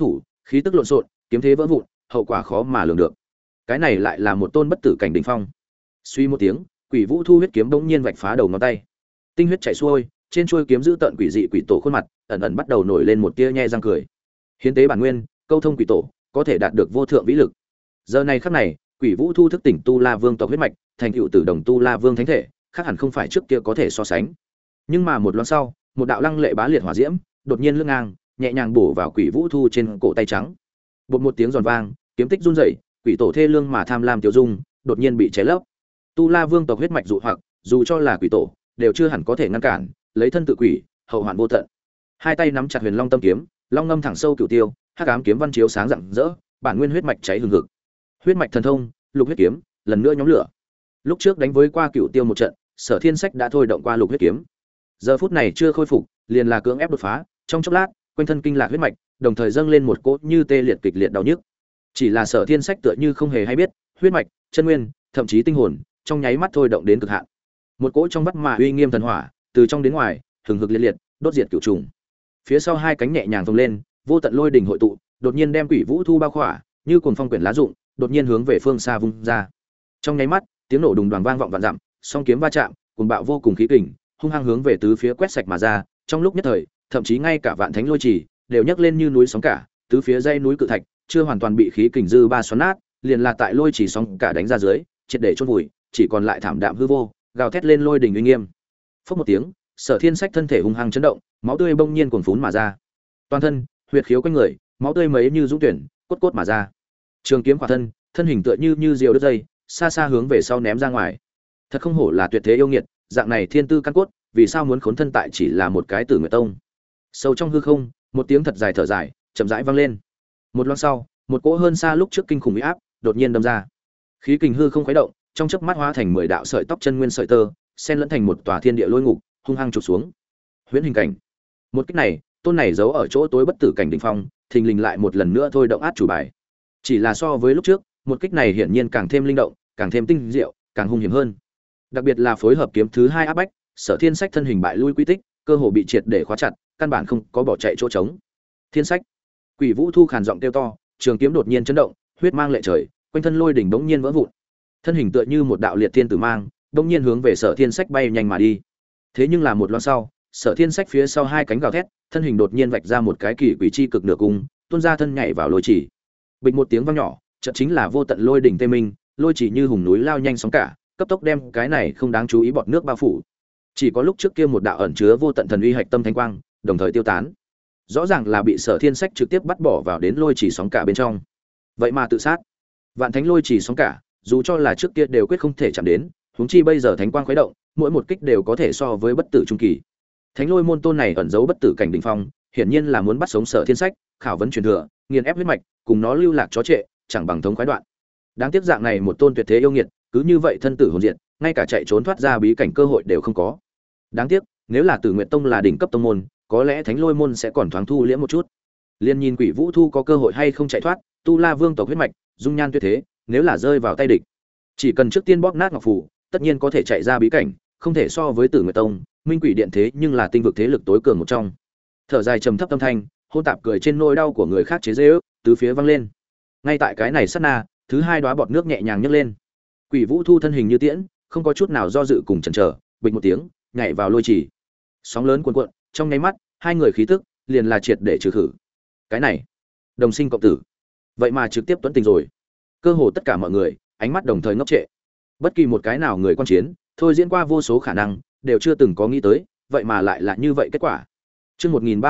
khí tức lộn xộn, kiếm thế vỡ vụn, hậu quả khó mà lường được. Cái này lại là một tôn bất tử cảnh đỉnh phong. Suy một tiếng, Quỷ Vũ Thu huyết kiếm bỗng nhiên vạch phá đầu ngón tay. Tinh huyết chảy xuôi, trên chuôi kiếm giữ tận quỷ dị quỷ tổ khuôn mặt, ẩn ẩn bắt đầu nổi lên một tia nhe răng cười. Hiến tế bản nguyên, câu thông quỷ tổ, có thể đạt được vô thượng vĩ lực. Giờ này khắc này, Quỷ Vũ Thu thức tỉnh Tu La Vương tộc huyết mạch, thành tựu tử đồng Tu La Vương thánh thể, khác hẳn không phải trước kia có thể so sánh. Nhưng mà một loáng sau, một đạo lăng lệ bá liệt hỏa diễm, đột nhiên lướt ngang, nhẹ nhàng bổ vào Quỷ Vũ Thu trên cổ tay trắng. Bột một tiếng giòn vang, kiếm tích run rẩy, quỷ tổ thê lương mà tham lam tiêu dung, đột nhiên bị cháy lấp. Tu La Vương tộc huyết mạch dụ hoặc, dù cho là quỷ tổ, đều chưa hẳn có thể ngăn cản, lấy thân tự quỷ, hậu hoạn vô tận. Hai tay nắm chặt Huyền Long tâm kiếm, long ngâm thẳng sâu cửu tiêu, hắc ám kiếm văn chiếu sáng rạng rỡ, bản nguyên huyết mạch cháy hừng hực. Huyết mạch thần thông, lục huyết kiếm, lần nữa nhóm lửa. Lúc trước đánh với qua cửu tiêu một trận, Sở Thiên Sách đã thôi động qua lục huyết kiếm. Giờ phút này chưa khôi phục, liền là cưỡng ép đột phá, trong chốc lát, quanh thân kinh lạc huyết mạch, đồng thời dâng lên một cỗ như tê liệt kịch liệt đau nhức. Chỉ là Sở Thiên Sách tựa như không hề hay biết, huyết mạch, chân nguyên, thậm chí tinh hồn, trong nháy mắt thôi động đến cực hạn. Một cỗ trong vắt mà uy nghiêm thần hỏa, từ trong đến ngoài, hừng hực liệt liệt, đốt diệt cửu trùng. Phía sau hai cánh nhẹ nhàng vung lên, vô tận lôi đình hội tụ, đột nhiên đem Quỷ Vũ Thu bao khỏa, như cuồng phong quyển lá rụng, đột nhiên hướng về phương xa vung ra. Trong nháy mắt, tiếng nổ đùng đoàng vang vọng vạn dặm, song kiếm va chạm, cuồng bạo vô cùng khí kình, hung hăng hướng về tứ phía quét sạch mà ra, trong lúc nhất thời, thậm chí ngay cả vạn thánh lôi trì đều nhấc lên như núi sóng cả, tứ phía dãy núi cự thạch chưa hoàn toàn bị khí kình dư ba xoắn nát, liền là tại lôi trì sóng cả đánh ra dưới, triệt để chôn vùi, chỉ còn lại thảm đạm hư vô, gào thét lên lôi đình uy nghiêm. Phốc một tiếng, Sở Thiên Sách thân thể hung hăng chấn động, máu tươi bỗng nhiên cuồn phún mà ra. Toàn thân, huyệt khiếu quanh người, máu tươi mấy như dũng tuyển, cốt cốt mà ra. Trường kiếm khỏa thân, thân hình tựa như diều đứt dây, xa xa hướng về sau ném ra ngoài. Thật không hổ là tuyệt thế yêu nghiệt, dạng này thiên tư căn cốt, vì sao muốn khốn thân tại chỉ là một cái Tử Nguyệt Tông. Sâu trong hư không, một tiếng thật dài thở dài, chậm rãi vang lên. Một loáng sau, một cỗ hơn xa lúc trước kinh khủng uy áp, đột nhiên đâm ra. Khí kình hư không khuấy động, trong chớp mắt hóa thành 10 đạo sợi tóc chân nguyên sợi tơ, xen lẫn thành một tòa thiên địa lôi ngục, hung hăng chụp xuống. Huyễn hình cảnh. Một kích này, tôn này giấu ở chỗ tối bất tử cảnh đỉnh phong, thình lình lại một lần nữa thôi động át chủ bài. Chỉ là so với lúc trước, một kích này hiển nhiên càng thêm linh động, càng thêm tinh diệu, càng hung hiểm hơn. Đặc biệt là phối hợp kiếm thứ hai áp bách, Sở Thiên Sách thân hình bại lui quy tích, cơ hồ bị triệt để khóa chặt, căn bản không có bỏ chạy chỗ trống. Thiên Sách. Quỷ Vũ Thu khàn giọng kêu to, trường kiếm đột nhiên chấn động, huyết mang lệ trời, quanh thân lôi đỉnh bỗng nhiên vỡ vụn. Thân hình tựa như một đạo liệt thiên tử mang, bỗng nhiên hướng về Sở Thiên Sách bay nhanh mà đi. Thế nhưng là một loáng sau, Sở Thiên Sách phía sau hai cánh gào thét, thân hình đột nhiên vạch ra một cái kỳ quỷ chi cực nửa cung, tuôn ra thân nhảy vào lôi chỉ. Bịch một tiếng vang nhỏ, chợt chính là vô tận lôi đỉnh tê minh, lôi chỉ như hùng núi lao nhanh sóng cả, cấp tốc đem cái này không đáng chú ý bọt nước bao phủ. Chỉ có lúc trước kia một đạo ẩn chứa vô tận thần uy hạch tâm thanh quang, đồng thời tiêu tán. Rõ ràng là bị Sở Thiên Sách trực tiếp bắt bỏ vào đến lôi chỉ sóng cả bên trong. Vậy mà tự sát. Vạn thánh lôi chỉ sóng cả, dù cho là trước kia đều quyết không thể chạm đến, huống chi bây giờ thánh quang khuấy động, mỗi một kích đều có thể so với bất tử trung kỳ. Thánh lôi môn tôn này ẩn giấu bất tử cảnh đỉnh phong, hiển nhiên là muốn bắt sống Sở Thiên Sách, khảo vấn truyền thừa, nghiền ép huyết mạch, cùng nó lưu lạc chó trệ, chẳng bằng thống khoái đoạn. Đáng tiếc dạng này một tôn tuyệt thế yêu nghiệt, cứ như vậy thân tử hồn diệt, ngay cả chạy trốn thoát ra bí cảnh cơ hội đều không có. Đáng tiếc, nếu là Tử Nguyệt Tông là đỉnh cấp tông môn, có lẽ Thánh Lôi môn sẽ còn thoáng thu liễm một chút. Liên nhìn Quỷ Vũ Thu có cơ hội hay không chạy thoát, Tu La Vương tộc huyết mạch, dung nhan tuyệt thế, nếu là rơi vào tay địch, chỉ cần trước tiên bóp nát ngọc phù, tất nhiên có thể chạy ra bí cảnh, không thể so với Tử Nguyệt Tông, Minh Quỷ Điện thế nhưng là tinh vực thế lực tối cường một trong. Thở dài trầm thấp âm thanh, hôn tạp cười trên nỗi đau của người khác chế giễu, tứ phía vang lên. Ngay tại cái này sát na, thứ hai đóa bọt nước nhẹ nhàng nhấc lên. Quỷ Vũ Thu thân hình như tiễn, không có chút nào do dự cùng chần chờ, bịch một tiếng, nhảy vào lôi chỉ. Sóng lớn cuồn cuộn, trong nháy mắt, hai người khí tức liền là triệt để trừ khử. Cái này, đồng sinh cộng tử, vậy mà trực tiếp tuấn tình rồi. Cơ hồ tất cả mọi người, ánh mắt đồng thời ngốc trệ. Bất kỳ một cái nào người quan chiến, thôi diễn qua vô số khả năng, đều chưa từng có nghĩ tới, vậy mà lại là như vậy kết quả. Chương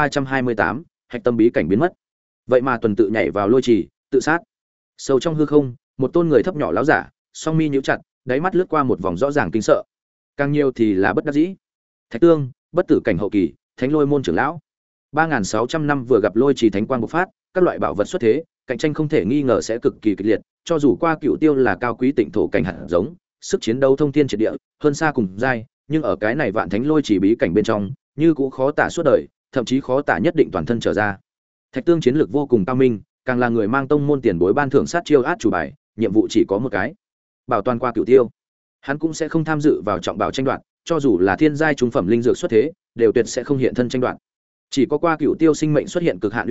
1328, hạch tâm bí cảnh biến mất. Vậy mà tuần tự nhảy vào lôi trì, tự sát. Sâu trong hư không, một tôn người thấp nhỏ láo giả, song mi nhíu chặt, đáy mắt lướt qua một vòng rõ ràng kinh sợ. Càng nhiều thì là bất đắc dĩ. Thạch Tương, bất tử cảnh hậu kỳ, Thánh Lôi môn trưởng lão. 3600 năm vừa gặp lôi trì thánh quang bộc phát, các loại bảo vật xuất thế, cạnh tranh không thể nghi ngờ sẽ cực kỳ kịch liệt, cho dù qua Cựu Tiêu là cao quý tịnh thổ cảnh hạt giống, sức chiến đấu thông thiên triệt địa, hơn xa cùng giai, nhưng ở cái này vạn thánh lôi trì bí cảnh bên trong, như cũng khó tả suốt đời, thậm chí khó tả nhất định toàn thân trở ra. Thạch Tương chiến lược vô cùng cao minh, càng là người mang tông môn tiền bối ban thưởng sát chiêu át chủ bài, nhiệm vụ chỉ có một cái, bảo toàn qua Cựu Tiêu. Hắn cũng sẽ không tham dự vào trọng bảo tranh đoạt, cho dù là thiên giai trung phẩm linh dược xuất thế, đều tuyệt sẽ không hiện thân tranh đoạt. Chỉ có qua Cựu Tiêu sinh mệnh xuất hiện cực hạn uy hiếp,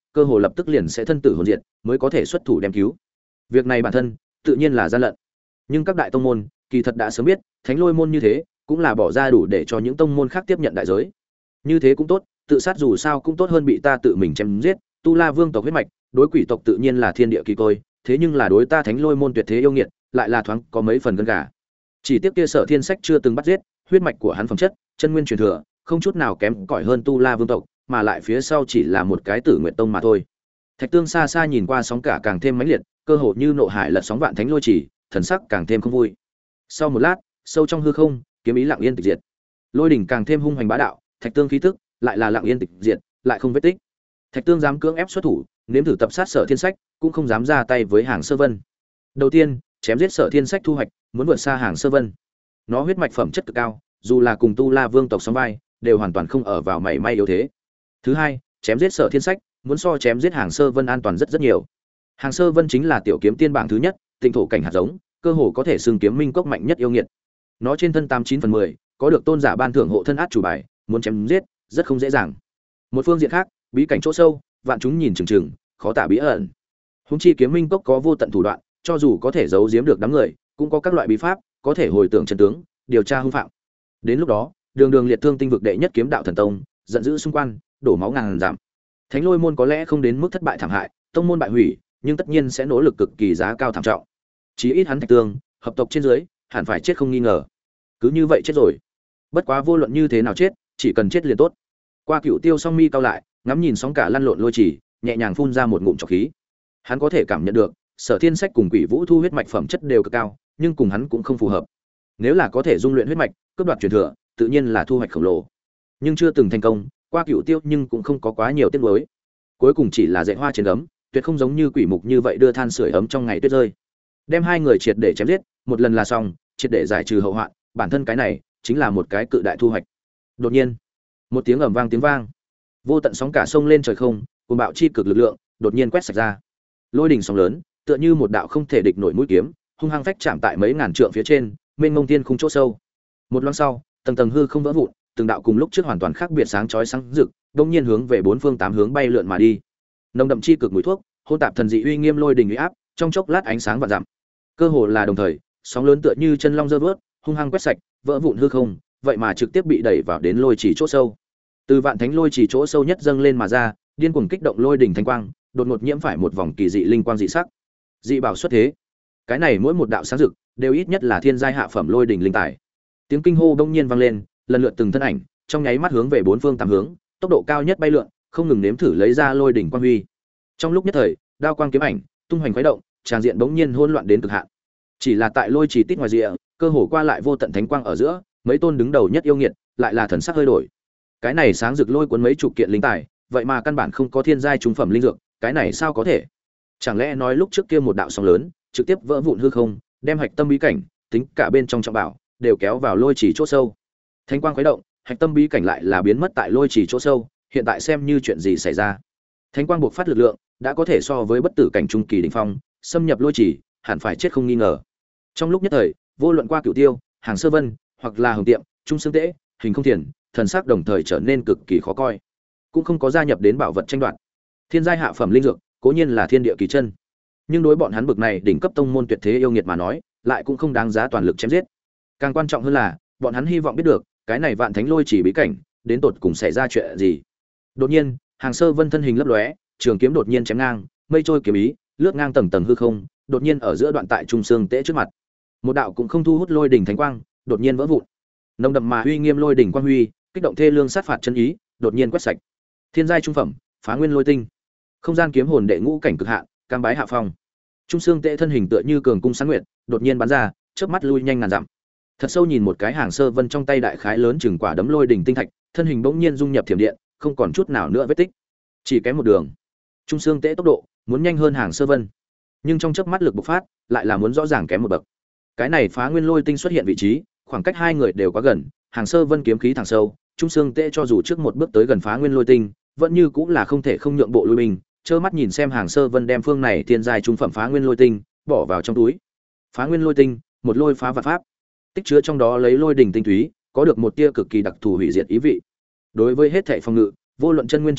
cơ hồ lập tức liền sẽ thân tử hồn diệt, mới có thể xuất thủ đem cứu. Việc này bản thân tự nhiên là gian lận. Nhưng các đại tông môn kỳ thật đã sớm biết, Thánh Lôi môn như thế, cũng là bỏ ra đủ để cho những tông môn khác tiếp nhận đại giới. Như thế cũng tốt, tự sát dù sao cũng tốt hơn bị ta tự mình chém giết. Tu La Vương tộc huyết mạch, đối quỷ tộc tự nhiên là thiên địa kỳ côi, thế nhưng là đối ta Thánh Lôi môn tuyệt thế yêu nghiệt, lại là thoáng có mấy phần gân gà. Chỉ tiếc kia Sở Thiên Sách chưa từng bắt giết, huyết mạch của hắn phẩm chất, chân nguyên truyền thừa, không chút nào kém cỏi hơn Tu La Vương tộc, mà lại phía sau chỉ là một cái Tử Nguyệt tông mà thôi. Thạch Tương xa xa nhìn qua sóng cả càng thêm mãnh liệt, cơ hồ như nộ hải lật sóng vạn thánh lôi chỉ, thần sắc càng thêm không vui. Sau một lát, sâu trong hư không, kiếm ý lặng yên tịch diệt. Lôi đỉnh càng thêm hung hoành bá đạo, Thạch Tương khí tức lại là lặng yên tịch diệt, lại không vết tích. Thạch Tương dám cưỡng ép xuất thủ, nếm thử tập sát Sở Thiên Sách, cũng không dám ra tay với Hàng Sơ Vân. Đầu tiên, chém giết Sở Thiên Sách thu hoạch, muốn vượt xa Hàng Sơ Vân. Nó huyết mạch phẩm chất cực cao, dù là cùng Tu La Vương tộc sóng vai, đều hoàn toàn không ở vào mảy may yếu thế. Thứ hai, chém giết Sở Thiên Sách, muốn so chém giết Hàng Sơ Vân an toàn rất nhiều. Hàng Sơ Vân chính là tiểu kiếm tiên bảng thứ nhất, tinh thổ cảnh hạt giống, cơ hồ có thể xưng kiếm minh cốc mạnh nhất yêu nghiệt. Nó trên thân 89/10, có được tôn giả ban thưởng hộ thân át chủ bài, muốn chém giết rất không dễ dàng. Một phương diện khác, bí cảnh chỗ sâu, vạn chúng nhìn chừng chừng, khó tả bí ẩn. Húng chi kiếm minh cốc có vô tận thủ đoạn, cho dù có thể giấu giếm được đám người, cũng có các loại bí pháp, có thể hồi tưởng chân tướng, điều tra hung phạm. Đến lúc đó, đường đường liệt thương tinh vực đệ nhất kiếm đạo thần tông, giận dữ xung quanh, đổ máu ngàn giảm. Thánh Lôi môn có lẽ không đến mức thất bại thảm hại, tông môn bại hủy, nhưng tất nhiên sẽ nỗ lực cực kỳ giá cao thảm trọng. Chí ít hắn Thạch Tương, hợp tộc trên dưới, hẳn phải chết không nghi ngờ. Cứ như vậy chết rồi. Bất quá vô luận như thế nào chết, chỉ cần chết liền tốt. Qua Cựu Tiêu song mi cao lại, ngắm nhìn sóng cả lăn lộn lôi chỉ, nhẹ nhàng phun ra một ngụm trọc khí. Hắn có thể cảm nhận được, Sở Thiên Sách cùng Quỷ Vũ Thu huyết mạch phẩm chất đều cực cao, nhưng cùng hắn cũng không phù hợp. Nếu là có thể dung luyện huyết mạch, cướp đoạt truyền thừa, tự nhiên là thu hoạch khổng lồ. Nhưng chưa từng thành công, Qua Cựu Tiêu nhưng cũng không có quá nhiều tiếc nuối. Cuối cùng chỉ là dạy hoa trên gấm, tuyệt không giống như quỷ mục như vậy đưa than sưởi ấm trong ngày tuyết rơi. Đem hai người triệt để chém giết, một lần là xong, triệt để giải trừ hậu hoạn, bản thân cái này chính là một cái cự đại thu hoạch. Đột nhiên, một tiếng ầm vang tiếng vang, vô tận sóng cả sông lên trời không, cuồng bạo chi cực lực lượng đột nhiên quét sạch ra. Lôi đỉnh sóng lớn, tựa như một đạo không thể địch nổi mũi kiếm, hung hăng phách chạm tại mấy ngàn trượng phía trên, mênh mông thiên khung chỗ sâu. Một loáng sau, tầng tầng hư không vỡ vụn, từng đạo cùng lúc trước hoàn toàn khác biệt sáng chói sáng rực, đột nhiên hướng về bốn phương tám hướng bay lượn mà đi. Nồng đậm chi cực mùi thuốc, hỗn tạp thần dị uy nghiêm lôi đỉnh uy áp, trong chốc lát ánh sáng vạn dặm. Cơ hồ là đồng thời, sóng lớn tựa như chân long giơ vớt, hung hăng quét sạch, vỡ vụn hư không, vậy mà trực tiếp bị đẩy vào đến lôi chỉ chỗ sâu. Từ vạn thánh lôi chỉ chỗ sâu nhất dâng lên mà ra, điên cuồng kích động lôi đỉnh thánh quang, đột ngột nhiễm phải một vòng kỳ dị linh quang dị sắc. Dị bảo xuất thế. Cái này mỗi một đạo sáng rực, đều ít nhất là thiên giai hạ phẩm lôi đỉnh linh tài. Tiếng kinh hô đông nhiên vang lên, lần lượt từng thân ảnh, trong nháy mắt hướng về bốn phương tám hướng, tốc độ cao nhất bay lượn, không ngừng nếm thử lấy ra lôi đỉnh quang huy. Trong lúc nhất thời, đao quang kiếm ảnh, tung hoành khuấy động, tràng diện bỗng nhiên hỗn loạn đến cực hạn. Chỉ là tại lôi chỉ tít ngoài rìa, cơ hồ qua lại vô tận thánh quang ở giữa, mấy tôn đứng đầu nhất yêu nghiệt, lại là thần sắc hơi đổi. Cái này sáng rực lôi cuốn mấy chục kiện linh tài, vậy mà căn bản không có thiên giai trung phẩm linh dược, cái này sao có thể? Chẳng lẽ nói lúc trước kia một đạo sóng lớn, trực tiếp vỡ vụn hư không, đem hạch tâm bí cảnh, tính cả bên trong trọng bảo, đều kéo vào lôi chỉ chỗ sâu. Thánh quang khuấy động, hạch tâm bí cảnh lại là biến mất tại lôi chỉ chỗ sâu, hiện tại xem như chuyện gì xảy ra. Thánh quang buộc phát lực lượng, đã có thể so với bất tử cảnh trung kỳ đỉnh phong, xâm nhập lôi chỉ, hẳn phải chết không nghi ngờ. Trong lúc nhất thời, vô luận Qua Cửu Tiêu, Hàng Sơ Vân, hoặc là Hồng Tiệm, Trung Sương Tế, Hình Không Thiền, thần sắc đồng thời trở nên cực kỳ khó coi. Cũng không có gia nhập đến bảo vật tranh đoạt. Thiên giai hạ phẩm linh dược, cố nhiên là thiên địa kỳ chân, nhưng đối bọn hắn bực này đỉnh cấp tông môn tuyệt thế yêu nghiệt mà nói, lại cũng không đáng giá toàn lực chém giết. Càng quan trọng hơn là, bọn hắn hy vọng biết được, cái này vạn thánh lôi chỉ bí cảnh, đến tột cùng xảy ra chuyện gì. Đột nhiên, Hàng Sơ Vân thân hình lấp lóe, trường kiếm đột nhiên chém ngang, mây trôi kiếm ý, lướt ngang tầng tầng hư không, đột nhiên ở giữa đoạn tại Trung Sương Tế trước mặt. Một đạo cũng không thu hút lôi đỉnh thánh quang, đột nhiên vỡ vụn. Nồng đậm mà uy nghiêm lôi đỉnh quang huy, kích động thê lương sát phạt chân ý, đột nhiên quét sạch. Thiên giai trung phẩm, Phá Nguyên Lôi Tinh. Không gian kiếm hồn đệ ngũ cảnh cực hạn, cam bái hạ phong. Trung Sương Tế thân hình tựa như cường cung sáng nguyệt, đột nhiên bắn ra, chớp mắt lui nhanh ngàn dặm. Thật sâu nhìn một cái Hàng Sơ Vân trong tay đại khái lớn chừng quả đấm lôi đỉnh tinh thạch, thân hình bỗng nhiên dung nhập thiểm điện, không còn chút nào nữa vết tích. Chỉ kém một đường. Trung Sương Tế tốc độ muốn nhanh hơn Hàng Sơ Vân, nhưng trong chớp mắt lực bộc phát, lại là muốn rõ ràng kém một bậc. Cái này Phá Nguyên Lôi Tinh xuất hiện vị trí, khoảng cách hai người đều quá gần, Hàng Sơ Vân kiếm khí thẳng sâu, Trung Sương Tế cho dù trước một bước tới gần Phá Nguyên Lôi Tinh, vẫn như cũng là không thể không nhượng bộ lui binh, trơ mắt nhìn xem Hàng Sơ Vân đem phương này thiên giai trung phẩm Phá Nguyên Lôi Tinh bỏ vào trong túi. Phá Nguyên Lôi Tinh, một lôi phá vạn pháp, tích chứa trong đó lấy lôi đỉnh tinh túy, có được một tia cực kỳ đặc thù hủy diệt ý vị. Đối với hết thảy phòng ngự, vô luận chân nguyên chiến giáp,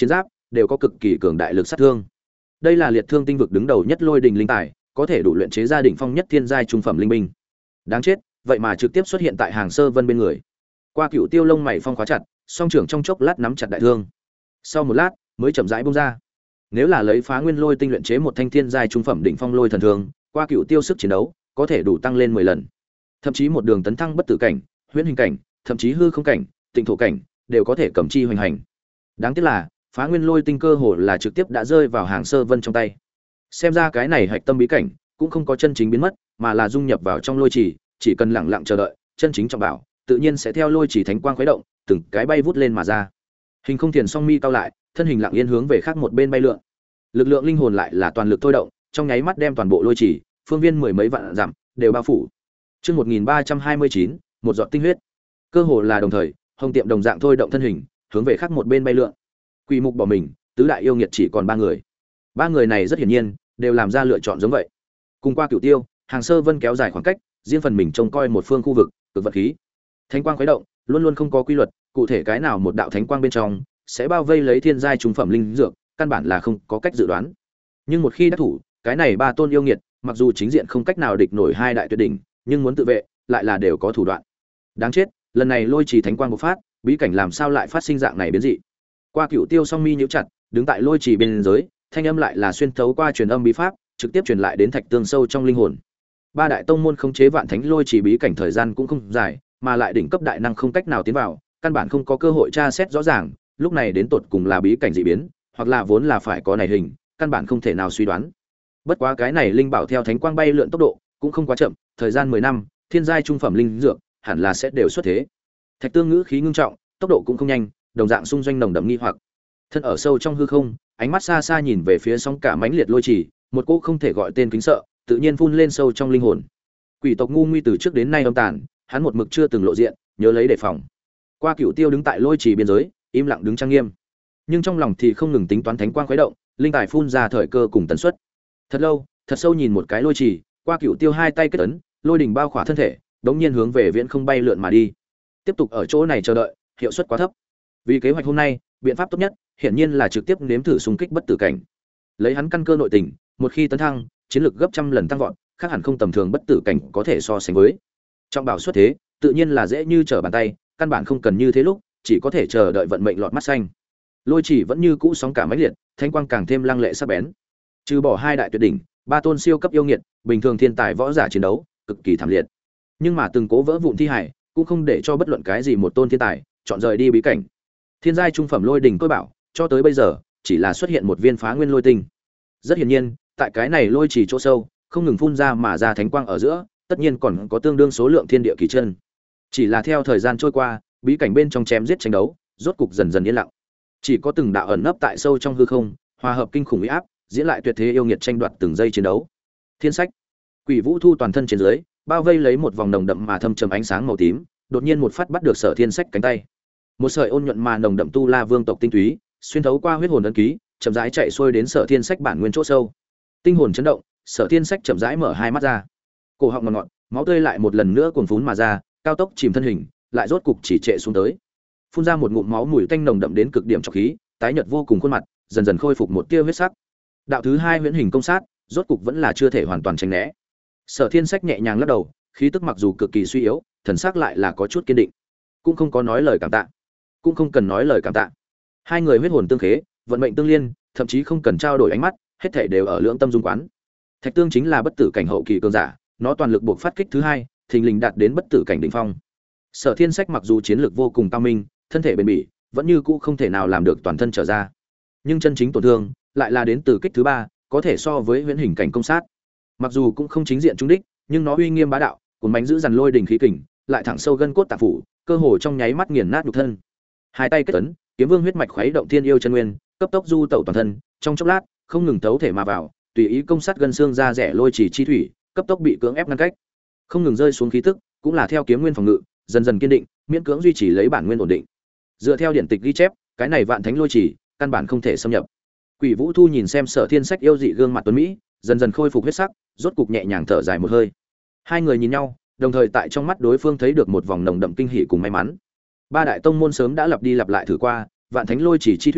đều có cực kỳ cường đại lực sát thương. Đây là liệt thương tinh vực đứng đầu nhất lôi đình linh tài, có thể đủ luyện chế ra đỉnh phong nhất thiên giai trung phẩm linh binh. Đáng chết, vậy mà trực tiếp xuất hiện tại Hàng Sơ Vân bên người. Qua Cựu Tiêu lông mày phong khóa chặt, song trưởng trong chốc lát nắm chặt đại thương. Sau một lát, mới chậm rãi bung ra. Nếu là lấy Phá Nguyên Lôi tinh luyện chế một thanh thiên giai trung phẩm đỉnh phong lôi thần thương, Qua Cựu Tiêu sức chiến đấu có thể đủ tăng lên 10 lần. Thậm chí một đường tấn thăng bất tử cảnh, huyễn hình cảnh, thậm chí hư không cảnh, tịnh thổ cảnh, đều có thể cầm chi hoành hành. Đáng tiếc là, Phá Nguyên Lôi tinh cơ hồ là trực tiếp đã rơi vào Hàng Sơ Vân trong tay. Xem ra cái này hạch tâm bí cảnh cũng không có chân chính biến mất, mà là dung nhập vào trong lôi chỉ cần lặng lặng chờ đợi, chân chính trọng bảo tự nhiên sẽ theo lôi chỉ thánh quang khuấy động, từng cái bay vút lên mà ra. Hình Không Thiền song mi cao lại, thân hình lặng yên hướng về khác một bên bay lượn. Lực lượng linh hồn lại là toàn lực thôi động, trong nháy mắt đem toàn bộ lôi chỉ, phương viên mười mấy vạn dặm đều bao phủ. Chương 1329, một giọt tinh huyết. Cơ hồ là đồng thời, Hồng Tiệm đồng dạng thôi động thân hình, hướng về khác một bên bay lượn. Quỷ Mục bỏ mình, tứ đại yêu nghiệt chỉ còn 3 người. 3 người này rất hiển nhiên đều làm ra lựa chọn giống vậy. Cùng Qua Cửu Tiêu, Hàng Sơ Vân kéo dài khoảng cách, riêng phần mình trông coi một phương khu vực, cực vật khí. Thánh quang khuấy động, luôn luôn không có quy luật, cụ thể cái nào một đạo thánh quang bên trong sẽ bao vây lấy thiên giai trung phẩm linh dược, căn bản là không có cách dự đoán. Nhưng một khi đắc thủ, cái này 3 tôn yêu nghiệt, mặc dù chính diện không cách nào địch nổi 2 đại tuyệt đỉnh, nhưng muốn tự vệ, lại là đều có thủ đoạn. Đáng chết, lần này lôi trì thánh quang bộc phát, bí cảnh làm sao lại phát sinh dạng này biến dị? Qua Cửu Tiêu song mi nhíu chặt, đứng tại lôi trì bên dưới, thanh âm lại là xuyên thấu qua truyền âm bí pháp, trực tiếp truyền lại đến thạch tương sâu trong linh hồn. 3 đại tông môn khống chế vạn thánh lôi trì bí cảnh thời gian cũng không dài, mà lại đỉnh cấp đại năng không cách nào tiến vào, căn bản không có cơ hội tra xét rõ ràng, lúc này đến tột cùng là bí cảnh dị biến, hoặc là vốn là phải có này hình, căn bản không thể nào suy đoán. Bất quá cái này linh bảo theo thánh quang bay lượn tốc độ, cũng không quá chậm, thời gian 10 năm, thiên giai trung phẩm linh dược, hẳn là sẽ đều xuất thế. Thạch Tương ngữ khí ngưng trọng, tốc độ cũng không nhanh, đồng dạng xung doanh nồng đậm nghi hoặc. Thân ở sâu trong hư không, ánh mắt xa xa nhìn về phía sóng cả mãnh liệt lôi trì, một cô không thể gọi tên kính sợ, tự nhiên phun lên sâu trong linh hồn. Quỷ tộc ngu nguy từ trước đến nay âm tàn, hắn một mực chưa từng lộ diện, nhớ lấy đề phòng. Qua Cửu Tiêu đứng tại lôi trì biên giới, im lặng đứng trang nghiêm, nhưng trong lòng thì không ngừng tính toán thánh quang khuấy động, linh tài phun ra thời cơ cùng tần suất. Thật lâu, thật sâu nhìn một cái lôi trì, Qua Cửu Tiêu hai tay kết ấn, lôi đỉnh bao khỏa thân thể, đống nhiên hướng về viễn không bay lượn mà đi. Tiếp tục ở chỗ này chờ đợi, hiệu suất quá thấp. Vì kế hoạch hôm nay, biện pháp tốt nhất, hiển nhiên là trực tiếp nếm thử xung kích bất tử cảnh. Lấy hắn căn cơ nội tình, một khi tấn thăng, chiến lược gấp trăm lần tăng vọt, khác hẳn không tầm thường bất tử cảnh có thể so sánh với. Trong bảo xuất thế, tự nhiên là dễ như trở bàn tay, căn bản không cần như thế lúc, chỉ có thể chờ đợi vận mệnh lọt mắt xanh. Lôi chỉ vẫn như cũ sóng cả mãnh liệt, thanh quang càng thêm lăng lệ sắc bén. Trừ bỏ 2 đại tuyệt đỉnh, 3 tôn siêu cấp yêu nghiệt, bình thường thiên tài võ giả chiến đấu, cực kỳ thảm liệt. Nhưng mà từng cố vỡ vụn thi hải, cũng không để cho bất luận cái gì một tôn thiên tài chọn rời đi bí cảnh. Thiên giai trung phẩm lôi đỉnh tôi bảo, cho tới bây giờ, chỉ là xuất hiện một viên phá nguyên lôi tinh. Rất hiển nhiên, tại cái này lôi chỉ chỗ sâu, không ngừng phun ra mà ra thánh quang ở giữa, tất nhiên còn có tương đương số lượng thiên địa kỳ chân. Chỉ là theo thời gian trôi qua, bí cảnh bên trong chém giết tranh đấu, rốt cục dần dần yên lặng. Chỉ có từng đạo ẩn nấp tại sâu trong hư không, hòa hợp kinh khủng uy áp, diễn lại tuyệt thế yêu nghiệt tranh đoạt từng giây chiến đấu. Thiên sách, Quỷ Vũ Thu toàn thân trên dưới, bao vây lấy một vòng nồng đậm mà thâm trầm ánh sáng màu tím, đột nhiên một phát bắt được Sở Thiên Sách cánh tay. Một sợi ôn nhuận mà nồng đậm tu la vương tộc tinh túy, xuyên thấu qua huyết hồn ấn ký, chậm rãi chạy xuôi đến Sở Thiên Sách bản nguyên chỗ sâu. Tinh hồn chấn động, Sở Thiên Sách chậm rãi mở hai mắt ra. Cổ họng ngọt ngọt, máu tươi lại một lần nữa cuồn phún mà ra, cao tốc chìm thân hình, lại rốt cục chỉ trệ xuống tới. Phun ra một ngụm máu mùi tanh nồng đậm đến cực điểm trọc khí, tái nhợt vô cùng khuôn mặt, dần dần khôi phục một tia huyết sắc. Đạo thứ 2 huyễn hình công sát, rốt cục vẫn là chưa thể hoàn toàn tránh né. Sở Thiên Sách nhẹ nhàng lắc đầu, khí tức mặc dù cực kỳ suy yếu, thần sắc lại là có chút kiên định. Cũng không có nói lời cảm tạ, cũng không cần nói lời cảm tạ. 2 người huyết hồn tương khế, vận mệnh tương liên, thậm chí không cần trao đổi ánh mắt, hết thảy đều ở lưỡng tâm dung quán. Thạch Tương chính là bất tử cảnh hậu kỳ cường giả, nó toàn lực buộc phát kích thứ 2, thình lình đạt đến bất tử cảnh đỉnh phong. Sở Thiên Sách mặc dù chiến lược vô cùng cao minh, thân thể bền bỉ, vẫn như cũ không thể nào làm được toàn thân trở ra. Nhưng chân chính tổn thương lại là đến từ kích thứ 3, có thể so với huyễn hình cảnh công sát. Mặc dù cũng không chính diện trúng đích, nhưng nó uy nghiêm bá đạo, cuốn bánh giữ dằn lôi đỉnh khí kình, lại thẳng sâu gân cốt tạng phủ, cơ hồ trong nháy mắt nghiền nát nhục thân. Hai tay kết ấn, kiếm vương huyết mạch khuấy động thiên yêu chân nguyên, cấp tốc du tẩu toàn thân, trong chốc lát, không ngừng tấu thể mà vào, tùy ý công sát gân xương ra rẻ lôi chỉ chi thủy, cấp tốc bị cưỡng ép ngăn cách. Không ngừng rơi xuống khí tức, cũng là theo kiếm nguyên phòng ngự, dần dần kiên định, miễn cưỡng duy trì lấy bản nguyên ổn định. Dựa theo điển tịch ghi chép, cái này vạn thánh lôi chỉ, căn bản không thể xâm nhập. Quỷ Vũ Thu nhìn xem Sở Thiên Sách yêu dị gương mặt tuấn mỹ, dần dần khôi phục huyết sắc, rốt cục nhẹ nhàng thở dài một hơi. 2 người nhìn nhau, đồng thời tại trong mắt đối phương thấy được một vòng nồng đậm kinh hỉ cùng may mắn. 3 đại tông môn sớm đã lặp đi lặp lại thử qua, vạn thánh lôi chỉ chi thủy,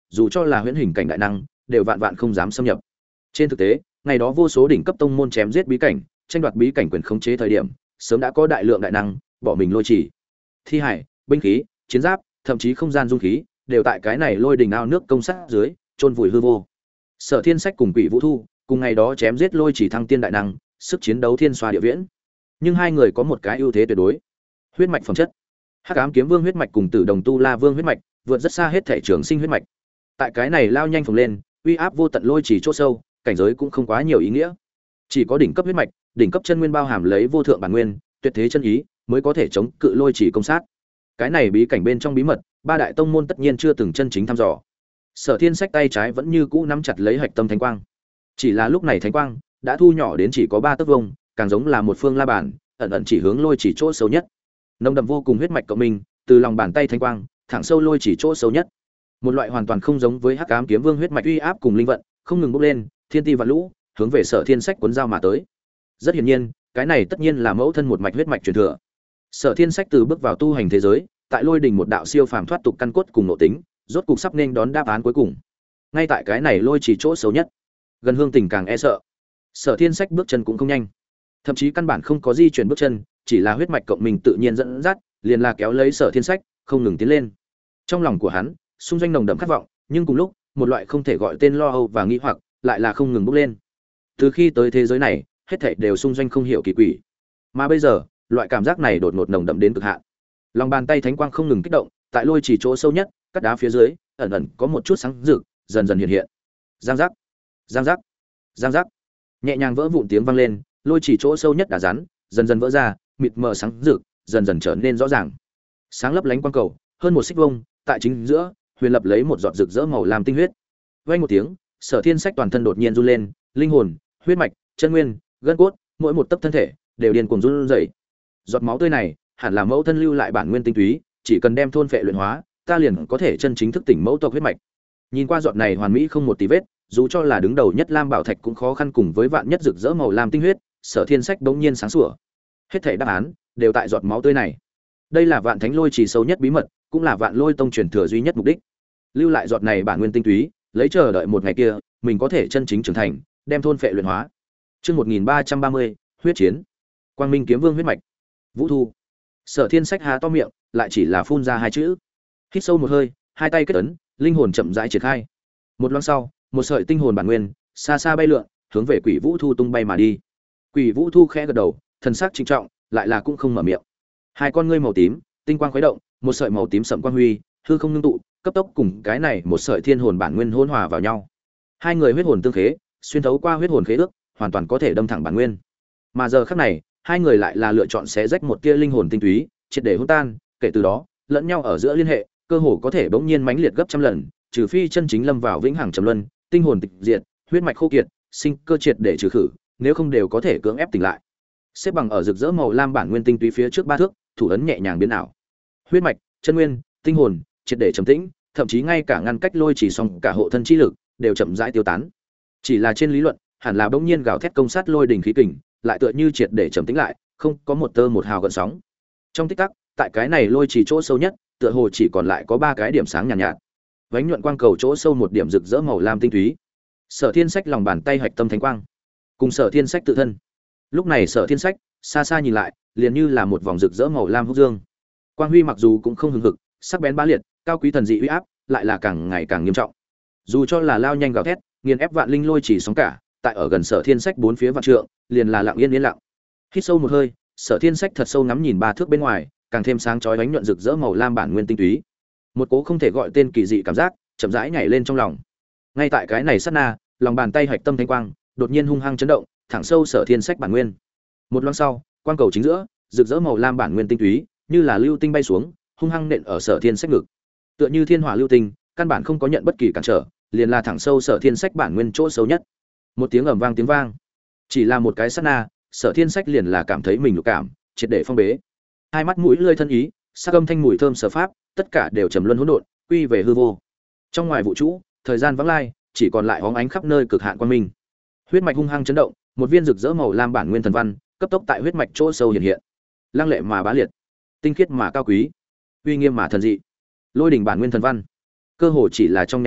dù cho là huyễn hình cảnh đại năng đều vạn vạn không dám xâm nhập. Trên thực tế ngày đó vô số đỉnh cấp tông môn chém giết bí cảnh, tranh đoạt bí cảnh quyền khống chế thời điểm sớm đã có đại lượng đại năng bỏ mình lôi chỉ, thi hải, binh khí, chiến giáp, thậm chí không gian dung khí đều tại cái này lôi đình ao nước công sát dưới chôn vùi hư vô. Sở Thiên Sách cùng Quỷ Vũ Thu cùng ngày đó chém giết lôi chỉ thăng tiên đại năng, sức chiến đấu thiên xoa địa viễn. Nhưng hai người có một cái ưu thế tuyệt đối, huyết mạch phẩm chất. Hắc Ám Kiếm Vương huyết mạch cùng Tử Đồng Tu La Vương huyết mạch vượt rất xa hết thể trường sinh huyết mạch. Tại cái này lao nhanh phồng lên, uy áp vô tận lôi chỉ chỗ sâu, cảnh giới cũng không quá nhiều ý nghĩa. Chỉ có đỉnh cấp huyết mạch, đỉnh cấp chân nguyên bao hàm lấy vô thượng bản nguyên, tuyệt thế chân ý, mới có thể chống cự lôi chỉ công sát. Cái này bí cảnh bên trong bí mật, ba đại tông môn tất nhiên chưa từng chân chính thăm dò. Sở Thiên Sách tay trái vẫn như cũ nắm chặt lấy hạch tâm thánh quang. Chỉ là lúc này thánh quang đã thu nhỏ đến chỉ có 3 tấc vuông, càng giống là một phương la bàn, ẩn ẩn chỉ hướng lôi chỉ chỗ sâu nhất. Nồng đậm vô cùng huyết mạch cộng minh, từ lòng bàn tay thánh quang, thẳng sâu lôi chỉ chỗ sâu nhất. Một loại hoàn toàn không giống với Hắc Ám Kiếm Vương huyết mạch uy áp cùng linh vận, không ngừng bốc lên, thiên ti vạn lũ, hướng về Sở Thiên Sách cuốn dao mà tới. Rất hiển nhiên, cái này tất nhiên là mẫu thân một mạch huyết mạch truyền thừa. Sở Thiên Sách từ bước vào tu hành thế giới, tại lôi đỉnh một đạo siêu phàm thoát tục căn cốt cùng nội tính, rốt cục sắp nên đón đáp án cuối cùng. Ngay tại cái này lôi chỉ chỗ xấu nhất, gần hương tình càng e sợ. Sở Thiên Sách bước chân cũng không nhanh, thậm chí căn bản không có di chuyển bước chân, chỉ là huyết mạch cộng mình tự nhiên dẫn dắt, liền là kéo lấy Sở Thiên Sách, không ngừng tiến lên. Trong lòng của hắn, xung doanh nồng đậm khát vọng, nhưng cùng lúc, một loại không thể gọi tên lo âu và nghi hoặc, lại là không ngừng bốc lên. Từ khi tới thế giới này, hết thảy đều xung doanh không hiểu kỳ quỷ. Mà bây giờ, loại cảm giác này đột ngột nồng đậm đến cực hạn. Lòng bàn tay thánh quang không ngừng kích động, tại lôi chỉ chỗ sâu nhất, các đá phía dưới, ẩn ẩn có một chút sáng rực, dần dần hiện hiện. Giang giác, giang giác, giang giác. Nhẹ nhàng vỡ vụn tiếng vang lên, lôi chỉ chỗ sâu nhất đá rắn, dần dần vỡ ra, mịt mờ sáng rực, dần dần trở nên rõ ràng. Sáng lấp lánh quang cầu, hơn một xích vuông, tại chính giữa, huyền lập lấy một giọt rực rỡ màu lam tinh huyết. Vang một tiếng, Sở Thiên Sách toàn thân đột nhiên run lên, linh hồn, huyết mạch, chân nguyên, gân cốt, mỗi một tấc thân thể đều điên cuồng run rẩy. Giọt máu tươi này, hẳn là mẫu thân lưu lại bản nguyên tinh túy, chỉ cần đem thôn phệ luyện hóa, ta liền có thể chân chính thức tỉnh mẫu tộc huyết mạch. Nhìn qua giọt này hoàn mỹ không một tí vết, dù cho là đứng đầu nhất Lam Bảo Thạch cũng khó khăn cùng với vạn nhất rực rỡ màu lam tinh huyết, Sở Thiên Sách bỗng nhiên sáng sủa. Hết thảy đáp án đều tại giọt máu tươi này. Đây là Vạn Thánh Lôi chỉ sâu nhất bí mật, cũng là Vạn Lôi Tông truyền thừa duy nhất mục đích. Lưu lại giọt này bản nguyên tinh túy, lấy chờ đợi một ngày kia, mình có thể chân chính trưởng thành, đem thôn phệ luyện hóa. Chương 1330, huyết chiến. Quang Minh Kiếm Vương huyết mạch. Vũ Thu. Sở Thiên Sách há to miệng, lại chỉ là phun ra hai chữ. Hít sâu một hơi, hai tay kết ấn, linh hồn chậm rãi triển khai. Một loáng sau, một sợi tinh hồn bản nguyên xa xa bay lượn, hướng về Quỷ Vũ Thu tung bay mà đi. Quỷ Vũ Thu khẽ gật đầu, thần sắc trịnh trọng, lại là cũng không mở miệng. Hai con ngươi màu tím, tinh quang khuấy động, một sợi màu tím sẫm quang huy, hư không ngưng tụ, cấp tốc cùng cái này một sợi thiên hồn bản nguyên hỗn hòa vào nhau. Hai người huyết hồn tương khế, xuyên thấu qua huyết hồn khế ước, hoàn toàn có thể đâm thẳng bản nguyên. Mà giờ khắc này, hai người lại là lựa chọn xé rách một tia linh hồn tinh túy, triệt để hỗn tan, kể từ đó, lẫn nhau ở giữa liên hệ, cơ hồ có thể bỗng nhiên mãnh liệt gấp trăm lần, trừ phi chân chính lâm vào vĩnh hằng trầm luân, tinh hồn tịch diệt, huyết mạch khô kiệt, sinh cơ triệt để trừ khử, nếu không đều có thể cưỡng ép tỉnh lại. Xếp bằng ở rực rỡ màu lam bản nguyên tinh túy phía trước ba thước, thủ ấn nhẹ nhàng biến ảo. Huyết mạch, chân nguyên, tinh hồn, triệt để trầm tĩnh, thậm chí ngay cả ngăn cách lôi chỉ xong cả hộ thân chi lực đều chậm rãi tiêu tán. Chỉ là trên lý luận, hẳn là bỗng nhiên gào thét công sát lôi đỉnh khí kình, lại tựa như triệt để trầm tĩnh lại, không có một tơ một hào gợn sóng. Trong tích tắc, tại cái này lôi chỉ chỗ sâu nhất, tựa hồ chỉ còn lại có ba cái điểm sáng nhàn nhạt, nhạt. Vánh nhuận quang cầu chỗ sâu một điểm rực rỡ màu lam tinh túy. Sở Thiên Sách lòng bàn tay hạch tâm thánh quang, cùng Sở Thiên Sách tự thân. Lúc này Sở Thiên Sách, xa xa nhìn lại, liền như là một vòng rực rỡ màu lam húc dương. Quang huy mặc dù cũng không hừng hực, sắc bén bá liệt, cao quý thần dị uy áp, lại là càng ngày càng nghiêm trọng. Dù cho là lao nhanh gào thét, nghiền ép vạn linh lôi chỉ sóng cả, tại ở gần Sở Thiên Sách bốn phía vạn trượng, liền là lặng yên yên lặng. Hít sâu một hơi, Sở Thiên Sách thật sâu ngắm nhìn ba thước bên ngoài, càng thêm sáng chói ánh nhuận rực rỡ màu lam bản nguyên tinh túy. Một cố không thể gọi tên kỳ dị cảm giác, chậm rãi nhảy lên trong lòng. Ngay tại cái này sát na, lòng bàn tay hạch tâm thanh quang, đột nhiên hung hăng chấn động, thẳng sâu Sở Thiên Sách bản nguyên. Một loáng sau, quang cầu chính giữa, rực rỡ màu lam bản nguyên tinh túy, như là lưu tinh bay xuống, hung hăng nện ở Sở Thiên Sách ngực. Tựa như thiên hỏa lưu tinh, căn bản không có nhận bất kỳ cản trở, liền là thẳng sâu Sở Thiên Sách bản nguyên chỗ sâu nhất. Một tiếng ầm vang tiếng vang, chỉ là một cái sát na, Sở Thiên Sách liền là cảm thấy mình lục cảm, triệt để phong bế. Hai mắt mũi lưỡi thân ý, sắc âm thanh mùi thơm sở pháp, tất cả đều trầm luân hỗn độn, quy về hư vô. Trong ngoài vũ trụ, thời gian vắng lai, chỉ còn lại hóng ánh khắp nơi cực hạn quang minh. Huyết mạch hung hăng chấn động, một viên rực rỡ màu lam bản nguyên thần văn, cấp tốc tại huyết mạch chỗ sâu hiện hiện. Lăng lệ mà bá liệt, tinh khiết mà cao quý, uy nghiêm mà thần dị. Lôi đỉnh bản nguyên thần văn, cơ hồ chỉ là trong nháy mắt,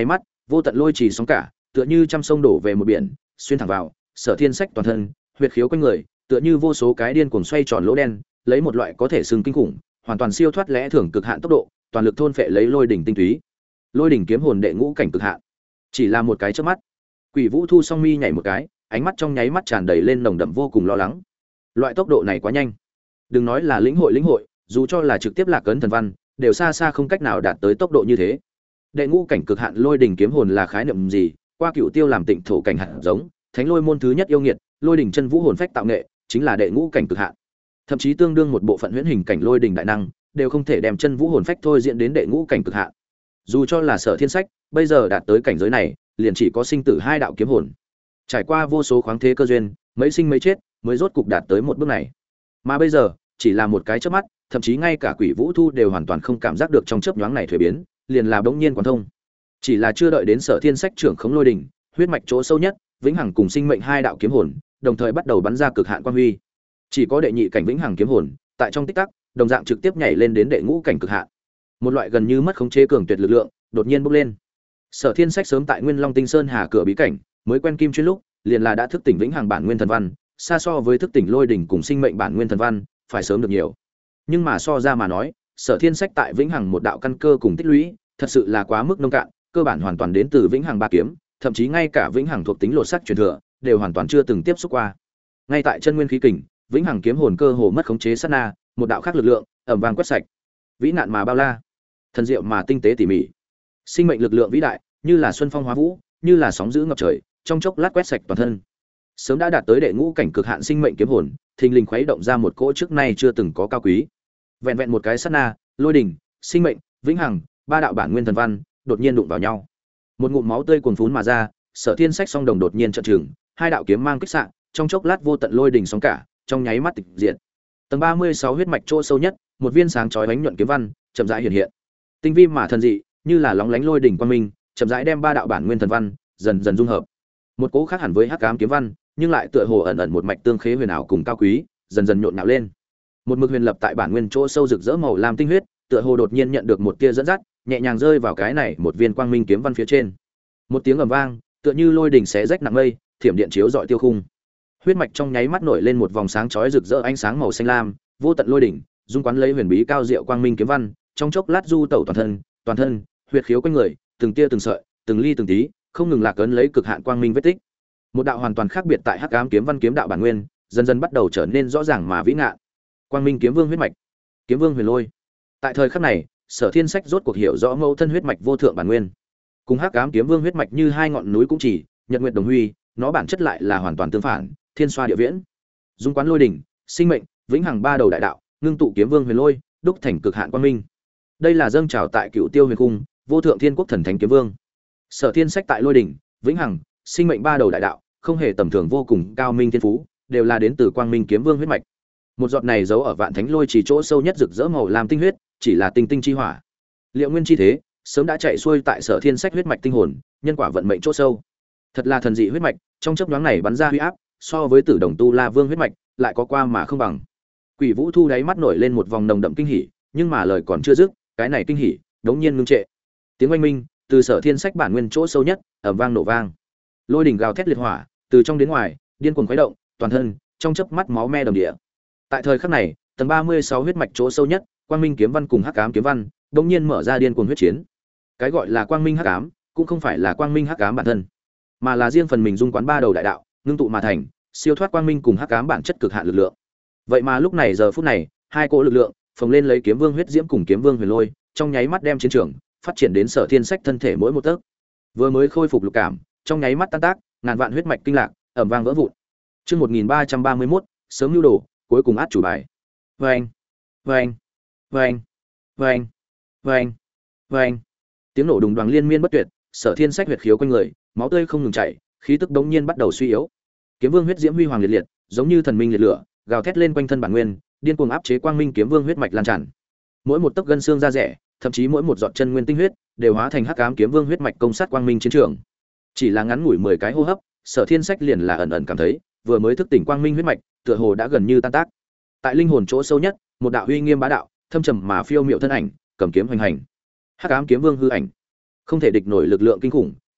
Vô tận lôi trì sóng cả, tựa như trăm sông đổ về một biển, xuyên thẳng vào Sở Thiên Sách toàn thân, huyệt khiếu quanh người, tựa như vô số cái điên cuồng xoay tròn lỗ đen, lấy một loại có thể xưng kinh khủng, hoàn toàn siêu thoát lẽ thường cực hạn tốc độ, toàn lực thôn phệ lấy lôi đỉnh tinh túy. Lôi đỉnh kiếm hồn đệ ngũ cảnh cực hạn. Chỉ là một cái chớp mắt, Quỷ Vũ Thu song mi nhảy một cái, ánh mắt trong nháy mắt tràn đầy lên nồng đậm vô cùng lo lắng. Loại tốc độ này quá nhanh. Đừng nói là lĩnh hội, dù cho là trực tiếp lạc ấn thần văn, đều xa xa không cách nào đạt tới tốc độ như thế. Đệ ngũ cảnh cực hạn lôi đỉnh kiếm hồn là khái niệm gì? Qua Cựu Tiêu làm Tịnh thổ cảnh hạt giống, Thánh Lôi môn thứ nhất yêu nghiệt, lôi đỉnh chân vũ hồn phách tạo nghệ, chính là đệ ngũ cảnh cực hạn. Thậm chí tương đương một bộ phận huyễn hình cảnh lôi đỉnh đại năng, đều không thể đem chân vũ hồn phách thôi diễn đến đệ ngũ cảnh cực hạn. Dù cho là Sở Thiên Sách, bây giờ đạt tới cảnh giới này, liền chỉ có sinh tử hai đạo kiếm hồn. Trải qua vô số khoáng thế cơ duyên, mấy sinh mấy chết, mới rốt cục đạt tới một bước này. Mà bây giờ, chỉ là một cái chớp mắt, thậm chí ngay cả Quỷ Vũ Thu đều hoàn toàn không cảm giác được trong chớp nhoáng này thuế biến, liền là bỗng nhiên quán thông. Chỉ là chưa đợi đến Sở Thiên Sách trưởng khống lôi đỉnh, huyết mạch chỗ sâu nhất, vĩnh hằng cùng sinh mệnh hai đạo kiếm hồn, đồng thời bắt đầu bắn ra cực hạn quang huy. Chỉ có đệ nhị cảnh vĩnh hằng kiếm hồn, tại trong tích tắc, đồng dạng trực tiếp nhảy lên đến đệ ngũ cảnh cực hạn. Một loại gần như mất khống chế cường tuyệt lực lượng, đột nhiên bốc lên. Sở Thiên Sách sớm tại Nguyên Long Tinh Sơn Hà cửa bí cảnh, mới quen kim chuyên lúc, liền là đã thức tỉnh vĩnh hằng bản nguyên thần văn, xa so với thức tỉnh lôi đỉnh cùng sinh mệnh bản nguyên thần văn, phải sớm được nhiều. Nhưng mà so ra mà nói, Sở Thiên Sách tại vĩnh hằng một đạo căn cơ cùng tích lũy, thật sự là quá mức nông cạn, cơ bản hoàn toàn đến từ vĩnh hằng ba kiếm, thậm chí ngay cả vĩnh hằng thuộc tính lột sắc truyền thừa, đều hoàn toàn chưa từng tiếp xúc qua. Ngay tại chân nguyên khí kình, vĩnh hằng kiếm hồn cơ hồ mất khống chế sát na, một đạo khác lực lượng, ầm vang quét sạch. Vĩ nạn mà bao la, thần diệu mà tinh tế tỉ mỉ. Sinh mệnh lực lượng vĩ đại, như là xuân phong hóa vũ, như là sóng dữ ngập trời, trong chốc lát quét sạch toàn thân. Sớm đã đạt tới đệ ngũ cảnh cực hạn sinh mệnh kiếm hồn, thình lình khuấy động ra một cỗ trước nay chưa từng có cao quý. Vẹn vẹn một cái sát na, lôi đỉnh, sinh mệnh, vĩnh hằng, ba đạo bản nguyên thần văn, đột nhiên đụng vào nhau. Một ngụm máu tươi cuồn phún mà ra, Sở Thiên Sách song đồng đột nhiên trợn trừng, hai đạo kiếm mang kích xạ, trong chốc lát vô tận lôi đỉnh sóng cả, trong nháy mắt tịch diệt. Tầng 36 huyết mạch chỗ sâu nhất, một viên sáng chói ánh nhuận kiếm văn, chậm rãi hiện hiện. Tinh vi mà thần dị, như là lóng lánh lôi đỉnh quang minh, chậm rãi đem ba đạo bản nguyên thần văn dần dần dung hợp. Một cỗ khác hẳn với hắc ám kiếm văn, nhưng lại tựa hồ ẩn ẩn một mạch tương khế huyền ảo cùng cao quý, dần dần nhộn nhạo lên. Một mực huyền lập tại bản nguyên chỗ sâu rực rỡ màu lam tinh huyết, tựa hồ đột nhiên nhận được một tia dẫn dắt, nhẹ nhàng rơi vào cái này một viên quang minh kiếm văn phía trên. Một tiếng ầm vang, tựa như lôi đỉnh xé rách nặng mây, thiểm điện chiếu rọi tiêu khung. Huyết mạch trong nháy mắt nổi lên một vòng sáng chói rực rỡ ánh sáng màu xanh lam, vô tận lôi đỉnh, dung quán lấy huyền bí cao diệu quang minh kiếm văn, trong chốc lát du tẩu toàn thân, huyệt khiếu quanh người, từng tia từng sợi, từng ly từng tí, không ngừng lạc ấn lấy cực hạn quang minh vết tích. Một đạo hoàn toàn khác biệt tại Hắc Ám kiếm văn kiếm đạo bản nguyên, dần dần bắt đầu trở nên rõ ràng mà vĩ ngạn. Quang minh kiếm vương huyết mạch, kiếm vương huyền lôi. Tại thời khắc này, Sở Thiên Sách rốt cuộc hiểu rõ mẫu thân huyết mạch vô thượng bản nguyên. Cùng Hắc Ám kiếm vương huyết mạch như hai ngọn núi cũng chỉ, nhật nguyệt đồng huy, nó bản chất lại là hoàn toàn tương phản, thiên xoa địa viễn. Dung quán lôi đỉnh, sinh mệnh, vĩnh hằng ba đầu đại đạo, ngưng tụ kiếm vương huyền lôi, đúc thành cực hạn quang minh. Đây là dâng trào tại Cựu Tiêu huyền cung, vô thượng thiên quốc thần thánh kiếm vương. Sở Thiên Sách tại lôi đỉnh, vĩnh hằng, sinh mệnh ba đầu đại đạo, không hề tầm thường vô cùng cao minh thiên phú, đều là đến từ quang minh kiếm vương huyết mạch. Một giọt này giấu ở vạn thánh lôi chỉ chỗ sâu nhất rực rỡ màu lam tinh huyết, chỉ là tinh tinh chi hỏa. Liệu nguyên chi thế, sớm đã chạy xuôi tại Sở Thiên Sách huyết mạch tinh hồn, nhân quả vận mệnh chỗ sâu. Thật là thần dị huyết mạch, trong chớp nhoáng này bắn ra huy áp, so với Tử Đồng Tu La Vương huyết mạch, lại có qua mà không bằng. Quỷ Vũ Thu đáy mắt nổi lên một vòng nồng đậm kinh hỉ, nhưng mà lời còn chưa dứt, cái này kinh hỉ đống nhiên ngưng trệ. Tiếng oanh minh từ Sở Thiên Sách bản nguyên chỗ sâu nhất, ầm vang nổ vang. Lôi đỉnh gào thét liệt hỏa, từ trong đến ngoài, điên cuồng khuấy động, toàn thân trong chớp mắt máu me đầm địa. Tại thời khắc này, tầng 36 huyết mạch chỗ sâu nhất, Quang Minh kiếm văn cùng Hắc Ám kiếm văn, đột nhiên mở ra điên cuồng huyết chiến. Cái gọi là Quang Minh Hắc Ám, cũng không phải là Quang Minh Hắc Ám bản thân, mà là riêng phần mình dung quán ba đầu đại đạo, ngưng tụ mà thành, siêu thoát Quang Minh cùng Hắc Ám bản chất cực hạn lực lượng. Vậy mà lúc này giờ phút này, hai cỗ lực lượng phồng lên lấy kiếm vương huyết diễm cùng kiếm vương huyền lôi, trong nháy mắt đem chiến trường phát triển đến Sở Thiên Sách thân thể mỗi một tấc. Vừa mới khôi phục lục cảm, trong nháy mắt tan tác, ngàn vạn huyết mạch kinh lạc, ầm vang vỡ vụn. Chương 1331, sớm nưu đồ, cuối cùng át chủ bài. Oeng, oeng, oeng, oeng, oeng, oeng. Tiếng nổ đùng đoàng liên miên bất tuyệt, Sở Thiên Sách huyệt khiếu quanh người, máu tươi không ngừng chảy, khí tức đống nhiên bắt đầu suy yếu. Kiếm vương huyết diễm huy hoàng liệt liệt, giống như thần minh liệt lửa, gào thét lên quanh thân bản nguyên, điên cuồng áp chế quang minh kiếm vương huyết mạch lan tràn. Mỗi một tấc gân xương da rẻ, thậm chí mỗi một giọt chân nguyên tinh huyết, đều hóa thành Hắc Ám kiếm vương huyết mạch công sát quang minh chiến trường. Chỉ là ngắn ngủi 10 cái hô hấp, Sở Thiên Sách liền là ẩn ẩn cảm thấy, vừa mới thức tỉnh quang minh huyết mạch, tựa hồ đã gần như tan tác. Tại linh hồn chỗ sâu nhất, một đạo uy nghiêm bá đạo, thâm trầm mà phiêu miệu thân ảnh, cầm kiếm hoành hành. Hắc Ám kiếm vương hư ảnh, không thể địch nổi lực lượng kinh khủng,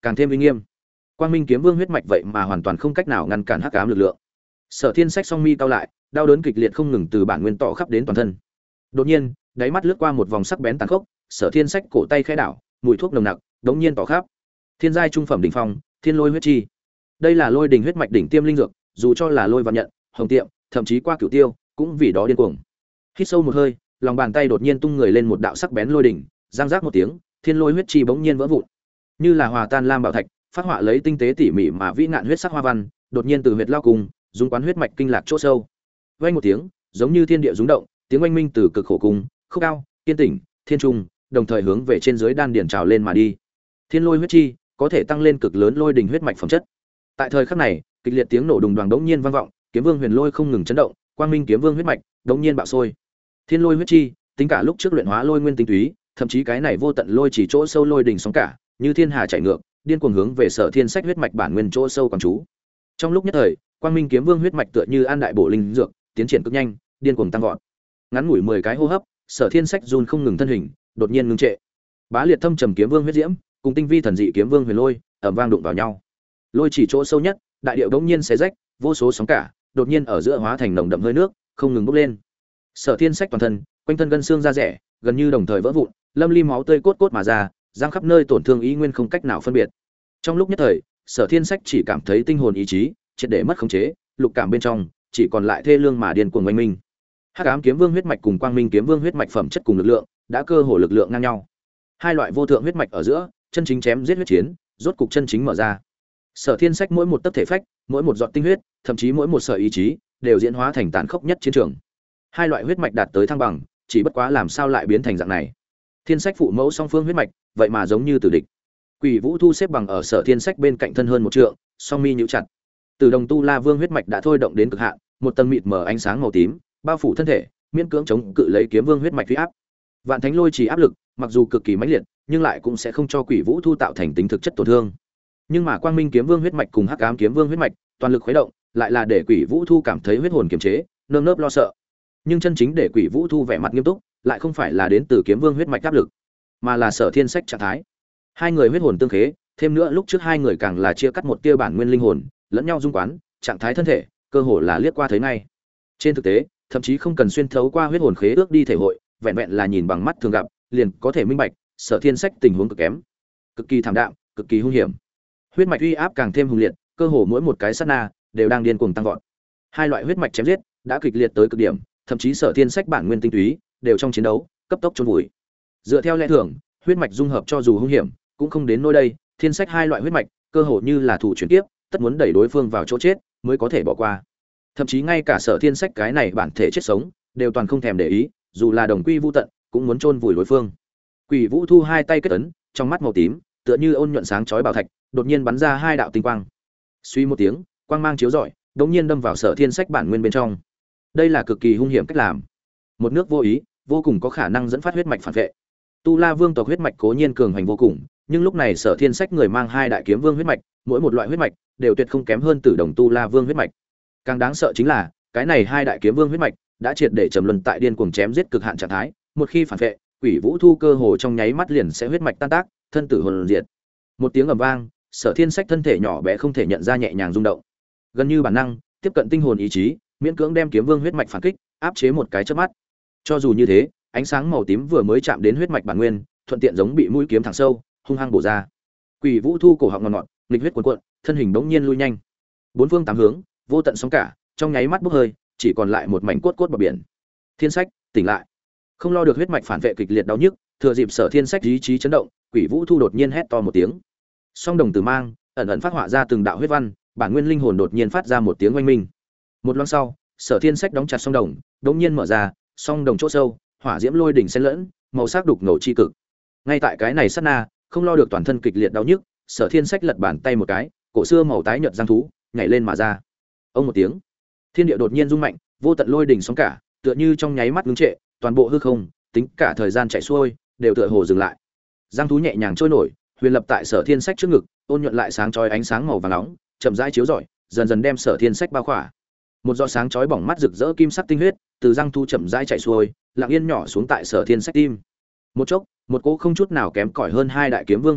càng thêm uy nghiêm. Quang Minh kiếm vương huyết mạch vậy mà hoàn toàn không cách nào ngăn cản hắc ám lực lượng. Sở Thiên Sách song mi cau lại, đau đớn kịch liệt không ngừng từ bản nguyên tỏ khắp đến toàn thân. Đột nhiên, đáy mắt lướt qua một vòng sắc bén tàn khốc, Sở Thiên Sách cổ tay khẽ đảo, mùi thuốc nồng nặc đống nhiên tỏ khắp. Thiên giai trung phẩm đỉnh phong, Thiên Lôi huyết chi. Đây là lôi đỉnh huyết mạch đỉnh tiêm linh dược, dù cho là Lôi Vạn Nhận, Hồng Tiệm, thậm chí qua Cửu Tiêu, cũng vì đó điên cuồng. Hít sâu một hơi, lòng bàn tay đột nhiên tung người lên một đạo sắc bén lôi đỉnh, giang rác một tiếng, Thiên Lôi huyết chi bỗng nhiên vỡ vụn. Như là hòa tan lam bảo thạch, phát họa lấy tinh tế tỉ mỉ mà vĩ nạn huyết sắc hoa văn, đột nhiên từ huyệt lao cùng, dung quán huyết mạch kinh lạc chỗ sâu. Vang một tiếng, giống như thiên địa rung động, tiếng oanh minh từ cực khổ cung, khúc cao, tiên tỉnh, thiên trung, đồng thời hướng về trên dưới đan điển trào lên mà đi. Thiên Lôi huyết chi có thể tăng lên cực lớn lôi đình huyết mạch phẩm chất. Tại thời khắc này, kịch liệt tiếng nổ đùng đoàng đống nhiên vang vọng, kiếm vương huyền lôi không ngừng chấn động, quang minh kiếm vương huyết mạch đống nhiên bạo sôi. Thiên Lôi huyết chi, tính cả lúc trước luyện hóa lôi nguyên tinh túy, thậm chí cái này vô tận lôi chỉ chỗ sâu lôi đình sóng cả, như thiên hà chảy ngược, điên cuồng hướng về Sở Thiên Sách huyết mạch bản nguyên chỗ sâu quán chú. Trong lúc nhất thời, quang minh kiếm vương huyết mạch tựa như an đại bổ linh dược, tiến triển cực nhanh, điên cuồng tăng vọt. Ngắn ngủi 10 cái hô hấp, Sở Thiên Sách run không ngừng thân hình, đột nhiên ngưng trệ. Bá liệt thâm trầm kiếm vương huyết diễm, cùng tinh vi thần dị kiếm vương huyền lôi, ầm vang đụng vào nhau. Lôi chỉ chỗ sâu nhất, đại điệu đống nhiên xé rách, vô số sóng cả, đột nhiên ở giữa hóa thành nồng đậm hơi nước, không ngừng bốc lên. Sở Thiên Sách toàn thân, quanh thân gân xương da rẻ, gần như đồng thời vỡ vụn, lâm ly máu tươi cốt cốt mà ra, giang khắp nơi tổn thương ý nguyên không cách nào phân biệt. Trong lúc nhất thời, Sở Thiên Sách chỉ cảm thấy tinh hồn ý chí triệt để mất khống chế, lục cảm bên trong chỉ còn lại thê lương mà điên cuồng oanh minh. Hắc ám kiếm vương huyết mạch cùng quang minh kiếm vương huyết mạch phẩm chất cùng lực lượng, đã cơ hồ lực lượng ngang nhau. Hai loại vô thượng huyết mạch ở giữa, chân chính chém giết huyết chiến, rốt cục chân chính mở ra. Sở Thiên Sách mỗi một tấc thể phách, mỗi một giọt tinh huyết, thậm chí mỗi một sợi ý chí, đều diễn hóa thành tàn khốc nhất chiến trường. Hai loại huyết mạch đạt tới thăng bằng, chỉ bất quá làm sao lại biến thành dạng này. Thiên Sách phụ mẫu song phương huyết mạch, vậy mà giống như tử địch. Quỷ Vũ Thu xếp bằng ở Sở Thiên Sách bên cạnh thân hơn một trượng, song mi nhíu chặt. Từ Đồng Tu La Vương huyết mạch đã thôi động đến cực hạn, một tầng mịt mờ ánh sáng màu tím, bao phủ thân thể, miễn cưỡng chống cự lấy kiếm vương huyết mạch uy áp. Vạn Thánh Lôi chỉ áp lực, mặc dù cực kỳ mãnh liệt, nhưng lại cũng sẽ không cho Quỷ Vũ Thu tạo thành tính thực chất tổn thương. Nhưng mà Quang Minh kiếm vương huyết mạch cùng Hắc Ám kiếm vương huyết mạch, toàn lực khuấy động, lại là để Quỷ Vũ Thu cảm thấy huyết hồn kiềm chế, nơm nớp lo sợ. Nhưng chân chính để Quỷ Vũ Thu vẻ mặt nghiêm túc, lại không phải là đến từ kiếm vương huyết mạch áp lực, mà là Sở Thiên Sách trạng thái. Hai người huyết hồn tương khế, thêm nữa lúc trước hai người càng là chia cắt một tia bản nguyên linh hồn, lẫn nhau dung quán, trạng thái thân thể, cơ hồ là liếc qua thấy ngay. Trên thực tế, thậm chí không cần xuyên thấu qua huyết hồn khế ước đi thể hội, vẹn vẹn là nhìn bằng mắt thường gặp, liền có thể minh bạch, Sở Thiên Sách tình huống cực kém, cực kỳ thảm đạm, cực kỳ hung hiểm. Huyết mạch uy áp càng thêm hùng liệt, cơ hồ mỗi một cái sát na đều đang điên cuồng tăng vọt. Hai loại huyết mạch chém giết đã kịch liệt tới cực điểm, thậm chí Sở Thiên Sách bản nguyên tinh túy đều trong chiến đấu cấp tốc chôn vùi. Dựa theo lẽ thường, huyết mạch dung hợp cho dù hung hiểm, cũng không đến nỗi đây, Thiên Sách hai loại huyết mạch, cơ hồ như là thủ chuyển tiếp, tất muốn đẩy đối phương vào chỗ chết mới có thể bỏ qua. Thậm chí ngay cả Sở Thiên Sách cái này bản thể chết sống, đều toàn không thèm để ý, dù là đồng quy vu tận, cũng muốn chôn vùi đối phương. Quỷ Vũ Thu hai tay kết ấn, trong mắt màu tím, tựa như ôn nhuận sáng chói bảo thạch, đột nhiên bắn ra hai đạo tinh quang. Suy một tiếng, quang mang chiếu rọi, đột nhiên đâm vào Sở Thiên Sách bản nguyên bên trong. Đây là cực kỳ hung hiểm cách làm. Một nước vô ý, vô cùng có khả năng dẫn phát huyết mạch phản vệ. Tu La Vương tộc huyết mạch cố nhiên cường hành vô cùng, nhưng lúc này Sở Thiên Sách người mang hai đại kiếm vương huyết mạch, mỗi một loại huyết mạch đều tuyệt không kém hơn Tử Đồng Tu La Vương huyết mạch. Càng đáng sợ chính là, cái này hai đại kiếm vương huyết mạch đã triệt để trầm luân tại điên cuồng chém giết cực hạn trạng thái, một khi phản vệ, Quỷ Vũ Thu cơ hồ trong nháy mắt liền sẽ huyết mạch tan tác, thân tử hồn diệt. Một tiếng ầm vang, Sở Thiên Sách thân thể nhỏ bé không thể nhận ra nhẹ nhàng rung động. Gần như bản năng, tiếp cận tinh hồn ý chí, miễn cưỡng đem kiếm vương huyết mạch phản kích, áp chế một cái chớp mắt. Cho dù như thế, ánh sáng màu tím vừa mới chạm đến huyết mạch bản nguyên, thuận tiện giống bị mũi kiếm thẳng sâu, hung hăng bổ ra. Quỷ Vũ Thu cổ họng ngọt ngọt, nghịch huyết cuồn cuộn, thân hình bỗng nhiên lui nhanh. Bốn phương tám hướng, vô tận sóng cả, trong nháy mắt bốc hơi, chỉ còn lại một mảnh cốt cốt bờ biển. Thiên Sách, tỉnh lại. Không lo được huyết mạch phản vệ kịch liệt đau nhức, thừa dịp Sở Thiên Sách ý chí chấn động, Quỷ Vũ Thu đột nhiên hét to một tiếng. Song đồng tử mang, ẩn ẩn phát họa ra từng đạo huyết văn, bản nguyên linh hồn đột nhiên phát ra một tiếng oanh minh. Một loang sau, Sở Thiên Sách đóng chặt song đồng, đột nhiên mở ra, song đồng chỗ sâu, hỏa diễm lôi đỉnh xen lẫn, màu sắc đục ngầu chi cực. Ngay tại cái này sát na, không lo được toàn thân kịch liệt đau nhức, Sở Thiên Sách lật bàn tay một cái, cổ xưa màu tái nhợt giang thú nhảy lên mà ra. Ông một tiếng, thiên địa đột nhiên rung mạnh, vô tận lôi đỉnh sóng cả, tựa như trong nháy mắt ngưng trệ, toàn bộ hư không, tính cả thời gian chạy xuôi, đều tựa hồ dừng lại. Giang thú nhẹ nhàng trôi nổi, huyền lập tại Sở Thiên Sách trước ngực, ôn nhuận lại sáng chói ánh sáng màu vàng nóng, chậm rãi chiếu rọi, dần dần đem Sở Thiên Sách bao khỏa. Một giọt sáng chói bỏng mắt rực rỡ kim sắc tinh huyết, từ giang thú chậm rãi chảy xuôi, lặng yên nhỏ xuống tại Sở Thiên Sách tim. Một chốc, một cỗ không chút nào kém cỏi hơn hai đại kiếm vương huyết mạch,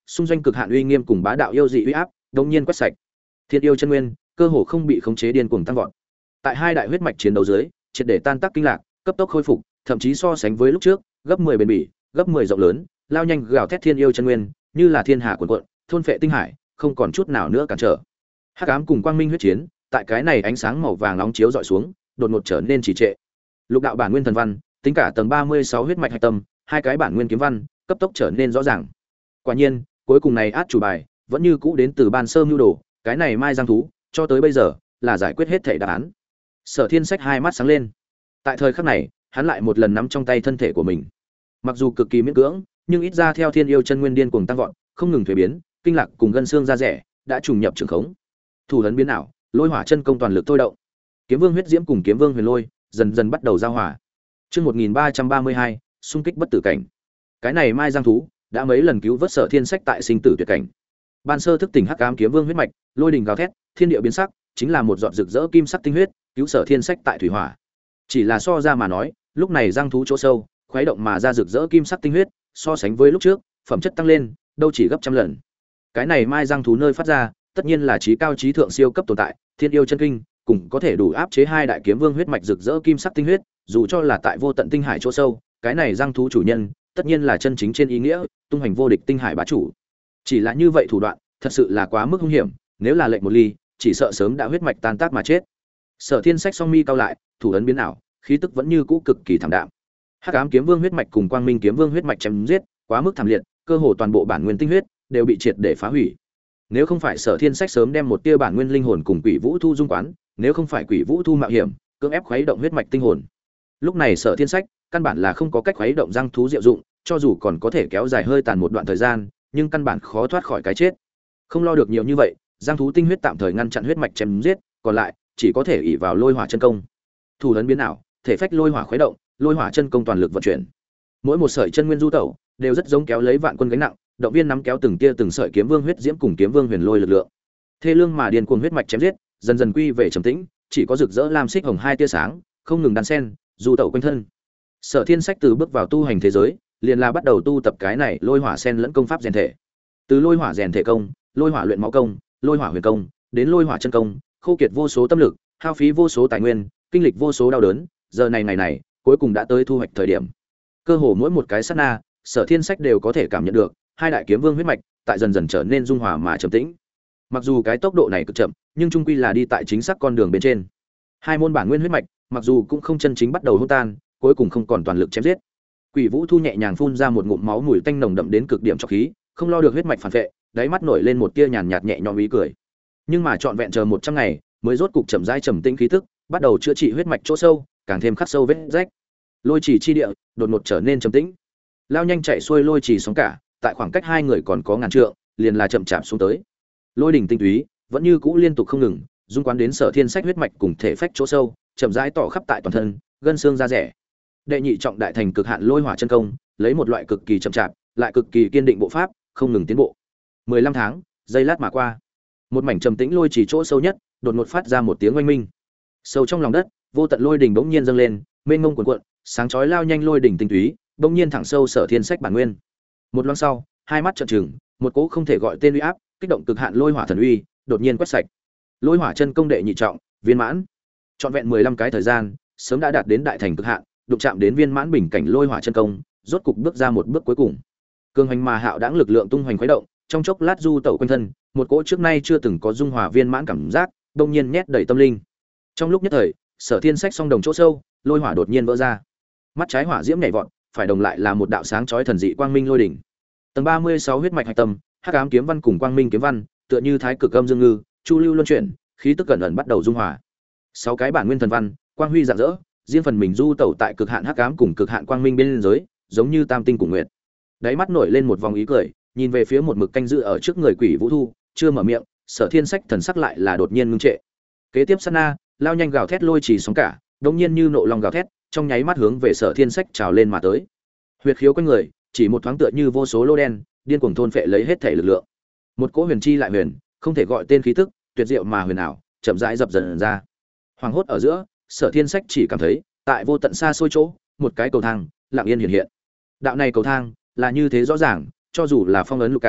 xung doanh cực hạn uy nghiêm cùng bá đạo yêu dị uy áp đột nhiên quét sạch. Thiên yêu chân nguyên cơ hồ không bị khống chế điên cuồng tăng vọt. Tại hai đại huyết mạch chiến đấu dưới, triệt để tan tác kinh lạc, cấp tốc khôi phục, thậm chí so sánh với lúc trước, gấp 10 bền bỉ, gấp 10 rộng lớn, lao nhanh gào thét thiên yêu chân nguyên, như là thiên hà cuồn cuộn, thôn phệ tinh hải, không còn chút nào nữa cản trở. Hắc ám cùng quang minh huyết chiến, tại cái này ánh sáng màu vàng nóng chiếu dọi xuống, đột ngột trở nên trì trệ. Lục đạo bản nguyên thần văn, tính cả tầng 36 huyết mạch hạch tâm, hai cái bản nguyên kiếm văn, cấp tốc trở nên rõ ràng. Quả nhiên, cuối cùng này át chủ bài, vẫn như cũ đến từ ban sơ mưu đồ, cái này mai giang thú, cho tới bây giờ, là giải quyết hết thảy đáp án. Sở Thiên Sách hai mắt sáng lên. Tại thời khắc này, hắn lại một lần nắm trong tay thân thể của mình. Mặc dù cực kỳ miễn cưỡng, nhưng ít ra theo thiên yêu chân nguyên điên cuồng tăng vọt, không ngừng thuế biến, kinh lạc cùng gân xương da rẻ đã trùng nhập trường khống. Thủ ấn biến ảo, lôi hỏa chân công toàn lực thôi động. Kiếm Vương huyết diễm cùng Kiếm Vương huyền lôi dần dần bắt đầu giao hòa. Chương 1332, xung kích bất tử cảnh. Cái này mai giang thú đã mấy lần cứu vớt Sở Thiên Sách tại sinh tử tuyệt cảnh. Ban sơ thức tỉnh Hắc Ám Kiếm Vương huyết mạch, lôi đình gào thét, thiên địa biến sắc, chính là một giọt rực rỡ kim sắc tinh huyết, cứu Sở Thiên Sách tại thủy hỏa. Chỉ là so ra mà nói, lúc này giang thú chỗ sâu, khuấy động mà ra rực rỡ kim sắc tinh huyết, so sánh với lúc trước, phẩm chất tăng lên, đâu chỉ gấp trăm lần. Cái này mai giang thú nơi phát ra, tất nhiên là trí cao trí thượng siêu cấp tồn tại, thiên yêu chân kinh, cùng có thể đủ áp chế hai đại kiếm vương huyết mạch rực rỡ kim sắc tinh huyết, dù cho là tại vô tận tinh hải chỗ sâu, cái này giang thú chủ nhân, tất nhiên là chân chính trên ý nghĩa, tung hoành vô địch tinh hải bá chủ. Chỉ là như vậy thủ đoạn, thật sự là quá mức hung hiểm, nếu là lệnh một ly, chỉ sợ sớm đã huyết mạch tan tác mà chết. Sở Thiên Sách song mi cao lại, thủ ấn biến ảo, khí tức vẫn như cũ cực kỳ thảm đạm. Hắc Ám Kiếm Vương huyết mạch cùng Quang Minh Kiếm Vương huyết mạch chém giết, quá mức thảm liệt, cơ hồ toàn bộ bản nguyên tinh huyết đều bị triệt để phá hủy. Nếu không phải Sở Thiên Sách sớm đem một tia bản nguyên linh hồn cùng Quỷ Vũ Thu dung quán, nếu không phải Quỷ Vũ Thu mạo hiểm, cưỡng ép khuấy động huyết mạch tinh hồn, lúc này Sở Thiên Sách căn bản là không có cách khuấy động giang thú diệu dụng, cho dù còn có thể kéo dài hơi tàn một đoạn thời gian, nhưng căn bản khó thoát khỏi cái chết. Không lo được nhiều như vậy, giang thú tinh huyết tạm thời ngăn chặn huyết mạch chém giết, còn lại chỉ có thể ỷ vào lôi hỏa chân công. Thủ ấn biến ảo, thể phách lôi hỏa khuấy động, lôi hỏa chân công toàn lực vận chuyển. Mỗi một sợi chân nguyên du tẩu, đều rất giống kéo lấy vạn quân gánh nặng, động viên nắm kéo từng tia từng sợi kiếm vương huyết diễm cùng kiếm vương huyền lôi lực lượng. Thê lương mà điên cuồng huyết mạch chém giết, dần dần quy về trầm tĩnh, chỉ có rực rỡ lam xích hồng hai tia sáng, không ngừng đan sen, du tẩu quanh thân. Sở Thiên Sách từ bước vào tu hành thế giới, liền là bắt đầu tu tập cái này lôi hỏa sen lẫn công pháp rèn thể. Từ lôi hỏa rèn thể công, lôi hỏa luyện máu công, lôi hỏa huyền công, đến lôi hỏa chân công, khô kiệt vô số tâm lực, hao phí vô số tài nguyên, kinh lịch vô số đau đớn, giờ này ngày này, cuối cùng đã tới thu hoạch thời điểm. Cơ hồ mỗi một cái sát na, Sở Thiên Sách đều có thể cảm nhận được, hai đại kiếm vương huyết mạch tại dần dần trở nên dung hòa mà trầm tĩnh. Mặc dù cái tốc độ này cực chậm, nhưng chung quy là đi tại chính xác con đường bên trên. Hai môn bản nguyên huyết mạch, mặc dù cũng không chân chính bắt đầu hỗn tan, cuối cùng không còn toàn lực chém giết. Quỷ Vũ Thu nhẹ nhàng phun ra một ngụm máu mùi tanh nồng đậm đến cực điểm cho khí, không lo được huyết mạch phản vệ, đáy mắt nổi lên một tia nhàn nhạt nhẹ nhõm ý cười. Nhưng mà trọn vẹn chờ 100 ngày, mới rốt cục chậm rãi trầm tĩnh khí tức, bắt đầu chữa trị huyết mạch chỗ sâu, càng thêm khắc sâu vết rách. Lôi chỉ chi địa đột ngột trở nên trầm tĩnh. Lao nhanh chạy xuôi lôi chỉ sóng cả, tại khoảng cách hai người còn có ngàn trượng, liền là chậm chạp xuống tới. Lôi đỉnh tinh túy vẫn như cũ liên tục không ngừng, dung quán đến Sở Thiên Sách huyết mạch cùng thể phách chỗ sâu, chậm rãi tỏ khắp tại toàn thân, gân xương da rẻ. Đệ nhị trọng đại thành cực hạn lôi hỏa chân công, lấy một loại cực kỳ chậm chạp, lại cực kỳ kiên định bộ pháp, không ngừng tiến bộ. 15 tháng, giây lát mà qua. Một mảnh trầm tĩnh lôi chỉ chỗ sâu nhất, đột ngột phát ra một tiếng oanh minh. Sâu trong lòng đất, vô tận lôi đỉnh bỗng nhiên dâng lên, mênh mông cuồn cuộn, sáng chói lao nhanh lôi đỉnh tinh túy, bỗng nhiên thẳng sâu Sở Thiên Sách bản nguyên. Một loáng sau, hai mắt trợn trừng, một cỗ không thể gọi tên uy áp, kích động cực hạn lôi hỏa thần uy, đột nhiên quét sạch. Lôi hỏa chân công đệ nhị trọng, viên mãn. Trọn vẹn 15 cái thời gian, sớm đã đạt đến đại thành cực hạn, đụng chạm đến viên mãn bình cảnh lôi hỏa chân công, rốt cục bước ra một bước cuối cùng. Cường hành mà hạo đãng lực lượng tung hoành khuấy động, trong chốc lát du tẩu quanh thân, một cỗ trước nay chưa từng có dung hòa viên mãn cảm giác, đông nhiên nhét đầy tâm linh. Trong lúc nhất thời, Sở Thiên Sách song đồng chỗ sâu, lôi hỏa đột nhiên vỡ ra. Mắt trái hỏa diễm nhảy vọt, phải đồng lại là một đạo sáng chói thần dị quang minh lôi đỉnh. Tầng 36 huyết mạch hạch tâm, Hắc Ám kiếm văn cùng Quang Minh kiếm văn, tựa như thái cực âm dương ngư, chu lưu luân chuyển, khí tức cẩn ẩn bắt đầu dung hòa. 6 cái bản nguyên thần văn, quang huy rạng rỡ, riêng phần mình du tẩu tại cực hạn Hắc Ám cùng cực hạn Quang Minh bên giới, giống như tam tinh cùng nguyệt. Đáy mắt nổi lên một vòng ý cười, nhìn về phía một mực canh giữ ở trước người Quỷ Vũ Thu, chưa mở miệng, Sở Thiên Sách thần sắc lại là đột nhiên ngưng trệ. Kế tiếp sát na, lao nhanh gào thét lôi chỉ sóng cả, đột nhiên như nộ long gào thét, trong nháy mắt hướng về Sở Thiên Sách trào lên mà tới. Huyệt khiếu quanh người, chỉ một thoáng tựa như vô số lô đen, điên cuồng thôn phệ lấy hết thể lực lượng. Một cỗ huyền chi lại huyền, không thể gọi tên khí tức, tuyệt diệu mà huyền ảo, chậm rãi dập dần ra. Hoàng hốt ở giữa, Sở Thiên Sách chỉ cảm thấy, tại vô tận xa xôi chỗ, một cái cầu thang lặng yên hiện hiện. Đạo này cầu thang là như thế rõ ràng, cho dù là phong ấn lục cảm,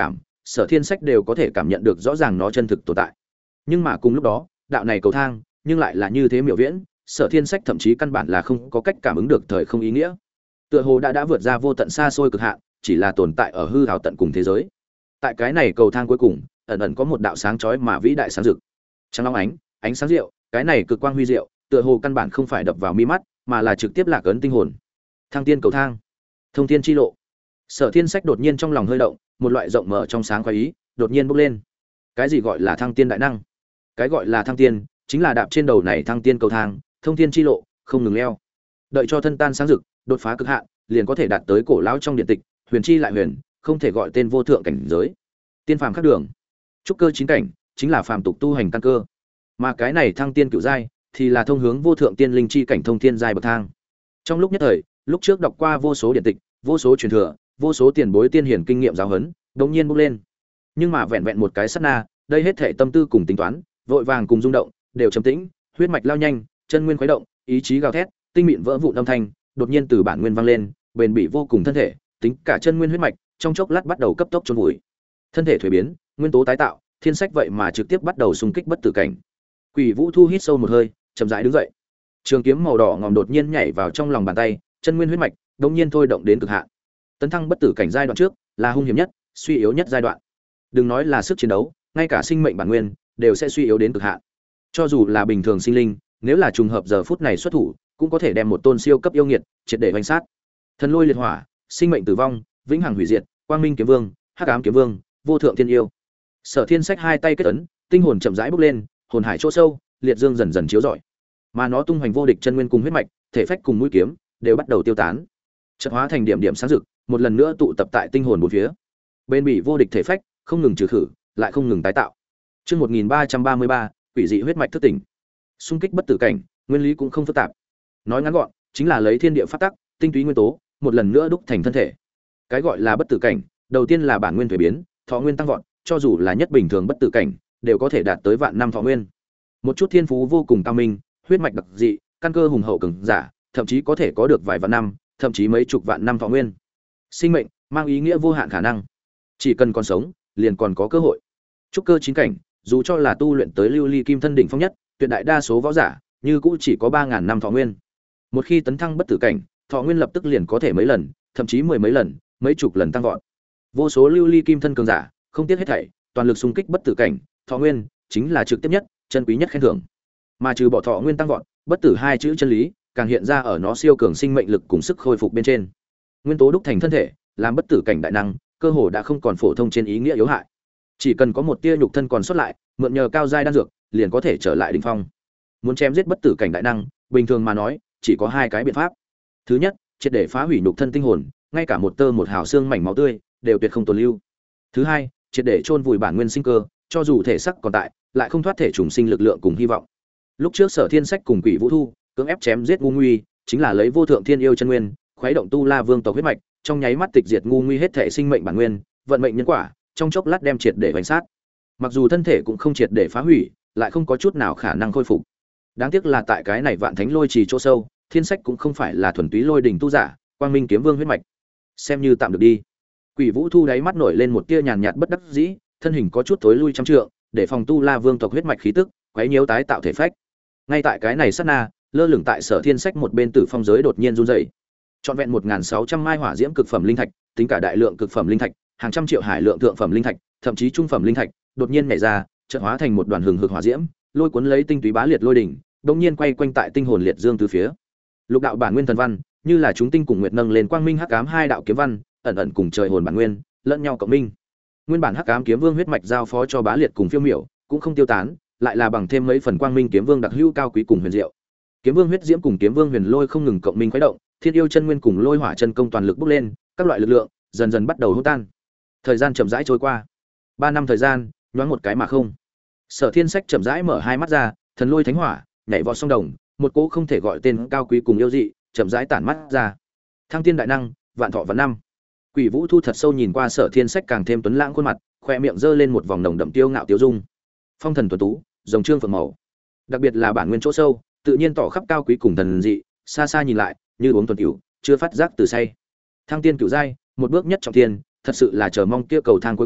Sở Thiên Sách đều có thể cảm nhận được rõ ràng nó chân thực tồn tại. Nhưng mà cùng lúc đó, đạo này cầu thang, nhưng lại là như thế miểu viễn, Sở Thiên Sách thậm chí căn bản là không có cách cảm ứng được thời không ý nghĩa. Tựa hồ đã vượt ra vô tận xa xôi cực hạn, chỉ là tồn tại ở hư ảo tận cùng thế giới. Tại cái này cầu thang cuối cùng, ẩn ẩn có một đạo sáng chói mà vĩ đại sáng rực. Trắng long ánh sáng diệu, cái này cực quang huy diệu, tựa hồ căn bản không phải đập vào mi mắt, mà là trực tiếp lạc ấn tinh hồn. Thăng tiên cầu thang, thông thiên chi lộ. Sở Thiên Sách đột nhiên trong lòng hơi động, một loại rộng mở trong sáng khoái ý đột nhiên bốc lên. Cái gì gọi là thăng tiên đại năng? Cái gọi là thăng tiên, chính là đạp trên đầu này thăng tiên cầu thang, thông thiên chi lộ, không ngừng leo. Đợi cho thân tan sáng rực, đột phá cực hạn, liền có thể đạt tới cổ lão trong điện tịch, huyền chi lại huyền, không thể gọi tên vô thượng cảnh giới. Tiên phàm khác đường, trúc cơ chín cảnh, chính là phàm tục tu hành căn cơ. Mà cái này thăng tiên cửu giai, thì là thông hướng vô thượng tiên linh chi cảnh thông thiên giai bậc thang. Trong lúc nhất thời, lúc trước đọc qua vô số điện tịch, vô số truyền thừa, vô số tiền bối tiên hiển kinh nghiệm giáo huấn, đột nhiên bốc lên. Nhưng mà vẹn vẹn một cái sát na, đây hết thảy tâm tư cùng tính toán, vội vàng cùng rung động, đều trầm tĩnh, huyết mạch lao nhanh, chân nguyên khuấy động, ý chí gào thét, tinh mịn vỡ vụn âm thanh, đột nhiên từ bản nguyên vang lên, bền bỉ vô cùng thân thể, tính cả chân nguyên huyết mạch, trong chốc lát bắt đầu cấp tốc chôn vùi. Thân thể thuế biến, nguyên tố tái tạo, Thiên Sách vậy mà trực tiếp bắt đầu xung kích bất tử cảnh. Quỷ Vũ Thu hít sâu một hơi, chậm rãi đứng dậy. Trường kiếm màu đỏ ngòm đột nhiên nhảy vào trong lòng bàn tay, chân nguyên huyết mạch đột nhiên thôi động đến cực hạn. Tấn thăng bất tử cảnh giai đoạn trước là hung hiểm nhất, suy yếu nhất giai đoạn. Đừng nói là sức chiến đấu, ngay cả sinh mệnh bản nguyên đều sẽ suy yếu đến cực hạn. Cho dù là bình thường sinh linh, nếu là trùng hợp giờ phút này xuất thủ, cũng có thể đem một tôn siêu cấp yêu nghiệt triệt để vây sát. Thần lôi liệt hỏa, sinh mệnh tử vong, vĩnh hằng hủy diệt, quang minh kiếm vương, hắc ám kiếm vương, vô thượng thiên yêu. Sở Thiên Sách hai tay kết ấn, tinh hồn chậm rãi bốc lên, hồn hải chỗ sâu, liệt dương dần dần chiếu rọi. Mà nó tung hoành vô địch chân nguyên cùng huyết mạch, thể phách cùng mũi kiếm đều bắt đầu tiêu tán. Chợt hóa thành điểm điểm sáng rực, một lần nữa tụ tập tại tinh hồn bốn phía. Bên bị vô địch thể phách, không ngừng trừ khử, lại không ngừng tái tạo. Chương 1333, quỷ dị huyết mạch thức tỉnh. Xung kích bất tử cảnh, nguyên lý cũng không phức tạp. Nói ngắn gọn, chính là lấy thiên địa pháp tắc, tinh túy nguyên tố, một lần nữa đúc thành thân thể. Cái gọi là bất tử cảnh, đầu tiên là bản nguyên thuế biến, thọ nguyên tăng vọt, cho dù là nhất bình thường bất tử cảnh, đều có thể đạt tới vạn năm thọ nguyên. Một chút thiên phú vô cùng cao minh, huyết mạch đặc dị, căn cơ hùng hậu cường giả, thậm chí có thể có được vài vạn năm, thậm chí mấy chục vạn năm thọ nguyên. Sinh mệnh mang ý nghĩa vô hạn khả năng, chỉ cần còn sống, liền còn có cơ hội. Trúc cơ chín cảnh, dù cho là tu luyện tới lưu ly kim thân đỉnh phong nhất, tuyệt đại đa số võ giả, như cũng chỉ có 3000 năm thọ nguyên. Một khi tấn thăng bất tử cảnh, thọ nguyên lập tức liền có thể mấy lần, thậm chí mười mấy lần, mấy chục lần tăng vọt. Vô số lưu ly kim thân cường giả, không tiếc hết thảy, toàn lực xung kích bất tử cảnh, thọ nguyên chính là trực tiếp nhất, chân quý nhất khen thưởng. Mà trừ bỏ thọ nguyên tăng vọt, bất tử hai chữ chân lý, càng hiện ra ở nó siêu cường sinh mệnh lực cùng sức khôi phục bên trên. Nguyên tố đúc thành thân thể, làm bất tử cảnh đại năng, cơ hồ đã không còn phổ thông trên ý nghĩa yếu hại. Chỉ cần có một tia nhục thân còn sót lại, mượn nhờ cao giai đan dược, liền có thể trở lại đỉnh phong. Muốn chém giết bất tử cảnh đại năng, bình thường mà nói, chỉ có hai cái biện pháp. Thứ nhất, triệt để phá hủy nhục thân tinh hồn, ngay cả một tơ một hào xương mảnh máu tươi đều tuyệt không tồn lưu. Thứ hai, triệt để chôn vùi bản nguyên sinh cơ, cho dù thể xác còn tại, lại không thoát thể trùng sinh lực lượng cùng hy vọng. Lúc trước Sở Thiên Sách cùng Quỷ Vũ Thu cưỡng ép chém giết ngu nguy, chính là lấy vô thượng thiên yêu chân nguyên, khuấy động tu la vương tộc huyết mạch, trong nháy mắt tịch diệt ngu nguy hết thể sinh mệnh bản nguyên, vận mệnh nhân quả, trong chốc lát đem triệt để vành sát. Mặc dù thân thể cũng không triệt để phá hủy, lại không có chút nào khả năng khôi phục. Đáng tiếc là tại cái này vạn thánh lôi trì chỗ sâu, Thiên Sách cũng không phải là thuần túy lôi đỉnh tu giả, quang minh kiếm vương huyết mạch, xem như tạm được đi. Quỷ Vũ Thu đáy mắt nổi lên một tia nhàn nhạt bất đắc dĩ, thân hình có chút tối lui trăm trượng, để phòng tu la vương tộc huyết mạch khí tức quấy nhiễu tái tạo thể phách. Ngay tại cái này sát na, lơ lửng tại Sở Thiên Sách một bên tử phong giới đột nhiên run rẩy. Trọn vẹn 1600 mai hỏa diễm cực phẩm linh thạch, tính cả đại lượng cực phẩm linh thạch, hàng trăm triệu hải lượng thượng phẩm linh thạch, thậm chí trung phẩm linh thạch, đột nhiên nhảy ra, chợt hóa thành một đoàn hừng hực hỏa diễm, lôi cuốn lấy tinh túy bá liệt lôi đỉnh, đột nhiên quay quanh tại tinh hồn liệt dương tứ phía. Lục đạo bản nguyên thần văn, như là chúng tinh cùng nguyệt nâng lên quang minh hắc ám hai đạo kiếm văn, ẩn ẩn cùng trời hồn bản nguyên, lẫn nhau cộng minh. Nguyên bản hắc ám kiếm vương huyết mạch giao phó cho bá liệt cùng phiêu miểu, cũng không tiêu tán, lại là bằng thêm mấy phần quang minh kiếm vương đặc hữu cao quý cùng huyền diệu. Kiếm vương huyết diễm cùng kiếm vương huyền lôi không ngừng cộng minh khuấy động, thiên yêu chân nguyên cùng lôi hỏa chân công toàn lực bốc lên, các loại lực lượng dần dần bắt đầu hỗn tan. Thời gian chậm rãi trôi qua, 3 năm thời gian, nhoáng một cái mà không. Sở Thiên Sách chậm rãi mở hai mắt ra, thần lôi thánh hỏa nhảy vọt song đồng, một cỗ không thể gọi tên cao quý cùng yêu dị, chậm rãi tản mắt ra. Thăng tiên đại năng, vạn thọ vạn năm. Quỷ Vũ Thu thật sâu nhìn qua Sở Thiên Sách càng thêm tuấn lãng khuôn mặt, khoe miệng giơ lên một vòng nồng đậm tiêu ngạo tiêu dung. Phong thần tuấn tú, rồng trương phượng màu. Đặc biệt là bản nguyên chỗ sâu, tự nhiên tỏ khắp cao quý cùng thần dị, xa xa nhìn lại, như uống tuần tiểu, chưa phát giác từ say. Thăng tiên cửu giai, một bước nhất trọng thiên, thật sự là chờ mong kia cầu thang cuối cùng,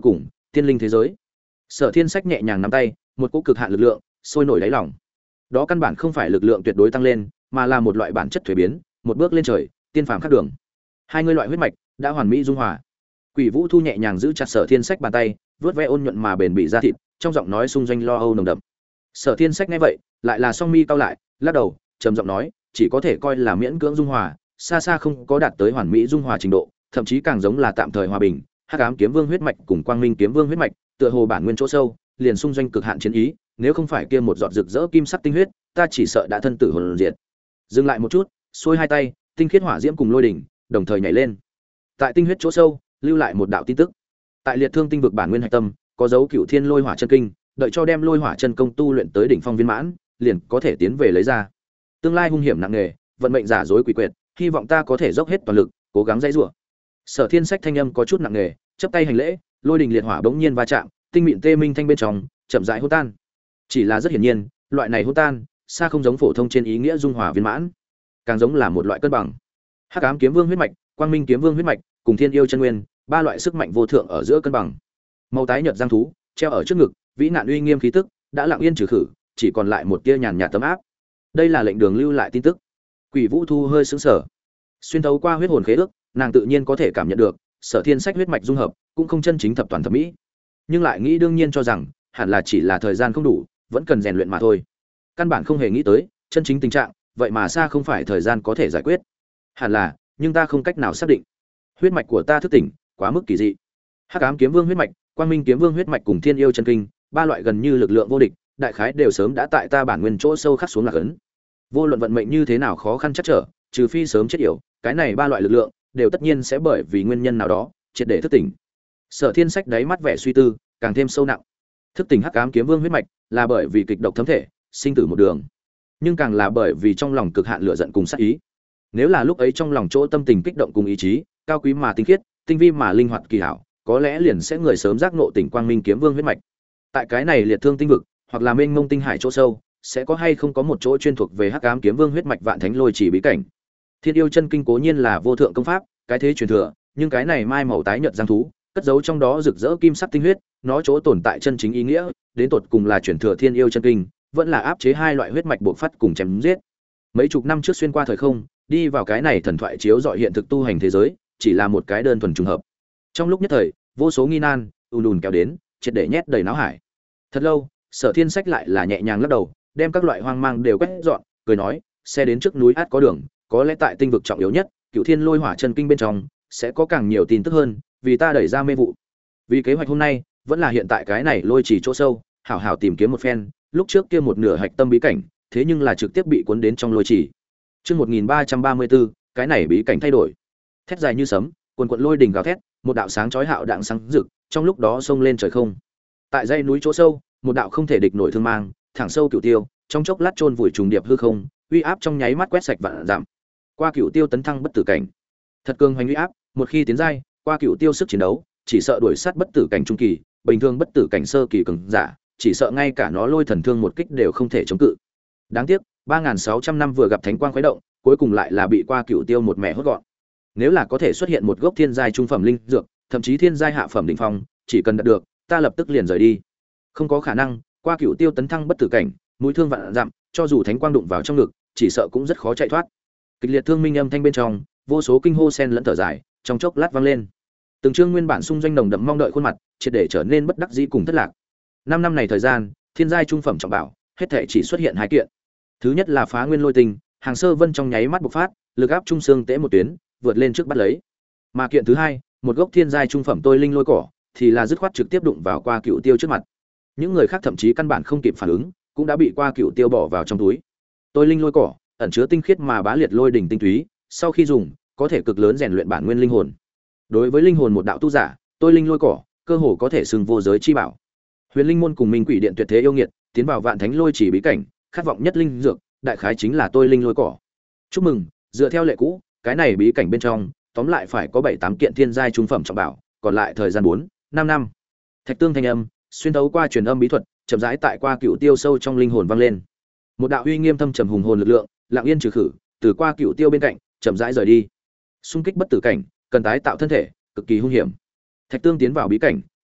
tiên linh thế giới. Sở Thiên Sách nhẹ nhàng nắm tay, một cỗ cực hạn lực lượng sôi nổi đáy lòng. Đó căn bản không phải lực lượng tuyệt đối tăng lên, mà là một loại bản chất thuế biến, một bước lên trời, tiên phàm khác đường. Hai người loại huyết mạch đã hoàn mỹ dung hòa. Quỷ Vũ Thu nhẹ nhàng giữ chặt Sở Thiên Sách bàn tay, vớt ve ôn nhuận mà bền bỉ da thịt, trong giọng nói xung doanh lo âu nồng đậm. Sở Thiên Sách nghe vậy, lại là song mi cau lại, lắc đầu, trầm giọng nói, chỉ có thể coi là miễn cưỡng dung hòa, xa xa không có đạt tới hoàn mỹ dung hòa trình độ, thậm chí càng giống là tạm thời hòa bình. Hắc ám kiếm vương huyết mạch cùng quang minh kiếm vương huyết mạch, tựa hồ bản nguyên chỗ sâu, liền xung doanh cực hạn chiến ý, nếu không phải kia một giọt rực rỡ kim sắc tinh huyết, ta chỉ sợ đã thân tử hồn diệt. Dừng lại một chút, xuôi hai tay, tinh khiết hỏa diễm cùng lôi đỉnh, đồng thời nhảy lên. Tại tinh huyết chỗ sâu, lưu lại một đạo tin tức. Tại liệt thương tinh vực bản nguyên hạch tâm, có dấu Cửu Thiên Lôi Hỏa chân kinh, đợi cho đem Lôi Hỏa chân công tu luyện tới đỉnh phong viên mãn, liền có thể tiến về lấy ra. Tương lai hung hiểm nặng nề, vận mệnh giả dối quỷ quyệt, hy vọng ta có thể dốc hết toàn lực, cố gắng dãy rủa. Sở Thiên Sách thanh âm có chút nặng nề, chắp tay hành lễ, lôi đình liệt hỏa bỗng nhiên va chạm, tinh mịn tê minh thanh bên trong, chậm rãi hỗn tan. Chỉ là rất hiển nhiên, loại này hỗn tan, xa không giống phổ thông trên ý nghĩa dung hòa viên mãn, càng giống là một loại cân bằng. Hắc ám kiếm vương huyết mạch, quang minh kiếm vương huyết mạch, cùng thiên yêu chân nguyên, ba loại sức mạnh vô thượng ở giữa cân bằng. Màu tái nhợt giang thú, treo ở trước ngực, vĩ nạn uy nghiêm khí tức, đã lặng yên trừ khử, chỉ còn lại một tia nhàn nhạt tấm áp. Đây là lệnh đường lưu lại tin tức. Quỷ Vũ Thu hơi sững sờ. Xuyên thấu qua huyết hồn khế ước, nàng tự nhiên có thể cảm nhận được, Sở Thiên Sách huyết mạch dung hợp, cũng không chân chính thập toàn thập mỹ. Nhưng lại nghĩ đương nhiên cho rằng, hẳn là chỉ là thời gian không đủ, vẫn cần rèn luyện mà thôi. Căn bản không hề nghĩ tới, chân chính tình trạng, vậy mà xa không phải thời gian có thể giải quyết. Hẳn là, nhưng ta không cách nào xác định. Huyết mạch của ta thức tỉnh, quá mức kỳ dị. Hắc ám kiếm vương huyết mạch, quang minh kiếm vương huyết mạch cùng thiên yêu chân kinh, ba loại gần như lực lượng vô địch, đại khái đều sớm đã tại ta bản nguyên chỗ sâu khắc xuống lạc ấn. Vô luận vận mệnh như thế nào khó khăn chắc trở, trừ phi sớm chết yểu, cái này ba loại lực lượng đều tất nhiên sẽ bởi vì nguyên nhân nào đó triệt để thức tỉnh. Sở Thiên Sách đáy mắt vẻ suy tư càng thêm sâu nặng. Thức tỉnh hắc ám kiếm vương huyết mạch là bởi vì kịch độc thấm thể, sinh tử một đường, nhưng càng là bởi vì trong lòng cực hạn lửa giận cùng sát ý. Nếu là lúc ấy trong lòng chỗ tâm tình kích động cùng ý chí, cao quý mà tinh khiết, tinh vi mà linh hoạt kỳ hảo, có lẽ liền sẽ người sớm giác ngộ tỉnh quang minh kiếm vương huyết mạch. Tại cái này liệt thương tinh vực, hoặc là mênh mông tinh hải chỗ sâu, sẽ có hay không có một chỗ chuyên thuộc về hắc ám kiếm vương huyết mạch vạn thánh lôi chỉ bí cảnh. Thiên yêu chân kinh cố nhiên là vô thượng công pháp, cái thế truyền thừa, nhưng cái này mai màu tái nhợt giang thú, cất giấu trong đó rực rỡ kim sắc tinh huyết, nó chỗ tồn tại chân chính ý nghĩa, đến tột cùng là truyền thừa thiên yêu chân kinh, vẫn là áp chế hai loại huyết mạch bộc phát cùng chém giết. Mấy chục năm trước xuyên qua thời không, đi vào cái này thần thoại chiếu rọi hiện thực tu hành thế giới, chỉ là một cái đơn thuần trùng hợp. Trong lúc nhất thời, vô số nghi nan, ùn kéo đến, triệt để nhét đầy não hải. Thật lâu, Sở Thiên Sách lại là nhẹ nhàng lắc đầu, đem các loại hoang mang đều quét dọn, cười nói, xe đến trước núi át có đường, có lẽ tại tinh vực trọng yếu nhất, Cửu Thiên Lôi Hỏa chân kinh bên trong sẽ có càng nhiều tin tức hơn, vì ta đẩy ra mê vụ. Vì kế hoạch hôm nay, vẫn là hiện tại cái này lôi chỉ chỗ sâu, hảo hảo tìm kiếm một phen, lúc trước kia một nửa hạch tâm bí cảnh, thế nhưng là trực tiếp bị cuốn đến trong lôi chỉ. Chương 1334, cái này bí cảnh thay đổi. Thét dài như sấm, cuồn cuộn lôi đình gào thét, một đạo sáng chói hạo đặng sáng rực, trong lúc đó xông lên trời không. Tại dãy núi chỗ sâu, một đạo không thể địch nổi thương mang, thẳng sâu cửu tiêu, trong chốc lát chôn vùi trùng điệp hư không, uy áp trong nháy mắt quét sạch vạn dặm. Qua cửu tiêu tấn thăng bất tử cảnh. Thật cường hoành uy áp, một khi tiến giai, qua cửu tiêu sức chiến đấu, chỉ sợ đuổi sát bất tử cảnh trung kỳ, bình thường bất tử cảnh sơ kỳ cường giả, chỉ sợ ngay cả nó lôi thần thương một kích đều không thể chống cự. Đáng tiếc, 3600 năm vừa gặp thánh quang khuấy động, cuối cùng lại là bị qua cửu tiêu một mẻ hốt gọn. Nếu là có thể xuất hiện một gốc thiên giai trung phẩm linh dược, thậm chí thiên giai hạ phẩm đỉnh phong, chỉ cần đạt được, ta lập tức liền rời đi. Không có khả năng, qua cửu tiêu tấn thăng bất tử cảnh, mũi thương vạn dặm, cho dù thánh quang đụng vào trong ngực, chỉ sợ cũng rất khó chạy thoát. Kịch liệt thương minh âm thanh bên trong, vô số kinh hô sen lẫn thở dài, trong chốc lát vang lên. Từng chương nguyên bản xung doanh nồng đậm mong đợi khuôn mặt, triệt để trở nên bất đắc dĩ cùng thất lạc. 5 năm này thời gian, thiên giai trung phẩm trọng bảo, hết thảy chỉ xuất hiện 2 kiện. Thứ nhất là Phá Nguyên Lôi Tinh, Hàng Sơ Vân trong nháy mắt bộc phát, lực áp trung xương tế một tuyến, vượt lên trước bắt lấy. Mà kiện thứ hai, một gốc thiên giai trung phẩm tôi linh lôi cỏ, thì là dứt khoát trực tiếp đụng vào qua cựu tiêu trước mặt. Những người khác thậm chí căn bản không kịp phản ứng, cũng đã bị qua cựu tiêu bỏ vào trong túi. Tôi linh lôi cỏ, ẩn chứa tinh khiết mà bá liệt lôi đỉnh tinh túy, sau khi dùng, có thể cực lớn rèn luyện bản nguyên linh hồn. Đối với linh hồn một đạo tu giả, tôi linh lôi cỏ, cơ hồ có thể xưng vô giới chi bảo. Huyền Linh môn cùng Minh Quỷ điện tuyệt thế yêu nghiệt, tiến vào Vạn Thánh Lôi chỉ bí cảnh, khát vọng nhất linh dược, đại khái chính là tôi linh lôi cỏ. Chúc mừng, dựa theo lệ cũ, cái này bí cảnh bên trong, tóm lại phải có 7-8 kiện thiên giai trung phẩm trọng bảo, còn lại thời gian 4-5 năm. Thạch tương thanh âm, xuyên thấu qua truyền âm bí thuật, chậm rãi tại qua cựu tiêu sâu trong linh hồn vang lên. Một đạo uy nghiêm thâm trầm hùng hồn lực lượng, lặng yên trừ khử, từ qua cựu tiêu bên cạnh, chậm rãi rời đi. Xung kích bất tử cảnh, cần tái tạo thân thể, cực kỳ hung hiểm. Thạch tương tiến vào bí cảnh,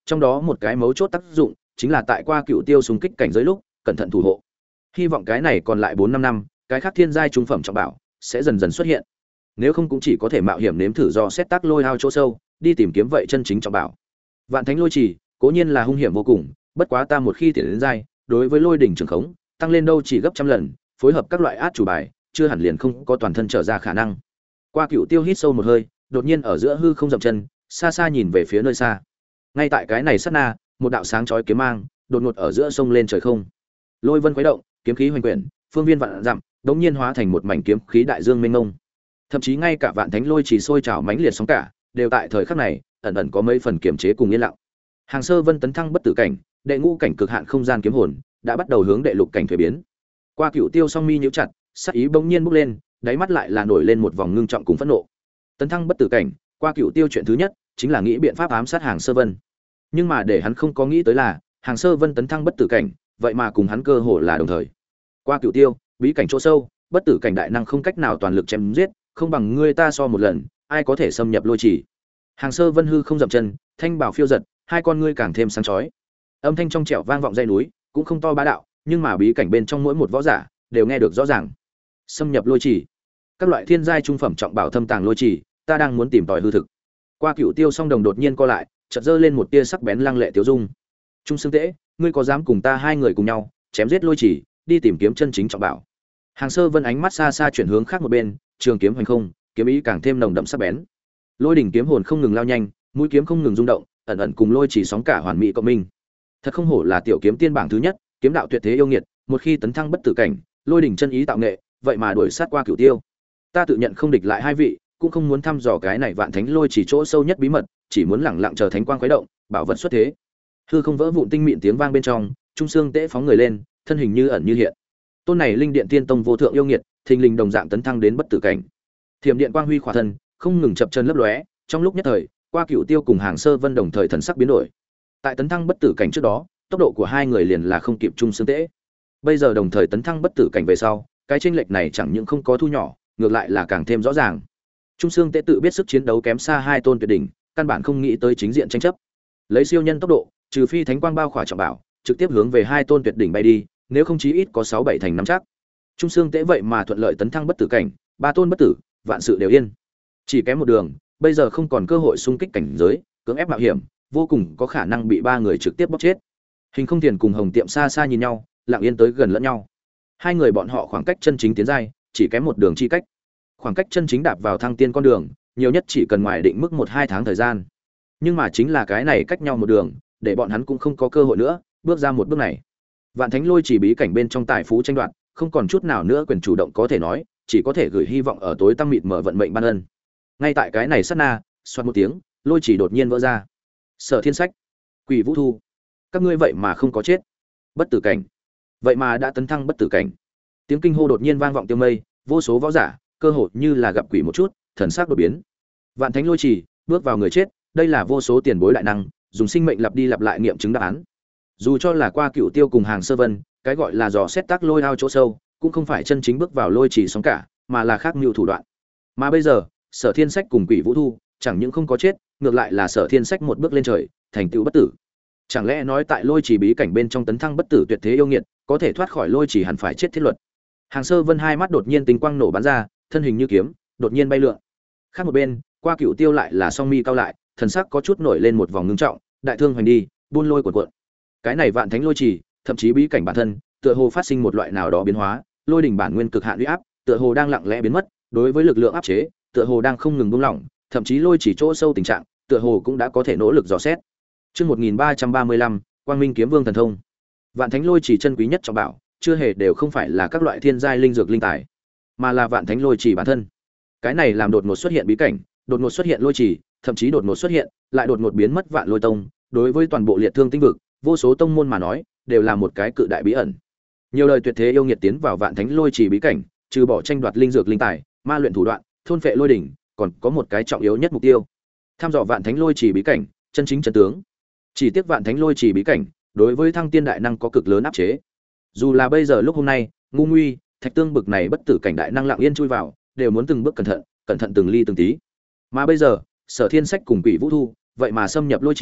trong đó một cái mấu chốt tác dụng chính là tại qua cựu tiêu xung kích cảnh giới lúc cẩn thận thủ hộ. Hy vọng cái này còn lại 4-5 năm, cái khác thiên giai trung phẩm trọng bảo sẽ dần dần xuất hiện. Nếu không cũng chỉ có thể mạo hiểm nếm thử do xét tác lôi hao chỗ sâu, đi tìm kiếm vậy chân chính trọng bảo. Vạn Thánh Lôi Chỉ, cố nhiên là hung hiểm vô cùng, bất quá ta một khi tiến đến giai, đối với lôi đỉnh trường khống, tăng lên đâu chỉ gấp trăm lần, phối hợp các loại át chủ bài, chưa hẳn liền không có toàn thân trở ra khả năng. Qua cựu tiêu hít sâu một hơi, đột nhiên ở giữa hư không dậm chân, xa xa nhìn về phía nơi xa. Ngay tại cái này sát na, một đạo sáng chói kiếm mang, đột ngột ở giữa sông lên trời không. Lôi vân khuấy động, kiếm khí hoành quyển, phương viên vạn dặm, đống nhiên hóa thành một mảnh kiếm khí đại dương mênh mông. Thậm chí ngay cả Vạn Thánh Lôi Chỉ sôi trào mãnh liệt sóng cả, đều tại thời khắc này, ẩn ẩn có mấy phần kiềm chế cùng yên lặng. Hàng Sơ Vân tấn thăng bất tử cảnh, đệ ngũ cảnh cực hạn không gian kiếm hồn, đã bắt đầu hướng đệ lục cảnh thuế biến. Qua cựu tiêu song mi nhíu chặt, sát ý bỗng nhiên bốc lên, đáy mắt lại là nổi lên một vòng ngưng trọng cùng phẫn nộ. Tấn thăng bất tử cảnh, qua cựu tiêu chuyện thứ nhất chính là nghĩ biện pháp ám sát Hàng Sơ Vân. Nhưng mà để hắn không có nghĩ tới là, Hàng Sơ Vân tấn thăng bất tử cảnh, vậy mà cùng hắn cơ hồ là đồng thời. Qua cựu tiêu, bí cảnh chỗ sâu, bất tử cảnh đại năng không cách nào toàn lực chém giết, không bằng ngươi ta so một lần, ai có thể xâm nhập lôi chỉ. Hàng Sơ Vân hư không dậm chân, thanh bảo phiêu giật, hai con ngươi càng thêm sáng chói. Âm thanh trong trẻo vang vọng dãy núi, cũng không to bá đạo, nhưng mà bí cảnh bên trong mỗi một võ giả đều nghe được rõ ràng. Xâm nhập lôi chỉ, các loại thiên giai trung phẩm trọng bảo thâm tàng lôi chỉ, ta đang muốn tìm tòi hư thực. Qua cựu tiêu song đồng đột nhiên co lại, chợt giơ lên một tia sắc bén lăng lệ tiêu dung. Trung Sương Tế, ngươi có dám cùng ta hai người cùng nhau chém giết lôi chỉ, đi tìm kiếm chân chính trọng bảo? Hàng Sơ Vân ánh mắt xa xa chuyển hướng khác một bên, trường kiếm hoành không, kiếm ý càng thêm nồng đậm sắc bén. Lôi đỉnh kiếm hồn không ngừng lao nhanh, mũi kiếm không ngừng rung động, ẩn ẩn cùng lôi chỉ sóng cả hoàn mỹ cộng minh. Thật không hổ là tiểu kiếm tiên bảng thứ nhất, kiếm đạo tuyệt thế yêu nghiệt, một khi tấn thăng bất tử cảnh, lôi đỉnh chân ý tạo nghệ, vậy mà đuổi sát qua cửu tiêu. Ta tự nhận không địch lại hai vị, cũng không muốn thăm dò cái này vạn thánh lôi chỉ chỗ sâu nhất bí mật, chỉ muốn lẳng lặng chờ thánh quang khuấy động, bảo vật xuất thế. Hư không vỡ vụn tinh mịn tiếng vang bên trong, Trung Sương Tế phóng người lên, thân hình như ẩn như hiện. Tôn này linh điện tiên tông vô thượng yêu nghiệt, thình lình đồng dạng tấn thăng đến bất tử cảnh. Thiểm điện quang huy khỏa thân, không ngừng chập chân lấp lóe, trong lúc nhất thời, qua cựu tiêu cùng Hàng Sơ Vân đồng thời thần sắc biến đổi. Tại tấn thăng bất tử cảnh trước đó, tốc độ của hai người liền là không kịp Trung Sương Tế. Bây giờ đồng thời tấn thăng bất tử cảnh về sau, cái chênh lệch này chẳng những không có thu nhỏ, ngược lại là càng thêm rõ ràng. Trung Sương Tế tự biết sức chiến đấu kém xa hai tôn tuyệt đỉnh, căn bản không nghĩ tới chính diện tranh chấp. Lấy siêu nhân tốc độ, trừ phi thánh quang bao khỏa trọng bảo, trực tiếp hướng về hai tôn tuyệt đỉnh bay đi, nếu không chí ít có 6-7 thành nắm chắc. Trung Sương Tế vậy mà thuận lợi tấn thăng bất tử cảnh, ba tôn bất tử, vạn sự đều yên. Chỉ kém một đường, bây giờ không còn cơ hội xung kích cảnh giới, cưỡng ép mạo hiểm, vô cùng có khả năng bị ba người trực tiếp bóc chết. Hình Không Tiền cùng Hồng Tiệm xa xa nhìn nhau, lặng yên tới gần lẫn nhau. Hai người bọn họ khoảng cách chân chính tiến giai, chỉ kém một đường chi cách. Khoảng cách chân chính đạp vào thăng tiên con đường, nhiều nhất chỉ cần ngoài định mức 1-2 tháng thời gian. Nhưng mà chính là cái này cách nhau một đường, để bọn hắn cũng không có cơ hội nữa bước ra một bước này. Vạn Thánh Lôi chỉ bí cảnh bên trong tài phú tranh đoạt, không còn chút nào nữa quyền chủ động có thể nói, chỉ có thể gửi hy vọng ở tối tăm mịt mở vận mệnh ban ân. Ngay tại cái này sát na, xoát một tiếng, lôi chỉ đột nhiên vỡ ra. Sở Thiên Sách, Quỷ Vũ Thu, các ngươi vậy mà không có chết. Bất tử cảnh, vậy mà đã tấn thăng bất tử cảnh. Tiếng kinh hô đột nhiên vang vọng tiêu mây, vô số võ giả, cơ hội như là gặp quỷ một chút, thần sắc đột biến. Vạn Thánh Lôi chỉ, bước vào người chết, đây là vô số tiền bối đại năng, dùng sinh mệnh lặp đi lặp lại nghiệm chứng đáp án. Dù cho là qua cựu tiêu cùng Hàng Sơ Vân, cái gọi là dò xét tác lôi ao chỗ sâu, cũng không phải chân chính bước vào lôi chỉ sóng cả, mà là khác mưu thủ đoạn. Mà bây giờ, Sở Thiên Sách cùng Quỷ Vũ Thu, chẳng những không có chết, ngược lại là Sở Thiên Sách một bước lên trời, thành tựu bất tử. Chẳng lẽ nói tại lôi chỉ bí cảnh bên trong tấn thăng bất tử tuyệt thế yêu nghiệt, có thể thoát khỏi lôi chỉ hẳn phải chết thiết luật. Hàng Sơ Vân hai mắt đột nhiên tinh quang nổ bắn ra, thân hình như kiếm, đột nhiên bay lượn. Khác một bên, qua cựu tiêu lại là song mi cao lại, thần sắc có chút nổi lên một vòng ngưng trọng, đại thương hoành đi, buôn lôi cuộn cuộn. Cái này vạn thánh lôi chỉ, thậm chí bí cảnh bản thân, tựa hồ phát sinh một loại nào đó biến hóa, lôi đỉnh bản nguyên cực hạn uy áp, tựa hồ đang lặng lẽ biến mất, đối với lực lượng áp chế, tựa hồ đang không ngừng buông lỏng, thậm chí lôi chỉ chỗ sâu tình trạng, tựa hồ cũng đã có thể nỗ lực dò xét. Chương 1335, Quang Minh Kiếm Vương thần thông. Vạn thánh lôi chỉ chân quý nhất trọng bảo, chưa hề đều không phải là các loại thiên giai linh dược linh tài, mà là vạn thánh lôi chỉ bản thân. Cái này làm đột ngột xuất hiện bí cảnh, đột ngột xuất hiện lôi chỉ, thậm chí đột ngột xuất hiện, lại đột ngột biến mất vạn lôi tông, đối với toàn bộ liệt thương tinh vực, vô số tông môn mà nói, đều là một cái cự đại bí ẩn. Nhiều lời tuyệt thế yêu nghiệt tiến vào vạn thánh lôi chỉ bí cảnh, trừ bỏ tranh đoạt linh dược linh tài, ma luyện thủ đoạn, thôn phệ lôi đỉnh, còn có một cái trọng yếu nhất mục tiêu. Tham dò vạn thánh lôi chỉ bí cảnh, chân chính chân tướng. Chỉ tiếc vạn thánh lôi chỉ bí cảnh, đối với thăng tiên đại năng có cực lớn áp chế. Dù là bây giờ lúc hôm nay, Ngu Nguy, Thạch Tương bực này bất tử cảnh đại năng lặng yên chui vào, đều muốn từng bước cẩn thận từng ly từng tí. Mà bây giờ, Sở Thiên Sách cùng Quỷ Vũ Thu, vậy mà xâm nhập lôi chỉ,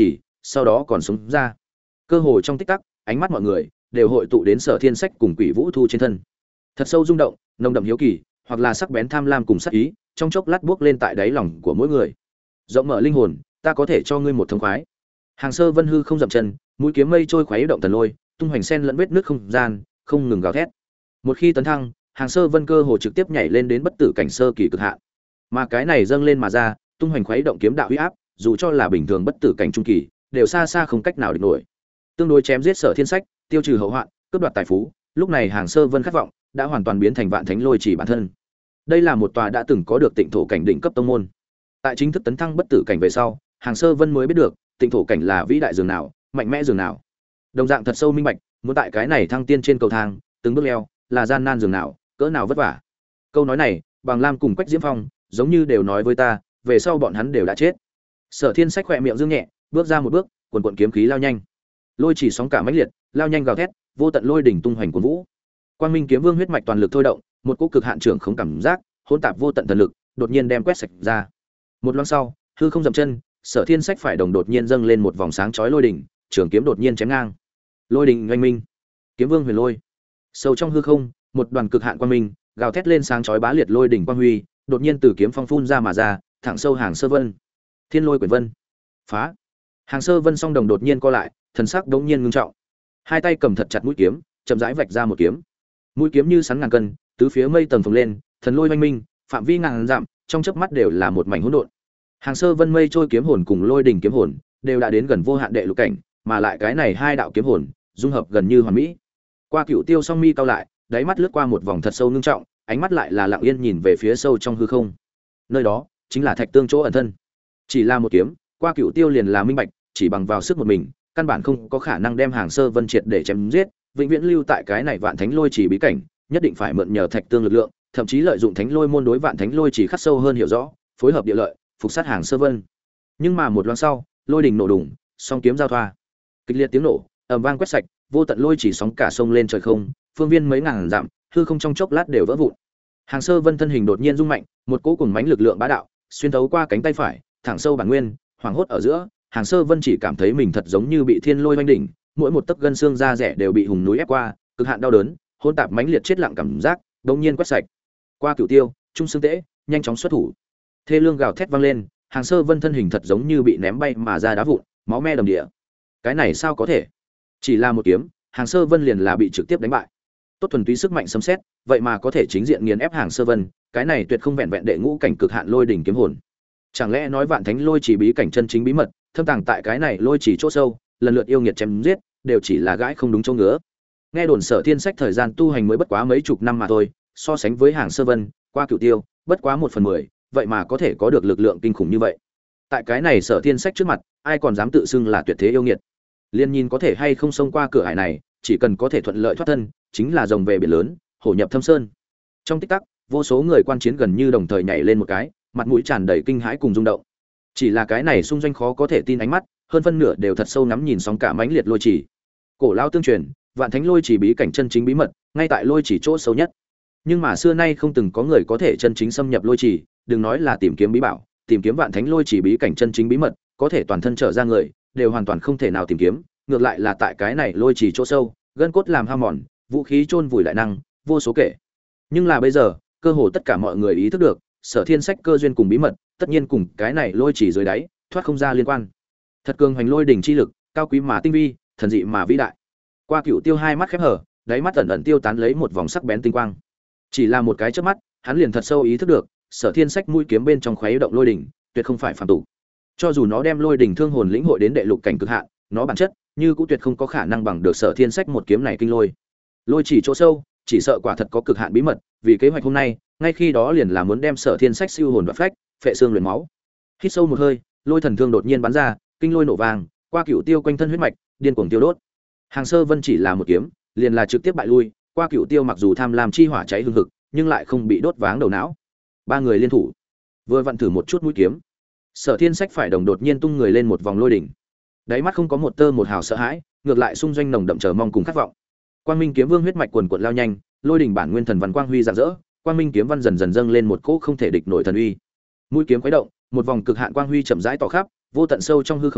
sau đó còn sống ra. Cơ hồ trong tích tắc, ánh mắt mọi người đều hội tụ đến Sở Thiên Sách cùng Quỷ Vũ Thu trên thân. Thật sâu rung động, nồng đậm hiếu kỳ, hoặc là sắc bén tham lam cùng sát ý, trong chốc lát buốc lên tại đáy lòng của mỗi người. Rộng mở linh hồn, ta có thể cho ngươi một thông khoái. Hàng Sơ Vân hư không dậm chân, mũi kiếm mây trôi khoái động thần lôi, tung hoành sen lẫn vết nước không gian, không ngừng gào thét. Một khi tấn thăng, Hàng Sơ Vân cơ hồ trực tiếp nhảy lên đến bất tử cảnh sơ kỳ cực hạn. Mà cái này dâng lên mà ra, tung hoành khoái động kiếm đạo uy áp, dù cho là bình thường bất tử cảnh trung kỳ, đều xa xa không cách nào địch nổi. Tương đối chém giết Sở Thiên Sách, tiêu trừ hậu hoạn, cướp đoạt tài phú, lúc này Hàng Sơ Vân khát vọng đã hoàn toàn biến thành Vạn Thánh Lôi Chỉ bản thân. Đây là một tòa đã từng có được Tịnh thổ cảnh đỉnh cấp tông môn. Tại chính thức tấn thăng bất tử cảnh về sau, Hàng Sơ Vân mới biết được, Tịnh thổ cảnh là vĩ đại dường nào, mạnh mẽ dường nào. Đồng dạng thật sâu minh bạch, muốn tại cái này thăng tiên trên cầu thang, từng bước leo, là gian nan dường nào, cỡ nào vất vả. Câu nói này, Bằng Lam cùng Quách Diễm Phong, giống như đều nói với ta, về sau bọn hắn đều đã chết. Sở Thiên Sách khẽ miệng dương nhẹ, bước ra một bước, quần quần kiếm khí lao nhanh. Lôi chỉ sóng cả mãnh liệt, lao nhanh gào thét, vô tận lôi đỉnh tung hoành cuồn vũ. Quang Minh kiếm vương huyết mạch toàn lực thôi động, một cỗ cực hạn trưởng không cảm giác, hỗn tạp vô tận thần lực, đột nhiên đem quét sạch ra. Một loáng sau, hư không dậm chân, Sở Thiên Sách phải đồng đột nhiên dâng lên một vòng sáng chói lôi đỉnh, trường kiếm đột nhiên chém ngang. Lôi đỉnh oanh minh, kiếm vương huyền lôi. Sâu trong hư không, một đoàn cực hạn quang minh, gào thét lên sáng chói bá liệt lôi đỉnh quang huy, đột nhiên từ kiếm phong phun ra mà ra, thẳng sâu Hàng Sơ Vân. Thiên lôi quyển vân. Phá. Hàng Sơ Vân song đồng đột nhiên co lại, thần sắc đống nhiên ngưng trọng. Hai tay cầm thật chặt mũi kiếm, chậm rãi vạch ra một kiếm. Mũi kiếm như sắn ngàn cân, tứ phía mây tầng phồng lên, thần lôi oanh minh, phạm vi ngàn dặm, trong chớp mắt đều là một mảnh hỗn độn. Hàng Sơ Vân mây trôi kiếm hồn cùng lôi đỉnh kiếm hồn đều đã đến gần vô hạn đệ lục cảnh, mà lại cái này hai đạo kiếm hồn dung hợp gần như hoàn mỹ. Qua Cửu Tiêu song mi cao lại, đáy mắt lướt qua một vòng thật sâu ngưng trọng, ánh mắt lại là lặng yên nhìn về phía sâu trong hư không. Nơi đó chính là Thạch Tương chỗ ẩn thân. Chỉ là một kiếm, Qua Cửu Tiêu liền là minh bạch, chỉ bằng vào sức một mình, căn bản không có khả năng đem Hàng Sơ Vân triệt để chém giết, vĩnh viễn lưu tại cái này Vạn Thánh Lôi Chỉ bí cảnh, nhất định phải mượn nhờ Thạch Tương lực lượng, thậm chí lợi dụng Thánh Lôi môn đối Vạn Thánh Lôi Chỉ khắc sâu hơn hiểu rõ, phối hợp địa lợi, phục sát Hàng Sơ Vân. Nhưng mà một loáng sau, lôi đình nổ đùng, song kiếm giao thoa, kịch liệt tiếng nổ, ầm vang quét sạch, vô tận lôi chỉ sóng cả sông lên trời không, phương viên mấy ngàn dặm, hư không trong chốc lát đều vỡ vụn. Hàng Sơ Vân thân hình đột nhiên rung mạnh, một cỗ cùng mãnh lực lượng bá đạo, xuyên thấu qua cánh tay phải, thẳng sâu bản nguyên, hoảng hốt ở giữa, Hàng Sơ Vân chỉ cảm thấy mình thật giống như bị thiên lôi oanh đỉnh, mỗi một tấc gân xương da rẻ đều bị hùng núi ép qua, cực hạn đau đớn, hỗn tạp mãnh liệt chết lặng cảm giác, đột nhiên quét sạch. Qua Cửu Tiêu, trung xương tễ, nhanh chóng xuất thủ. Thê lương gào thét vang lên, Hàng Sơ Vân thân hình thật giống như bị ném bay mà ra đá vụn, máu me đầm địa. Cái này sao có thể? Chỉ là một kiếm, Hàng Sơ Vân liền là bị trực tiếp đánh bại. Tốt thuần túy sức mạnh sấm sét, vậy mà có thể chính diện nghiền ép Hàng Sơ Vân, cái này tuyệt không vẹn vẹn đệ ngũ cảnh cực hạn lôi đỉnh kiếm hồn. Chẳng lẽ nói Vạn Thánh Lôi Chỉ bí cảnh chân chính bí mật, thâm tàng tại cái này lôi chỉ chỗ sâu, lần lượt yêu nghiệt chém giết, đều chỉ là gãi không đúng chỗ ngứa. Nghe đồn Sở Thiên Sách thời gian tu hành mới bất quá mấy chục năm mà thôi, so sánh với Hàng Sơ Vân, Qua Cửu Tiêu, bất quá 1/10, vậy mà có thể có được lực lượng kinh khủng như vậy. Tại cái này Sở Thiên Sách trước mặt, ai còn dám tự xưng là tuyệt thế yêu nghiệt. Liên nhìn có thể hay không xông qua cửa ải này, chỉ cần có thể thuận lợi thoát thân, chính là rồng về biển lớn, hổ nhập thâm sơn. Trong tích tắc, vô số người quan chiến gần như đồng thời nhảy lên một cái, mặt mũi tràn đầy kinh hãi cùng rung động. Chỉ là cái này xung doanh khó có thể tin ánh mắt, hơn phân nửa đều thật sâu ngắm nhìn sóng cả mãnh liệt lôi chỉ. Cổ lao tương truyền, Vạn Thánh Lôi Chỉ bí cảnh chân chính bí mật, ngay tại lôi chỉ chỗ sâu nhất. Nhưng mà xưa nay không từng có người có thể chân chính xâm nhập lôi chỉ, đừng nói là tìm kiếm bí bảo, tìm kiếm Vạn Thánh Lôi Chỉ bí cảnh chân chính bí mật, có thể toàn thân trở ra người, đều hoàn toàn không thể nào tìm kiếm, ngược lại là tại cái này lôi chỉ chỗ sâu, gân cốt làm hao mòn, vũ khí chôn vùi đại năng, vô số kể. Nhưng là bây giờ, cơ hồ tất cả mọi người ý thức được, Sở Thiên Sách cơ duyên cùng bí mật, tất nhiên cùng cái này lôi chỉ dưới đáy, thoát không ra liên quan. Thật cường hành lôi đỉnh chi lực, cao quý mà tinh vi, thần dị mà vĩ đại. Qua Cửu Tiêu hai mắt khép hờ, đáy mắt ẩn ẩn tiêu tán lấy một vòng sắc bén tinh quang. Chỉ là một cái chớp mắt, hắn liền thật sâu ý thức được, Sở Thiên Sách mũi kiếm bên trong khuấy động lôi đỉnh, tuyệt không phải phàm tục. Cho dù nó đem lôi đỉnh thương hồn lĩnh hội đến đệ lục cảnh cực hạn, nó bản chất như cũng tuyệt không có khả năng bằng được Sở Thiên Sách một kiếm này kinh lôi. Lôi chỉ chỗ sâu, chỉ sợ quả thật có cực hạn bí mật, vì kế hoạch hôm nay, ngay khi đó liền là muốn đem Sở Thiên Sách siêu hồn và phách, phệ xương luyện máu. Hít sâu một hơi, lôi thần thương đột nhiên bắn ra, kinh lôi nổ vàng, Qua Cửu Tiêu quanh thân huyết mạch, điên cuồng tiêu đốt. Hàng Sơ Vân chỉ là một kiếm, liền là trực tiếp bại lui, Qua Cửu Tiêu mặc dù tham lam chi hỏa cháy hừng hực, nhưng lại không bị đốt váng đầu não. Ba người liên thủ, vừa vặn thử một chút mũi kiếm. Sở Thiên Sách phải đồng đột nhiên tung người lên một vòng lôi đỉnh. Đáy mắt không có một tơ một hào sợ hãi, ngược lại xung doanh nồng đậm chờ mong cùng khát vọng. Quang Minh kiếm vương huyết mạch quần quật lao nhanh, lôi đỉnh bản nguyên thần văn quang huy rạng rỡ, Quang Minh kiếm văn dần dần dâng lên một cỗ không thể địch nổi thần uy. Mũi kiếm khuấy động, một vòng cực hạn quang huy chậm rãi tỏ khắp, vô tận sâu trong hư không,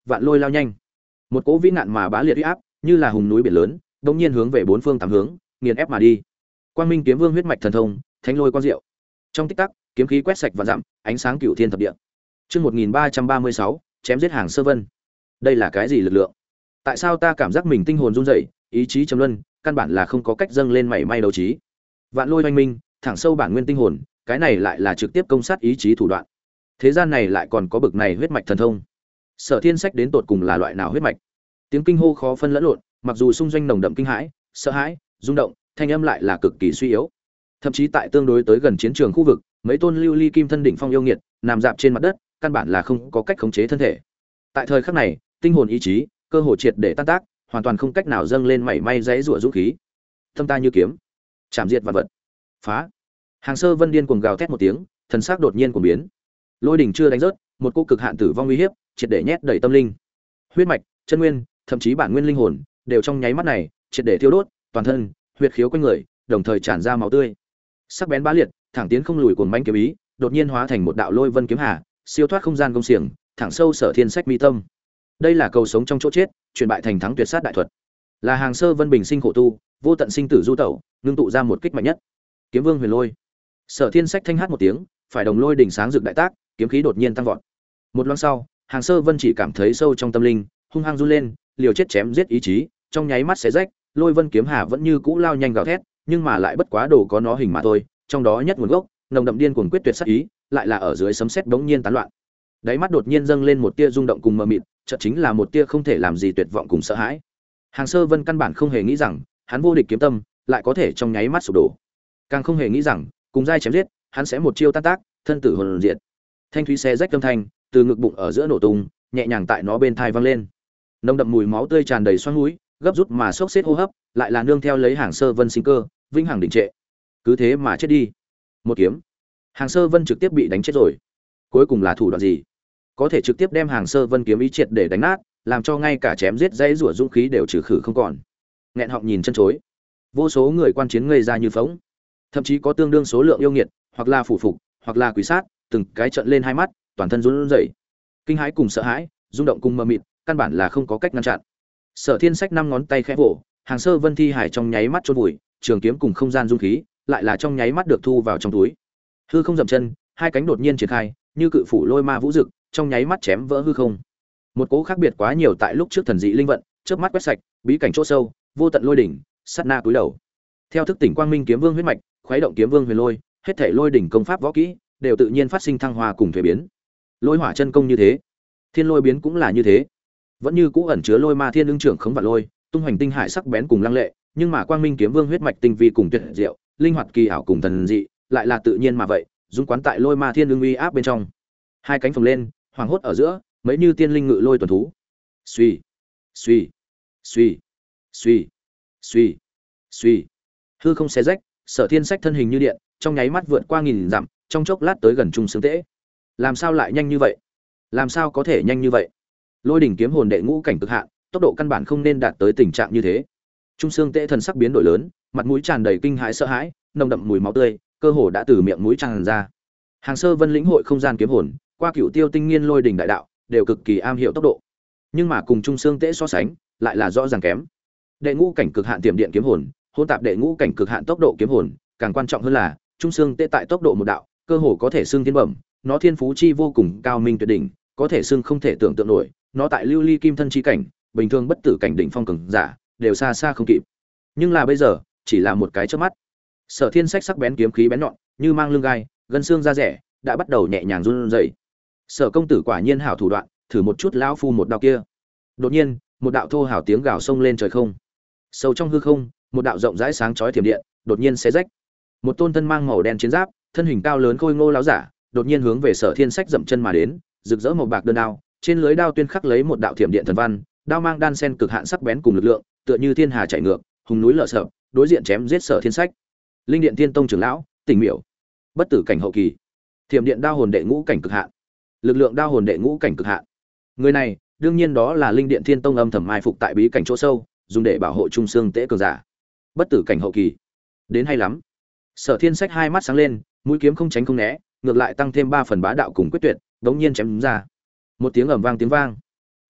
vạn lôi lao nhanh. Một cỗ vĩ nạn mà bá liệt uy áp, như là hùng núi biển lớn, đột nhiên hướng về bốn phương tám hướng, nghiền ép mà đi. Quang Minh Kiếm Vương huyết mạch thần thông, thánh lôi quang diệu. Trong tích tắc, kiếm khí quét sạch vạn dặm, ánh sáng cửu thiên thập địa. Chương 1336, chém giết Hàng Sơ Vân. Đây là cái gì lực lượng? Tại sao ta cảm giác mình tinh hồn run rẩy, ý chí trầm luân, căn bản là không có cách dâng lên mảy may đấu trí. Vạn lôi oanh minh, thẳng sâu bản nguyên tinh hồn, cái này lại là trực tiếp công sát ý chí thủ đoạn. Thế gian này lại còn có bực này huyết mạch thần thông. Sở Thiên Sách đến tột cùng là loại nào huyết mạch? Tiếng kinh hô khó phân lẫn lộn, mặc dù xung doanh nồng đậm kinh hãi, sợ hãi, rung động, thanh âm lại là cực kỳ suy yếu. Thậm chí tại tương đối tới gần chiến trường khu vực, mấy tôn lưu ly kim thân đỉnh phong yêu nghiệt, nằm dạp trên mặt đất, căn bản là không có cách khống chế thân thể. Tại thời khắc này, tinh hồn ý chí, cơ hồ triệt để tan tác, hoàn toàn không cách nào dâng lên mảy may dãy rủa dũng khí. Tâm ta như kiếm, chạm diệt vạn vật. Phá! Hàng Sơ Vân điên cuồng gào thét một tiếng, thần sắc đột nhiên cuồng biến. Lôi đỉnh chưa đánh rớt, một cô cực hạn tử vong uy hiếp, triệt để nhét đầy tâm linh. Huyết mạch, chân nguyên, thậm chí bản nguyên linh hồn, đều trong nháy mắt này, triệt để thiêu đốt, toàn thân, huyết khiếu quanh người, đồng thời tràn ra máu tươi. Sắc bén bá liệt, thẳng tiến không lùi cuồng mãnh kiếm ý, đột nhiên hóa thành một đạo lôi vân kiếm hà, siêu thoát không gian công xiềng, thẳng sâu Sở Thiên Sách mi tâm. Đây là cầu sống trong chỗ chết, chuyển bại thành thắng tuyệt sát đại thuật. Là Hàng Sơ Vân bình sinh khổ tu, vô tận sinh tử du tẩu, ngưng tụ ra một kích mạnh nhất. Kiếm Vương Huyền Lôi. Sở Thiên Sách thanh hát một tiếng, phải đồng lôi đỉnh sáng rực đại tác, kiếm khí đột nhiên tăng vọt. Một loáng sau, Hàng Sơ Vân chỉ cảm thấy sâu trong tâm linh, hung hăng run lên, liều chết chém giết ý chí, trong nháy mắt xé rách, lôi vân kiếm hà vẫn như cũ lao nhanh gào thét, nhưng mà lại bất quá đồ có nó hình mà thôi, trong đó nhất nguồn gốc, nồng đậm điên cuồng quyết tuyệt sát ý, lại là ở dưới sấm sét bỗng nhiên tán loạn. Đáy mắt đột nhiên dâng lên một tia rung động cùng mờ mịt, chợt chính là một tia không thể làm gì tuyệt vọng cùng sợ hãi. Hàng Sơ Vân căn bản không hề nghĩ rằng, hắn vô địch kiếm tâm, lại có thể trong nháy mắt sụp đổ. Càng không hề nghĩ rằng, cùng giai chém giết, hắn sẽ một chiêu tan tác, thân tử hồn diệt. Thanh thúy xé rách âm thanh, từ ngực bụng ở giữa nổ tung, nhẹ nhàng tại nó bên tai vang lên. Nồng đậm mùi máu tươi tràn đầy xoang mũi, gấp rút mà sốc xếp hô hấp, lại là nương theo lấy Hàng Sơ Vân sinh cơ, vĩnh hằng đình trệ. Cứ thế mà chết đi. Một kiếm. Hàng Sơ Vân trực tiếp bị đánh chết rồi. Cuối cùng là thủ đoạn gì? Có thể trực tiếp đem Hàng Sơ Vân kiếm ý triệt để đánh nát, làm cho ngay cả chém giết dãy rủa dũng khí đều trừ khử không còn. Nghẹn họng nhìn chân chối. Vô số người quan chiến ngây ra như phỗng. Thậm chí có tương đương số lượng yêu nghiệt, hoặc là phủ phục, hoặc là quỷ sát, từng cái trợn lên hai mắt, toàn thân run rẩy. Kinh hãi cùng sợ hãi, rung động cùng mơ mịt, căn bản là không có cách ngăn chặn. Sở Thiên Sách năm ngón tay khẽ vỗ, Hàng Sơ Vân thi hải trong nháy mắt chôn vùi, trường kiếm cùng không gian dung khí, lại là trong nháy mắt được thu vào trong túi. Hư không dậm chân, hai cánh đột nhiên triển khai, như cự phủ lôi ma vũ dực, trong nháy mắt chém vỡ hư không. Một cỗ khác biệt quá nhiều tại lúc trước thần dị linh vận, chớp mắt quét sạch, bí cảnh chỗ sâu, vô tận lôi đỉnh, sát na cúi đầu. Theo thức tỉnh Quang Minh Kiếm Vương huyết mạch, khuấy động Kiếm Vương Huyền Lôi, hết thảy lôi đỉnh công pháp võ kỹ đều tự nhiên phát sinh thăng hoa cùng thuế biến. Lôi hỏa chân công như thế, thiên lôi biến cũng là như thế. Vẫn như cũ ẩn chứa lôi ma thiên ứng trưởng khống vạn lôi, tung hoành tinh hải sắc bén cùng lăng lệ, nhưng mà Quang Minh Kiếm Vương huyết mạch tinh vi cùng tuyệt diệu, linh hoạt kỳ ảo cùng thần dị, lại là tự nhiên mà vậy, dung quán tại lôi ma thiên ứng uy áp bên trong. Hai cánh phồng lên, hoàng hốt ở giữa, mấy như tiên linh ngự lôi tuần thú. Suy, suy, suy, suy, suy, suy. Hư không xé rách, Sở Thiên Sách thân hình như điện, trong nháy mắt vượt qua nghìn dặm, trong chốc lát tới gần trung xương tễ. Làm sao lại nhanh như vậy? Làm sao có thể nhanh như vậy? Lôi đỉnh kiếm hồn đệ ngũ cảnh cực hạn, tốc độ căn bản không nên đạt tới tình trạng như thế. Trung xương tễ thần sắc biến đổi lớn, mặt mũi tràn đầy kinh hãi sợ hãi, nồng đậm mùi máu tươi, cơ hồ đã từ miệng mũi tràn ra. Hàng Sơ Vân lĩnh hội không gian kiếm hồn, qua cửu tiêu tinh nghiên lôi đỉnh đại đạo, đều cực kỳ am hiểu tốc độ. Nhưng mà cùng trung xương tễ so sánh, lại là rõ ràng kém. Đệ ngũ cảnh cực hạn tiềm điện kiếm hồn, hỗn tạp đệ ngũ cảnh cực hạn tốc độ kiếm hồn, càng quan trọng hơn là trung xương tễ tại tốc độ một đạo, cơ hồ có thể xưng thiên bẩm, nó thiên phú chi vô cùng cao minh tuyệt đỉnh, có thể xưng không thể tưởng tượng nổi, nó tại lưu ly kim thân chi cảnh, bình thường bất tử cảnh đỉnh phong cường giả, đều xa xa không kịp. Nhưng là bây giờ, chỉ là một cái chớp mắt. Sở Thiên Sách sắc bén kiếm khí bén nhọn, như mang lưng gai, gân xương da rẻ, đã bắt đầu nhẹ nhàng run rẩy. Sở công tử quả nhiên hảo thủ đoạn, thử một chút lão phu một đạo kia. Đột nhiên, một đạo thô hào tiếng gào sông lên trời không. Sâu trong hư không, một đạo rộng rãi sáng chói thiểm điện, đột nhiên xé rách. Một tôn thân mang màu đen chiến giáp, thân hình cao lớn khôi ngô láo giả, đột nhiên hướng về Sở Thiên Sách dậm chân mà đến, rực rỡ màu bạc đơn đao, trên lưới đao tuyên khắc lấy một đạo thiểm điện thần văn, đao mang đan sen cực hạn sắc bén cùng lực lượng, tựa như thiên hà chảy ngược, hùng núi lở sập, đối diện chém giết Sở Thiên Sách. Linh Điện Tiên Tông trưởng lão, Tỉnh Miểu, bất tử cảnh hậu kỳ, thiểm điện đao hồn đệ ngũ cảnh cực hạn, lực lượng đao hồn đệ ngũ cảnh cực hạn. Người này, đương nhiên đó là Linh Điện Thiên Tông âm thầm mai phục tại bí cảnh chỗ sâu, dùng để bảo hộ trung xương tễ cường giả. Bất tử cảnh hậu kỳ, đến hay lắm. Sở Thiên Sách hai mắt sáng lên, mũi kiếm không tránh không né, ngược lại tăng thêm 3 phần bá đạo cùng quyết tuyệt, đống nhiên chém ra. Một tiếng ầm vang tiếng vang.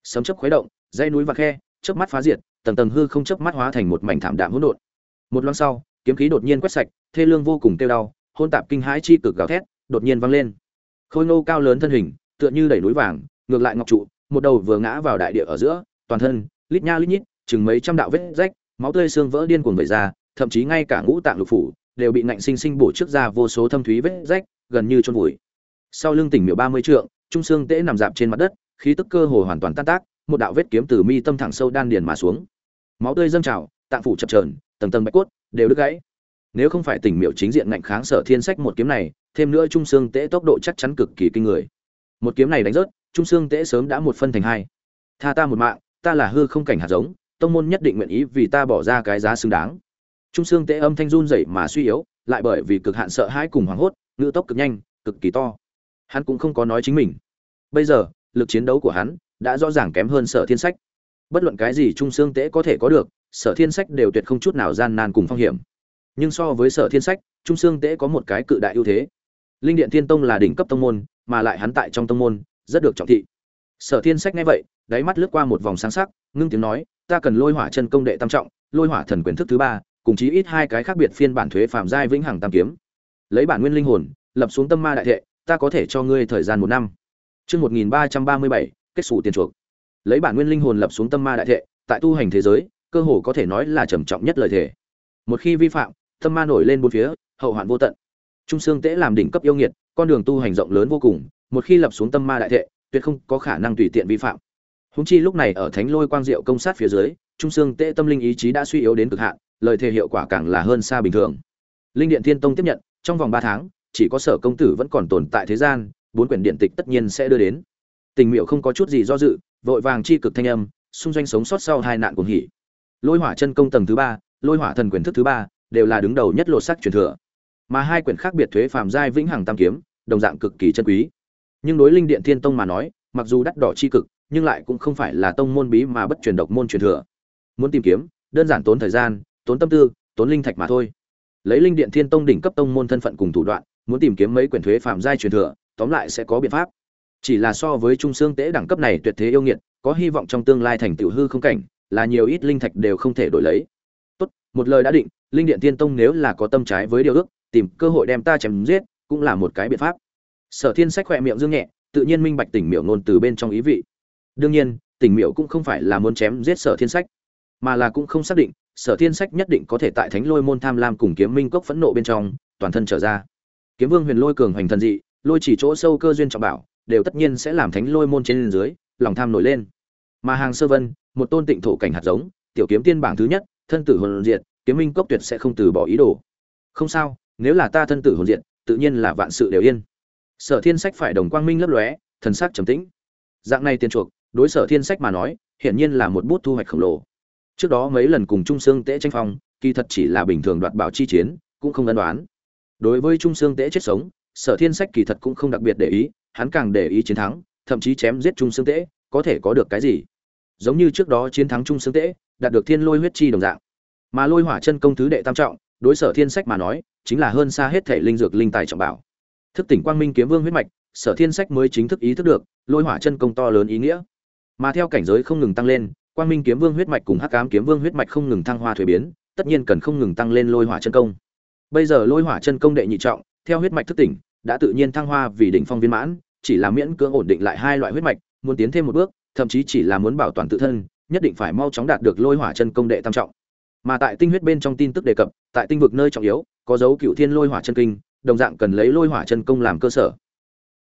Sấm chớp khuấy động, dãy núi và khe, chớp mắt phá diệt, tầng tầng hư không chớp mắt hóa thành một mảnh thảm đạm hỗn độn. Một loáng sau, kiếm khí đột nhiên quét sạch, thê lương vô cùng tiêu đau, hỗn tạp kinh hãi chi cực gào thét, đột nhiên vang lên. Khôi Ngô cao lớn thân hình, tựa như đẩy núi vàng, ngược lại ngọc trụ, một đầu vừa ngã vào đại địa ở giữa, toàn thân lít nha lít nhít, chừng mấy trăm đạo vết rách, máu tươi xương vỡ điên cuồng vẩy ra, thậm chí ngay cả ngũ tạng lục phủ đều bị nạnh sinh sinh bổ trước ra vô số thâm thúy vết rách, gần như chôn vùi. Sau lưng Tỉnh Miểu 30 trượng, Trung Xương Tễ nằm dạp trên mặt đất, khí tức cơ hồ hoàn toàn tan tác, một đạo vết kiếm từ mi tâm thẳng sâu đan điền mà xuống. Máu tươi dâng trào, tạng phủ chập chờn, tầng tầng bạch cốt đều đứt gãy. Nếu không phải Tỉnh Miểu chính diện ngạnh kháng Sở Thiên Sách một kiếm này, thêm nữa Trung Xương Tễ tốc độ chắc chắn cực kỳ kinh người. Một kiếm này đánh rớt, Trung Xương Tễ sớm đã một phân thành hai. Tha ta một mạng, ta là hư không cảnh hạt giống, tông môn nhất định nguyện ý vì ta bỏ ra cái giá xứng đáng. Trung Xương Tễ âm thanh run rẩy mà suy yếu, lại bởi vì cực hạn sợ hãi cùng hoảng hốt, ngữ tốc cực nhanh, cực kỳ to. Hắn cũng không có nói chính mình. Bây giờ, lực chiến đấu của hắn đã rõ ràng kém hơn Sở Thiên Sách. Bất luận cái gì Trung Xương Tễ có thể có được, Sở Thiên Sách đều tuyệt không chút nào gian nan cùng phong hiểm. Nhưng so với Sở Thiên Sách, Trung Xương Tễ có một cái cự đại ưu thế. Linh Điện Thiên Tông là đỉnh cấp tông môn, mà lại hắn tại trong tông môn rất được trọng thị. Sở Thiên Sách nghe vậy, đáy mắt lướt qua một vòng sáng sắc, ngưng tiếng nói, ta cần Lôi Hỏa Chân Công đệ tam trọng, Lôi Hỏa Thần Quyền thức thứ ba, cùng chí ít hai cái khác biệt phiên bản thuế phàm giai vĩnh hằng tam kiếm. Lấy bản nguyên linh hồn, lập xuống tâm ma đại thệ, ta có thể cho ngươi thời gian 1 năm. Chương 1337, kết sủ tiền chuộc. Lấy bản nguyên linh hồn lập xuống tâm ma đại thệ, tại tu hành thế giới, cơ hồ có thể nói là trầm trọng nhất lời thề. Một khi vi phạm, tâm ma nổi lên bốn phía, hậu hoạn vô tận. Trung Xương Tễ làm đỉnh cấp yêu nghiệt, con đường tu hành rộng lớn vô cùng, một khi lập xuống tâm ma đại thệ, tuyệt không có khả năng tùy tiện vi phạm. Huống chi lúc này ở Thánh Lôi Quang Diệu công sát phía dưới, Trung Xương Tễ tâm linh ý chí đã suy yếu đến cực hạn, lời thề hiệu quả càng là hơn xa bình thường. Linh Điện Thiên Tông tiếp nhận, trong vòng 3 tháng, chỉ có Sở công tử vẫn còn tồn tại thế gian, 4 quyển điện tịch tất nhiên sẽ đưa đến. Tình Miểu không có chút gì do dự, vội vàng chi cực thanh âm, xung doanh sống sót sau hai nạn cuồng hỉ. Lôi Hỏa Chân Công tầng thứ 3, Lôi Hỏa Thần Quyền thức thứ 3, đều là đứng đầu nhất lột sắc truyền thừa. Mà hai quyển khác biệt thuế phàm giai vĩnh hằng tam kiếm, đồng dạng cực kỳ chân quý. Nhưng đối Linh Điện Thiên Tông mà nói, mặc dù đắt đỏ chi cực, nhưng lại cũng không phải là tông môn bí mà bất truyền độc môn truyền thừa. Muốn tìm kiếm, đơn giản tốn thời gian, tốn tâm tư, tốn linh thạch mà thôi. Lấy Linh Điện Thiên Tông đỉnh cấp tông môn thân phận cùng thủ đoạn, muốn tìm kiếm mấy quyển thuế phàm giai truyền thừa, tóm lại sẽ có biện pháp. Chỉ là so với Trung Xương Tễ đẳng cấp này tuyệt thế yêu nghiệt, có hy vọng trong tương lai thành tựu hư không cảnh, là nhiều ít linh thạch đều không thể đổi lấy. Tốt, một lời đã định, Linh Điện Thiên Tông nếu là có tâm trái với điều ước, tìm cơ hội đem ta chém giết, cũng là một cái biện pháp. Sở Thiên Sách khẽ miệng dương nhẹ, tự nhiên minh bạch Tỉnh Miểu ngôn từ bên trong ý vị. Đương nhiên, Tỉnh Miểu cũng không phải là muốn chém giết Sở Thiên Sách, mà là cũng không xác định Sở Thiên Sách nhất định có thể tại Thánh Lôi môn tham lam cùng Kiếm Minh cốc phẫn nộ bên trong toàn thân trở ra. Kiếm Vương Huyền Lôi cường hành thần dị, lôi chỉ chỗ sâu cơ duyên trọng bảo, đều tất nhiên sẽ làm Thánh Lôi môn trên dưới lòng tham nổi lên. Mà Hàng Sơ Vân, một tôn tịnh thổ cảnh hạt giống, tiểu kiếm tiên bảng thứ nhất, thân tử hồn diệt, Kiếm Minh cốc tuyệt sẽ không từ bỏ ý đồ. Không sao, nếu là ta thân tử hồn diệt, tự nhiên là vạn sự đều yên. Sở Thiên Sách phải đồng quang minh lấp lóe, thần sắc trầm tĩnh. Dạng này tiền chuộc, đối Sở Thiên Sách mà nói, hiển nhiên là một bút thu hoạch khổng lồ. Trước đó mấy lần cùng Trung Xương Tễ tranh phong, kỳ thật chỉ là bình thường đoạt bảo chi chiến, cũng không ân đoán. Đối với Trung Xương Tễ chết sống, Sở Thiên Sách kỳ thật cũng không đặc biệt để ý, hắn càng để ý chiến thắng, thậm chí chém giết Trung Xương Tễ, có thể có được cái gì? Giống như trước đó chiến thắng Trung Xương Tễ, đạt được Thiên Lôi huyết chi đồng dạng. Mà Lôi Hỏa Chân Công thứ đệ tam trọng, đối Sở Thiên Sách mà nói, chính là hơn xa hết thể linh dược linh tài trọng bảo. Thức tỉnh Quang Minh Kiếm Vương huyết mạch, Sở Thiên Sách mới chính thức ý thức được Lôi Hỏa Chân Công to lớn ý nghĩa. Mà theo cảnh giới không ngừng tăng lên, Quang Minh Kiếm Vương huyết mạch cùng Hắc Ám Kiếm Vương huyết mạch không ngừng thăng hoa thuế biến, tất nhiên cần không ngừng tăng lên Lôi Hỏa Chân Công. Bây giờ Lôi Hỏa Chân Công đệ nhị trọng, theo huyết mạch thức tỉnh, đã tự nhiên thăng hoa vì đỉnh phong viên mãn, chỉ là miễn cưỡng ổn định lại hai loại huyết mạch, muốn tiến thêm một bước, thậm chí chỉ là muốn bảo toàn tự thân, nhất định phải mau chóng đạt được Lôi Hỏa Chân Công đệ tam trọng. Mà tại tinh huyết bên trong tin tức đề cập, tại tinh vực nơi trọng yếu, có dấu Cựu Thiên Lôi Hỏa Chân Kinh, đồng dạng cần lấy Lôi Hỏa Chân Công làm cơ sở.